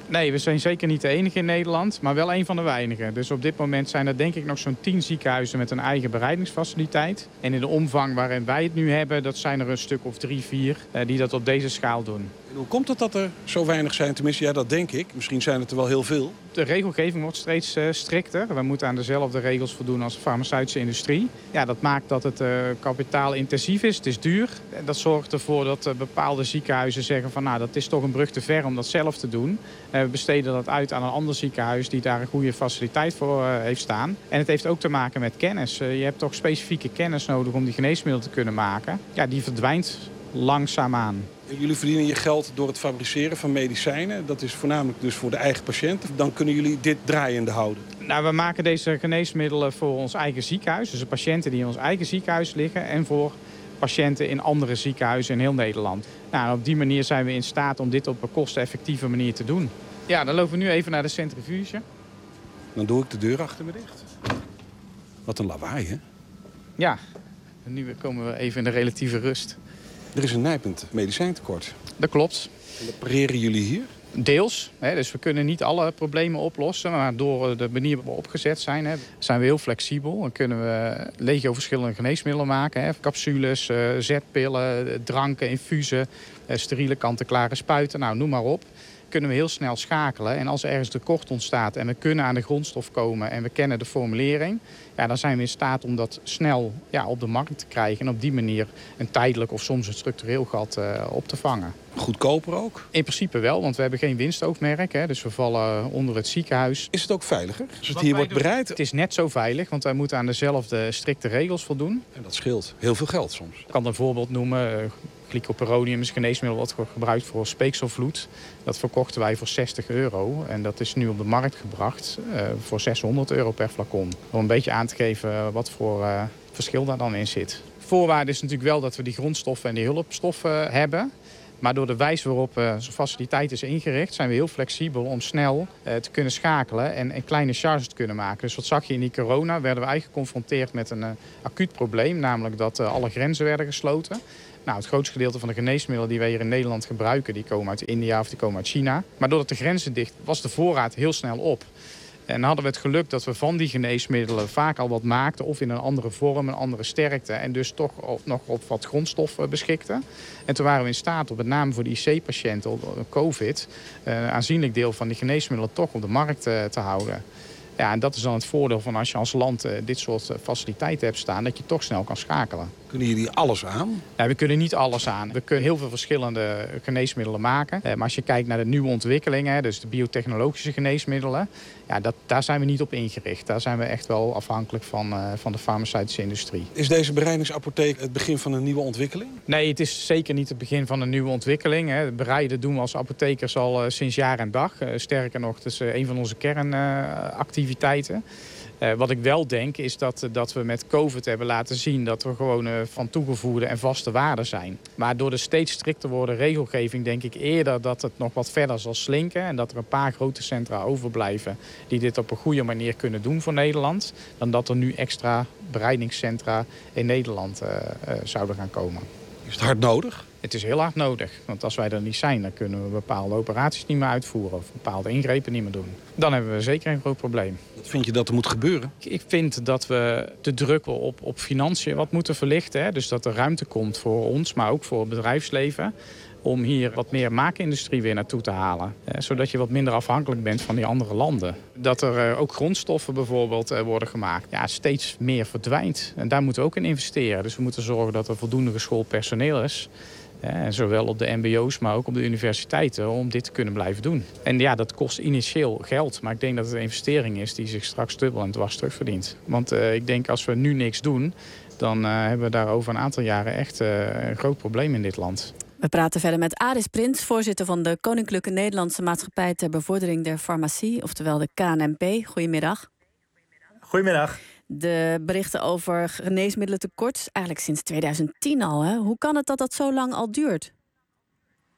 Nee, we zijn zeker niet de enige in Nederland, maar wel een van de weinigen. Dus op dit moment zijn er denk ik nog zo'n 10 ziekenhuizen met een eigen bereidingsfaciliteit. En in de omvang waarin wij het nu hebben, dat zijn er een stuk of 3, 4 die dat op deze schaal doen. En hoe komt het dat er zo weinig zijn? Tenminste, ja, dat denk ik. Misschien zijn het er wel heel veel. De regelgeving wordt steeds strikter. We moeten aan dezelfde regels voldoen als de farmaceutische industrie. Ja, dat maakt dat het kapitaalintensief is. Het is duur. En dat zorgt ervoor dat bepaalde ziekenhuizen zeggen van, nou, dat is toch een brug te ver om dat zelf te doen. We besteden dat uit aan een ander ziekenhuis die daar een goede faciliteit voor heeft staan. En het heeft ook te maken met kennis. Je hebt toch specifieke kennis nodig om die geneesmiddelen te kunnen maken. Ja, die verdwijnt langzaamaan. Jullie verdienen je geld door het fabriceren van medicijnen. Dat is voornamelijk dus voor de eigen patiënten. Dan kunnen jullie dit draaiende houden. Nou, we maken deze geneesmiddelen voor ons eigen ziekenhuis. Dus de patiënten die in ons eigen ziekenhuis liggen. En voor patiënten in andere ziekenhuizen in heel Nederland. Nou, op die manier zijn we in staat om dit op een kosteneffectieve manier te doen. Ja, dan lopen we nu even naar de centrifuge. Dan doe ik de deur achter me dicht. Wat een lawaai, hè? Ja, en nu komen we even in de relatieve rust. Er is een nijpend medicijntekort. Dat klopt. En dat pareren jullie hier? Deels. Dus we kunnen niet alle problemen oplossen. Maar door de manier waarop we opgezet zijn, zijn we heel flexibel. Dan kunnen we legio verschillende geneesmiddelen maken. Capsules, zetpillen, dranken, infusen, steriele kant-en-klare spuiten. Nou, noem maar op. Kunnen we heel snel schakelen. En als er ergens tekort ontstaat en we kunnen aan de grondstof komen en we kennen de formulering, ja, dan zijn we in staat om dat snel op de markt te krijgen en op die manier een tijdelijk of soms een structureel gat op te vangen. Goedkoper ook? In principe wel, want we hebben geen winstoogmerk. Dus we vallen onder het ziekenhuis. Is het ook veiliger als het hier wordt bereid? Het is net zo veilig, want wij moeten aan dezelfde strikte regels voldoen. En dat scheelt heel veel geld soms. Ik kan een voorbeeld noemen. Glycopyrronium is een geneesmiddel wat wordt gebruikt voor speekselvloed. Dat verkochten wij voor €60. En dat is nu op de markt gebracht voor €600 per flacon. Om een beetje aan te geven wat voor verschil daar dan in zit. Voorwaarde is natuurlijk wel dat we die grondstoffen en die hulpstoffen hebben. Maar door de wijze waarop zo'n faciliteit is ingericht, zijn we heel flexibel om snel te kunnen schakelen en kleine charges te kunnen maken. Dus wat zag je in die corona? Werden we eigenlijk geconfronteerd met een acuut probleem, namelijk dat alle grenzen werden gesloten. Nou, het grootste gedeelte van de geneesmiddelen die wij hier in Nederland gebruiken, die komen uit India of die komen uit China. Maar doordat de grenzen dicht, was de voorraad heel snel op. En dan hadden we het geluk dat we van die geneesmiddelen vaak al wat maakten, of in een andere vorm, een andere sterkte, en dus toch nog op wat grondstof beschikten. En toen waren we in staat, met name voor de IC-patiënten op COVID, een aanzienlijk deel van die geneesmiddelen toch op de markt te houden. Ja, en dat is dan het voordeel van als je als land dit soort faciliteiten hebt staan, dat je toch snel kan schakelen. Kunnen jullie alles aan? Ja, we kunnen niet alles aan. We kunnen heel veel verschillende geneesmiddelen maken. Maar als je kijkt naar de nieuwe ontwikkelingen, dus de biotechnologische geneesmiddelen, ja, daar zijn we niet op ingericht. Daar zijn we echt wel afhankelijk van de farmaceutische industrie. Is deze bereidingsapotheek het begin van een nieuwe ontwikkeling? Nee, het is zeker niet het begin van een nieuwe ontwikkeling. Het bereiden doen we als apothekers al sinds jaar en dag. Sterker nog, het is een van onze kernactiviteiten. Wat ik wel denk is dat we met COVID hebben laten zien dat we gewoon van toegevoegde en vaste waarde zijn. Maar door de steeds strikter worden regelgeving denk ik eerder dat het nog wat verder zal slinken. En dat er een paar grote centra overblijven die dit op een goede manier kunnen doen voor Nederland. Dan dat er nu extra bereidingscentra in Nederland zouden gaan komen. Is het hard nodig? Het is heel hard nodig. Want als wij er niet zijn, dan kunnen we bepaalde operaties niet meer uitvoeren. Of bepaalde ingrepen niet meer doen. Dan hebben we zeker een groot probleem. Wat vind je dat er moet gebeuren? Ik vind dat we de druk op financiën wat moeten verlichten. Dus dat er ruimte komt voor ons, maar ook voor het bedrijfsleven. Om hier wat meer maakindustrie weer naartoe te halen. Zodat je wat minder afhankelijk bent van die andere landen. Dat er ook grondstoffen bijvoorbeeld worden gemaakt. Ja, steeds meer verdwijnt. En daar moeten we ook in investeren. Dus we moeten zorgen dat er voldoende geschoold personeel is. Zowel op de mbo's, maar ook op de universiteiten, om dit te kunnen blijven doen. En ja, dat kost initieel geld. Maar ik denk dat het een investering is die zich straks dubbel en dwars terugverdient. Want ik denk als we nu niks doen, dan hebben we daar over een aantal jaren echt een groot probleem in dit land. We praten verder met Aris Prins, voorzitter van de Koninklijke Nederlandse Maatschappij ter Bevordering der Farmacie, oftewel de KNMP. Goedemiddag. Goedemiddag. De berichten over geneesmiddelentekort, eigenlijk sinds 2010 al. Hè? Hoe kan het dat dat zo lang al duurt?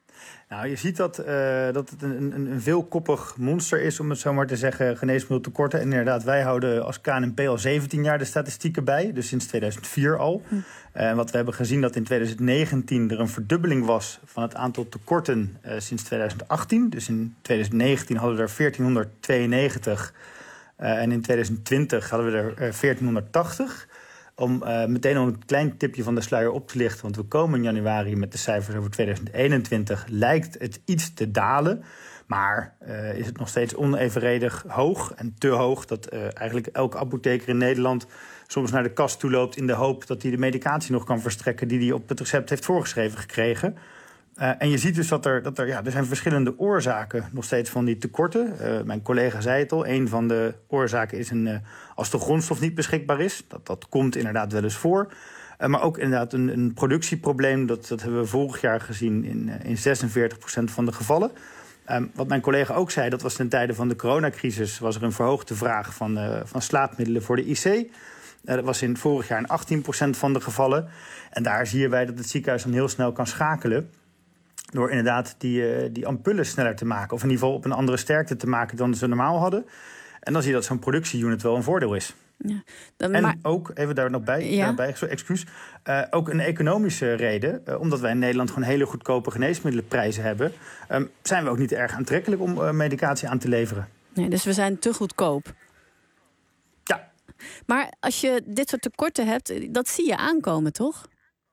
Nou, je ziet dat het een veelkoppig monster is, om het zo maar te zeggen, geneesmiddeltekorten. En inderdaad, wij houden als KNP al 17 jaar de statistieken bij, dus sinds 2004 al. En wat we hebben gezien dat in 2019 er een verdubbeling was van het aantal tekorten sinds 2018. Dus in 2019 hadden we er 1492 en in 2020 hadden we er 1480. Om meteen al een klein tipje van de sluier op te lichten, want we komen in januari met de cijfers over 2021. Lijkt het iets te dalen, maar is het nog steeds onevenredig hoog en te hoog dat eigenlijk elke apotheker in Nederland soms naar de kast toe loopt in de hoop dat hij de medicatie nog kan verstrekken die hij op het recept heeft voorgeschreven gekregen. En je ziet dus dat er zijn verschillende oorzaken nog steeds van die tekorten. Mijn collega zei het al, een van de oorzaken is als de grondstof niet beschikbaar is. Dat komt inderdaad wel eens voor. Maar ook inderdaad een productieprobleem. Dat hebben we vorig jaar gezien in 46% van de gevallen. Wat mijn collega ook zei, dat was ten tijde van de coronacrisis, was er een verhoogde vraag van slaapmiddelen voor de IC. Dat was in vorig jaar in 18% van de gevallen. En daar zie je bij dat het ziekenhuis dan heel snel kan schakelen door inderdaad die ampullen sneller te maken. Of in ieder geval op een andere sterkte te maken dan ze normaal hadden. En dan zie je dat zo'n productieunit wel een voordeel is. Ja, en ook, even daar nog bij, ook een economische reden. Omdat wij in Nederland gewoon hele goedkope geneesmiddelenprijzen hebben, zijn we ook niet erg aantrekkelijk om medicatie aan te leveren. Nee, dus we zijn te goedkoop. Ja. Maar als je dit soort tekorten hebt, dat zie je aankomen, toch?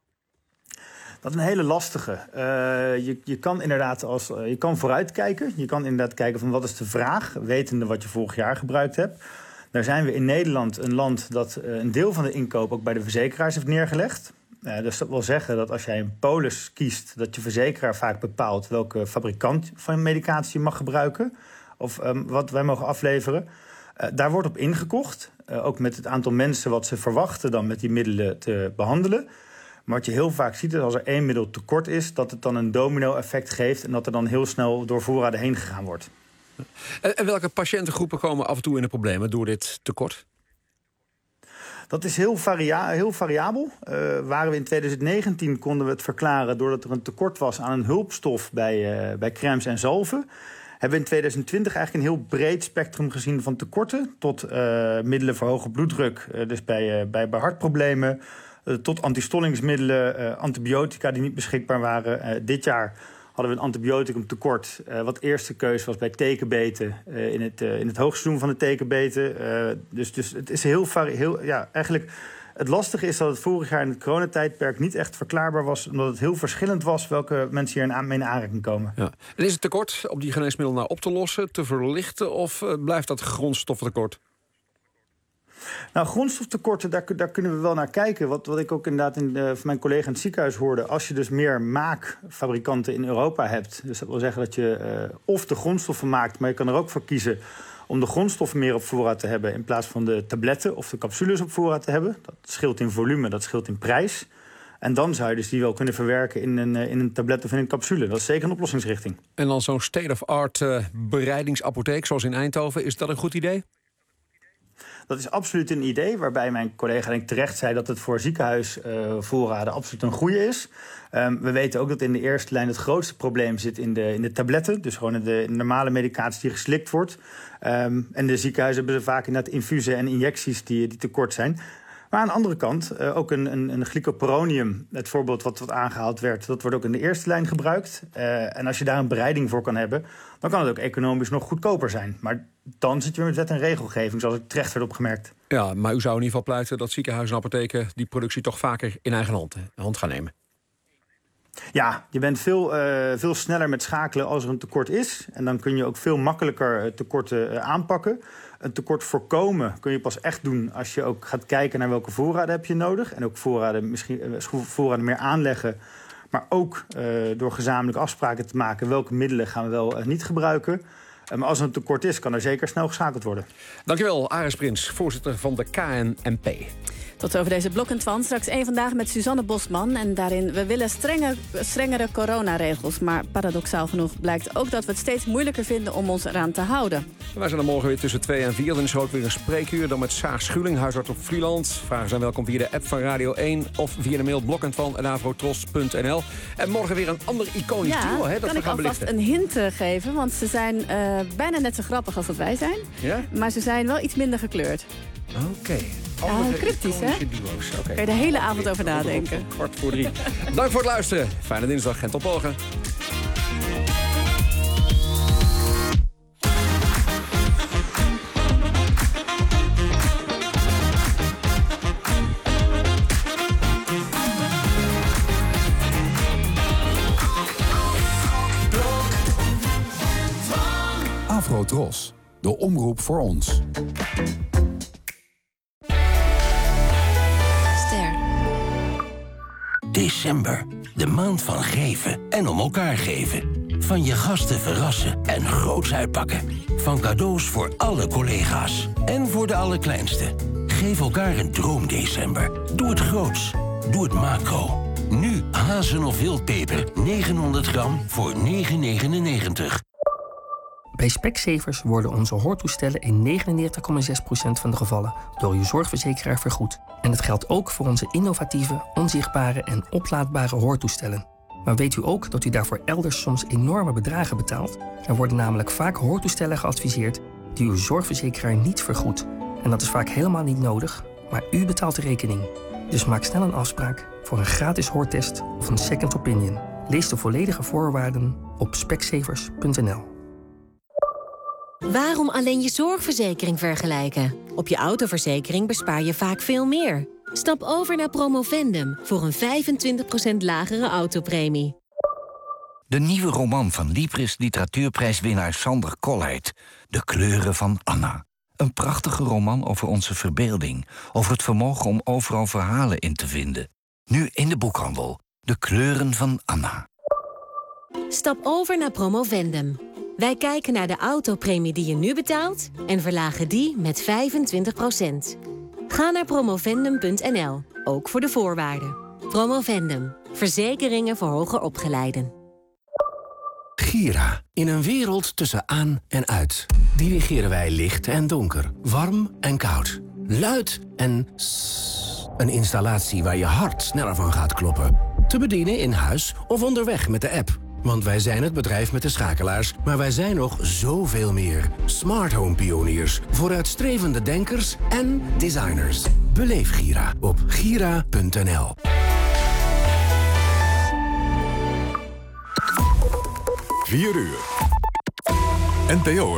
Dat is een hele lastige. Je kan inderdaad je kan vooruitkijken. Je kan inderdaad kijken van wat is de vraag, wetende wat je vorig jaar gebruikt hebt. Daar zijn we in Nederland een land dat een deel van de inkoop ook bij de verzekeraars heeft neergelegd. Dus dat wil zeggen dat als jij een polis kiest, dat je verzekeraar vaak bepaalt welke fabrikant van medicatie je mag gebruiken of wat wij mogen afleveren. Daar wordt op ingekocht, ook met het aantal mensen wat ze verwachten dan met die middelen te behandelen. Maar wat je heel vaak ziet is als er één middel tekort is, dat het dan een domino-effect geeft en dat er dan heel snel door voorraden heen gegaan wordt. En welke patiëntengroepen komen af en toe in de problemen door dit tekort? Dat is heel variabel. Waren we in 2019 konden we het verklaren doordat er een tekort was aan een hulpstof bij crèmes en zalven. Hebben we in 2020 eigenlijk een heel breed spectrum gezien van tekorten. Tot middelen voor hoge bloeddruk, dus bij hartproblemen. Tot antistollingsmiddelen, antibiotica die niet beschikbaar waren. Dit jaar hadden we een antibioticumtekort. Wat eerste keus was bij tekenbeten in het hoogseizoen van de tekenbeten. Dus het is eigenlijk het lastige is dat het vorig jaar in het coronatijdperk niet echt verklaarbaar was, omdat het heel verschillend was welke mensen hier mee in aanraking komen. Ja. En is het tekort op die geneesmiddelen nou op te lossen, te verlichten, of blijft dat grondstoftekort? Nou, grondstoftekorten, daar kunnen we wel naar kijken. Wat ik ook inderdaad van mijn collega in het ziekenhuis hoorde, als je dus meer maakfabrikanten in Europa hebt, dus dat wil zeggen dat je of de grondstoffen maakt, maar je kan er ook voor kiezen om de grondstoffen meer op voorraad te hebben in plaats van de tabletten of de capsules op voorraad te hebben. Dat scheelt in volume, dat scheelt in prijs. En dan zou je dus die wel kunnen verwerken in een tablet of in een capsule. Dat is zeker een oplossingsrichting. En dan zo'n state-of-art bereidingsapotheek zoals in Eindhoven, is dat een goed idee? Dat is absoluut een idee, waarbij mijn collega denk ik terecht zei dat het voor ziekenhuisvoorraden absoluut een goede is. We weten ook dat in de eerste lijn het grootste probleem zit in de tabletten. Dus gewoon in de normale medicatie die geslikt wordt. En de ziekenhuizen hebben vaak inderdaad infusen en injecties die tekort zijn. Maar aan de andere kant, ook een glycoperonium, het voorbeeld wat aangehaald werd, dat wordt ook in de eerste lijn gebruikt. En als je daar een bereiding voor kan hebben, dan kan het ook economisch nog goedkoper zijn. Maar dan zit je weer met wet en regelgeving, zoals ik terecht werd opgemerkt. Ja, maar u zou in ieder geval pleiten dat ziekenhuizen en apotheken die productie toch vaker in eigen hand gaan nemen. Ja, je bent veel sneller met schakelen als er een tekort is. En dan kun je ook veel makkelijker tekorten aanpakken. Een tekort voorkomen kun je pas echt doen als je ook gaat kijken naar welke voorraden heb je nodig. En ook voorraden meer aanleggen. Maar ook door gezamenlijke afspraken te maken welke middelen gaan we wel niet gebruiken. Maar als er een tekort is, kan er zeker snel geschakeld worden. Dankjewel, Aris Prins, voorzitter van de KNNP. Tot over deze Blok en Twan. Straks één vandaag met Suzanne Bosman. En daarin, we willen strengere coronaregels. Maar paradoxaal genoeg blijkt ook dat we het steeds moeilijker vinden om ons eraan te houden. Wij zijn er morgen weer tussen 2 en 4. Dan is er ook weer een spreekuur. Dan met Saag Schuling, huisarts op Vlieland. Vragen zijn welkom via de app van Radio 1 of via de mail blokentwan@avrotros.nl. En morgen weer een ander iconisch duo, hè, dat we gaan belichten. Kan ik alvast een hint geven? Want ze zijn bijna net zo grappig als dat wij zijn. Ja? Maar ze zijn wel iets minder gekleurd. Oké. Cryptisch, hè? Duo's. Okay. Kan je de hele avond over nadenken. 2:45. Dank voor het luisteren. Fijne dinsdag en tot morgen. Afrotros, de omroep voor ons. December, de maand van geven en om elkaar geven. Van je gasten verrassen en groots uitpakken. Van cadeaus voor alle collega's en voor de allerkleinste. Geef elkaar een droomdecember. Doe het groots. Doe het macro. Nu hazen of wildpeper 900 gram voor €9,99. Bij Specsavers worden onze hoortoestellen in 99,6% van de gevallen door uw zorgverzekeraar vergoed. En dat geldt ook voor onze innovatieve, onzichtbare en oplaadbare hoortoestellen. Maar weet u ook dat u daarvoor elders soms enorme bedragen betaalt? Er worden namelijk vaak hoortoestellen geadviseerd die uw zorgverzekeraar niet vergoedt. En dat is vaak helemaal niet nodig, maar u betaalt de rekening. Dus maak snel een afspraak voor een gratis hoortest of een second opinion. Lees de volledige voorwaarden op specsavers.nl. Waarom alleen je zorgverzekering vergelijken? Op je autoverzekering bespaar je vaak veel meer. Stap over naar Promovendum voor een 25% lagere autopremie. De nieuwe roman van Libris literatuurprijswinnaar Sander Kolleit. De kleuren van Anna. Een prachtige roman over onze verbeelding. Over het vermogen om overal verhalen in te vinden. Nu in de boekhandel. De kleuren van Anna. Stap over naar Promovendum. Wij kijken naar de autopremie die je nu betaalt en verlagen die met 25%. Ga naar promovendum.nl, ook voor de voorwaarden. Promovendum, verzekeringen voor hoger opgeleiden. Gira, in een wereld tussen aan en uit. Dirigeren wij licht en donker, warm en koud, luid en een installatie waar je hart sneller van gaat kloppen. Te bedienen in huis of onderweg met de app. Want wij zijn het bedrijf met de schakelaars, maar wij zijn nog zoveel meer. Smart home pioniers, vooruitstrevende denkers en designers. Beleef Gira op gira.nl. Vier uur. NPO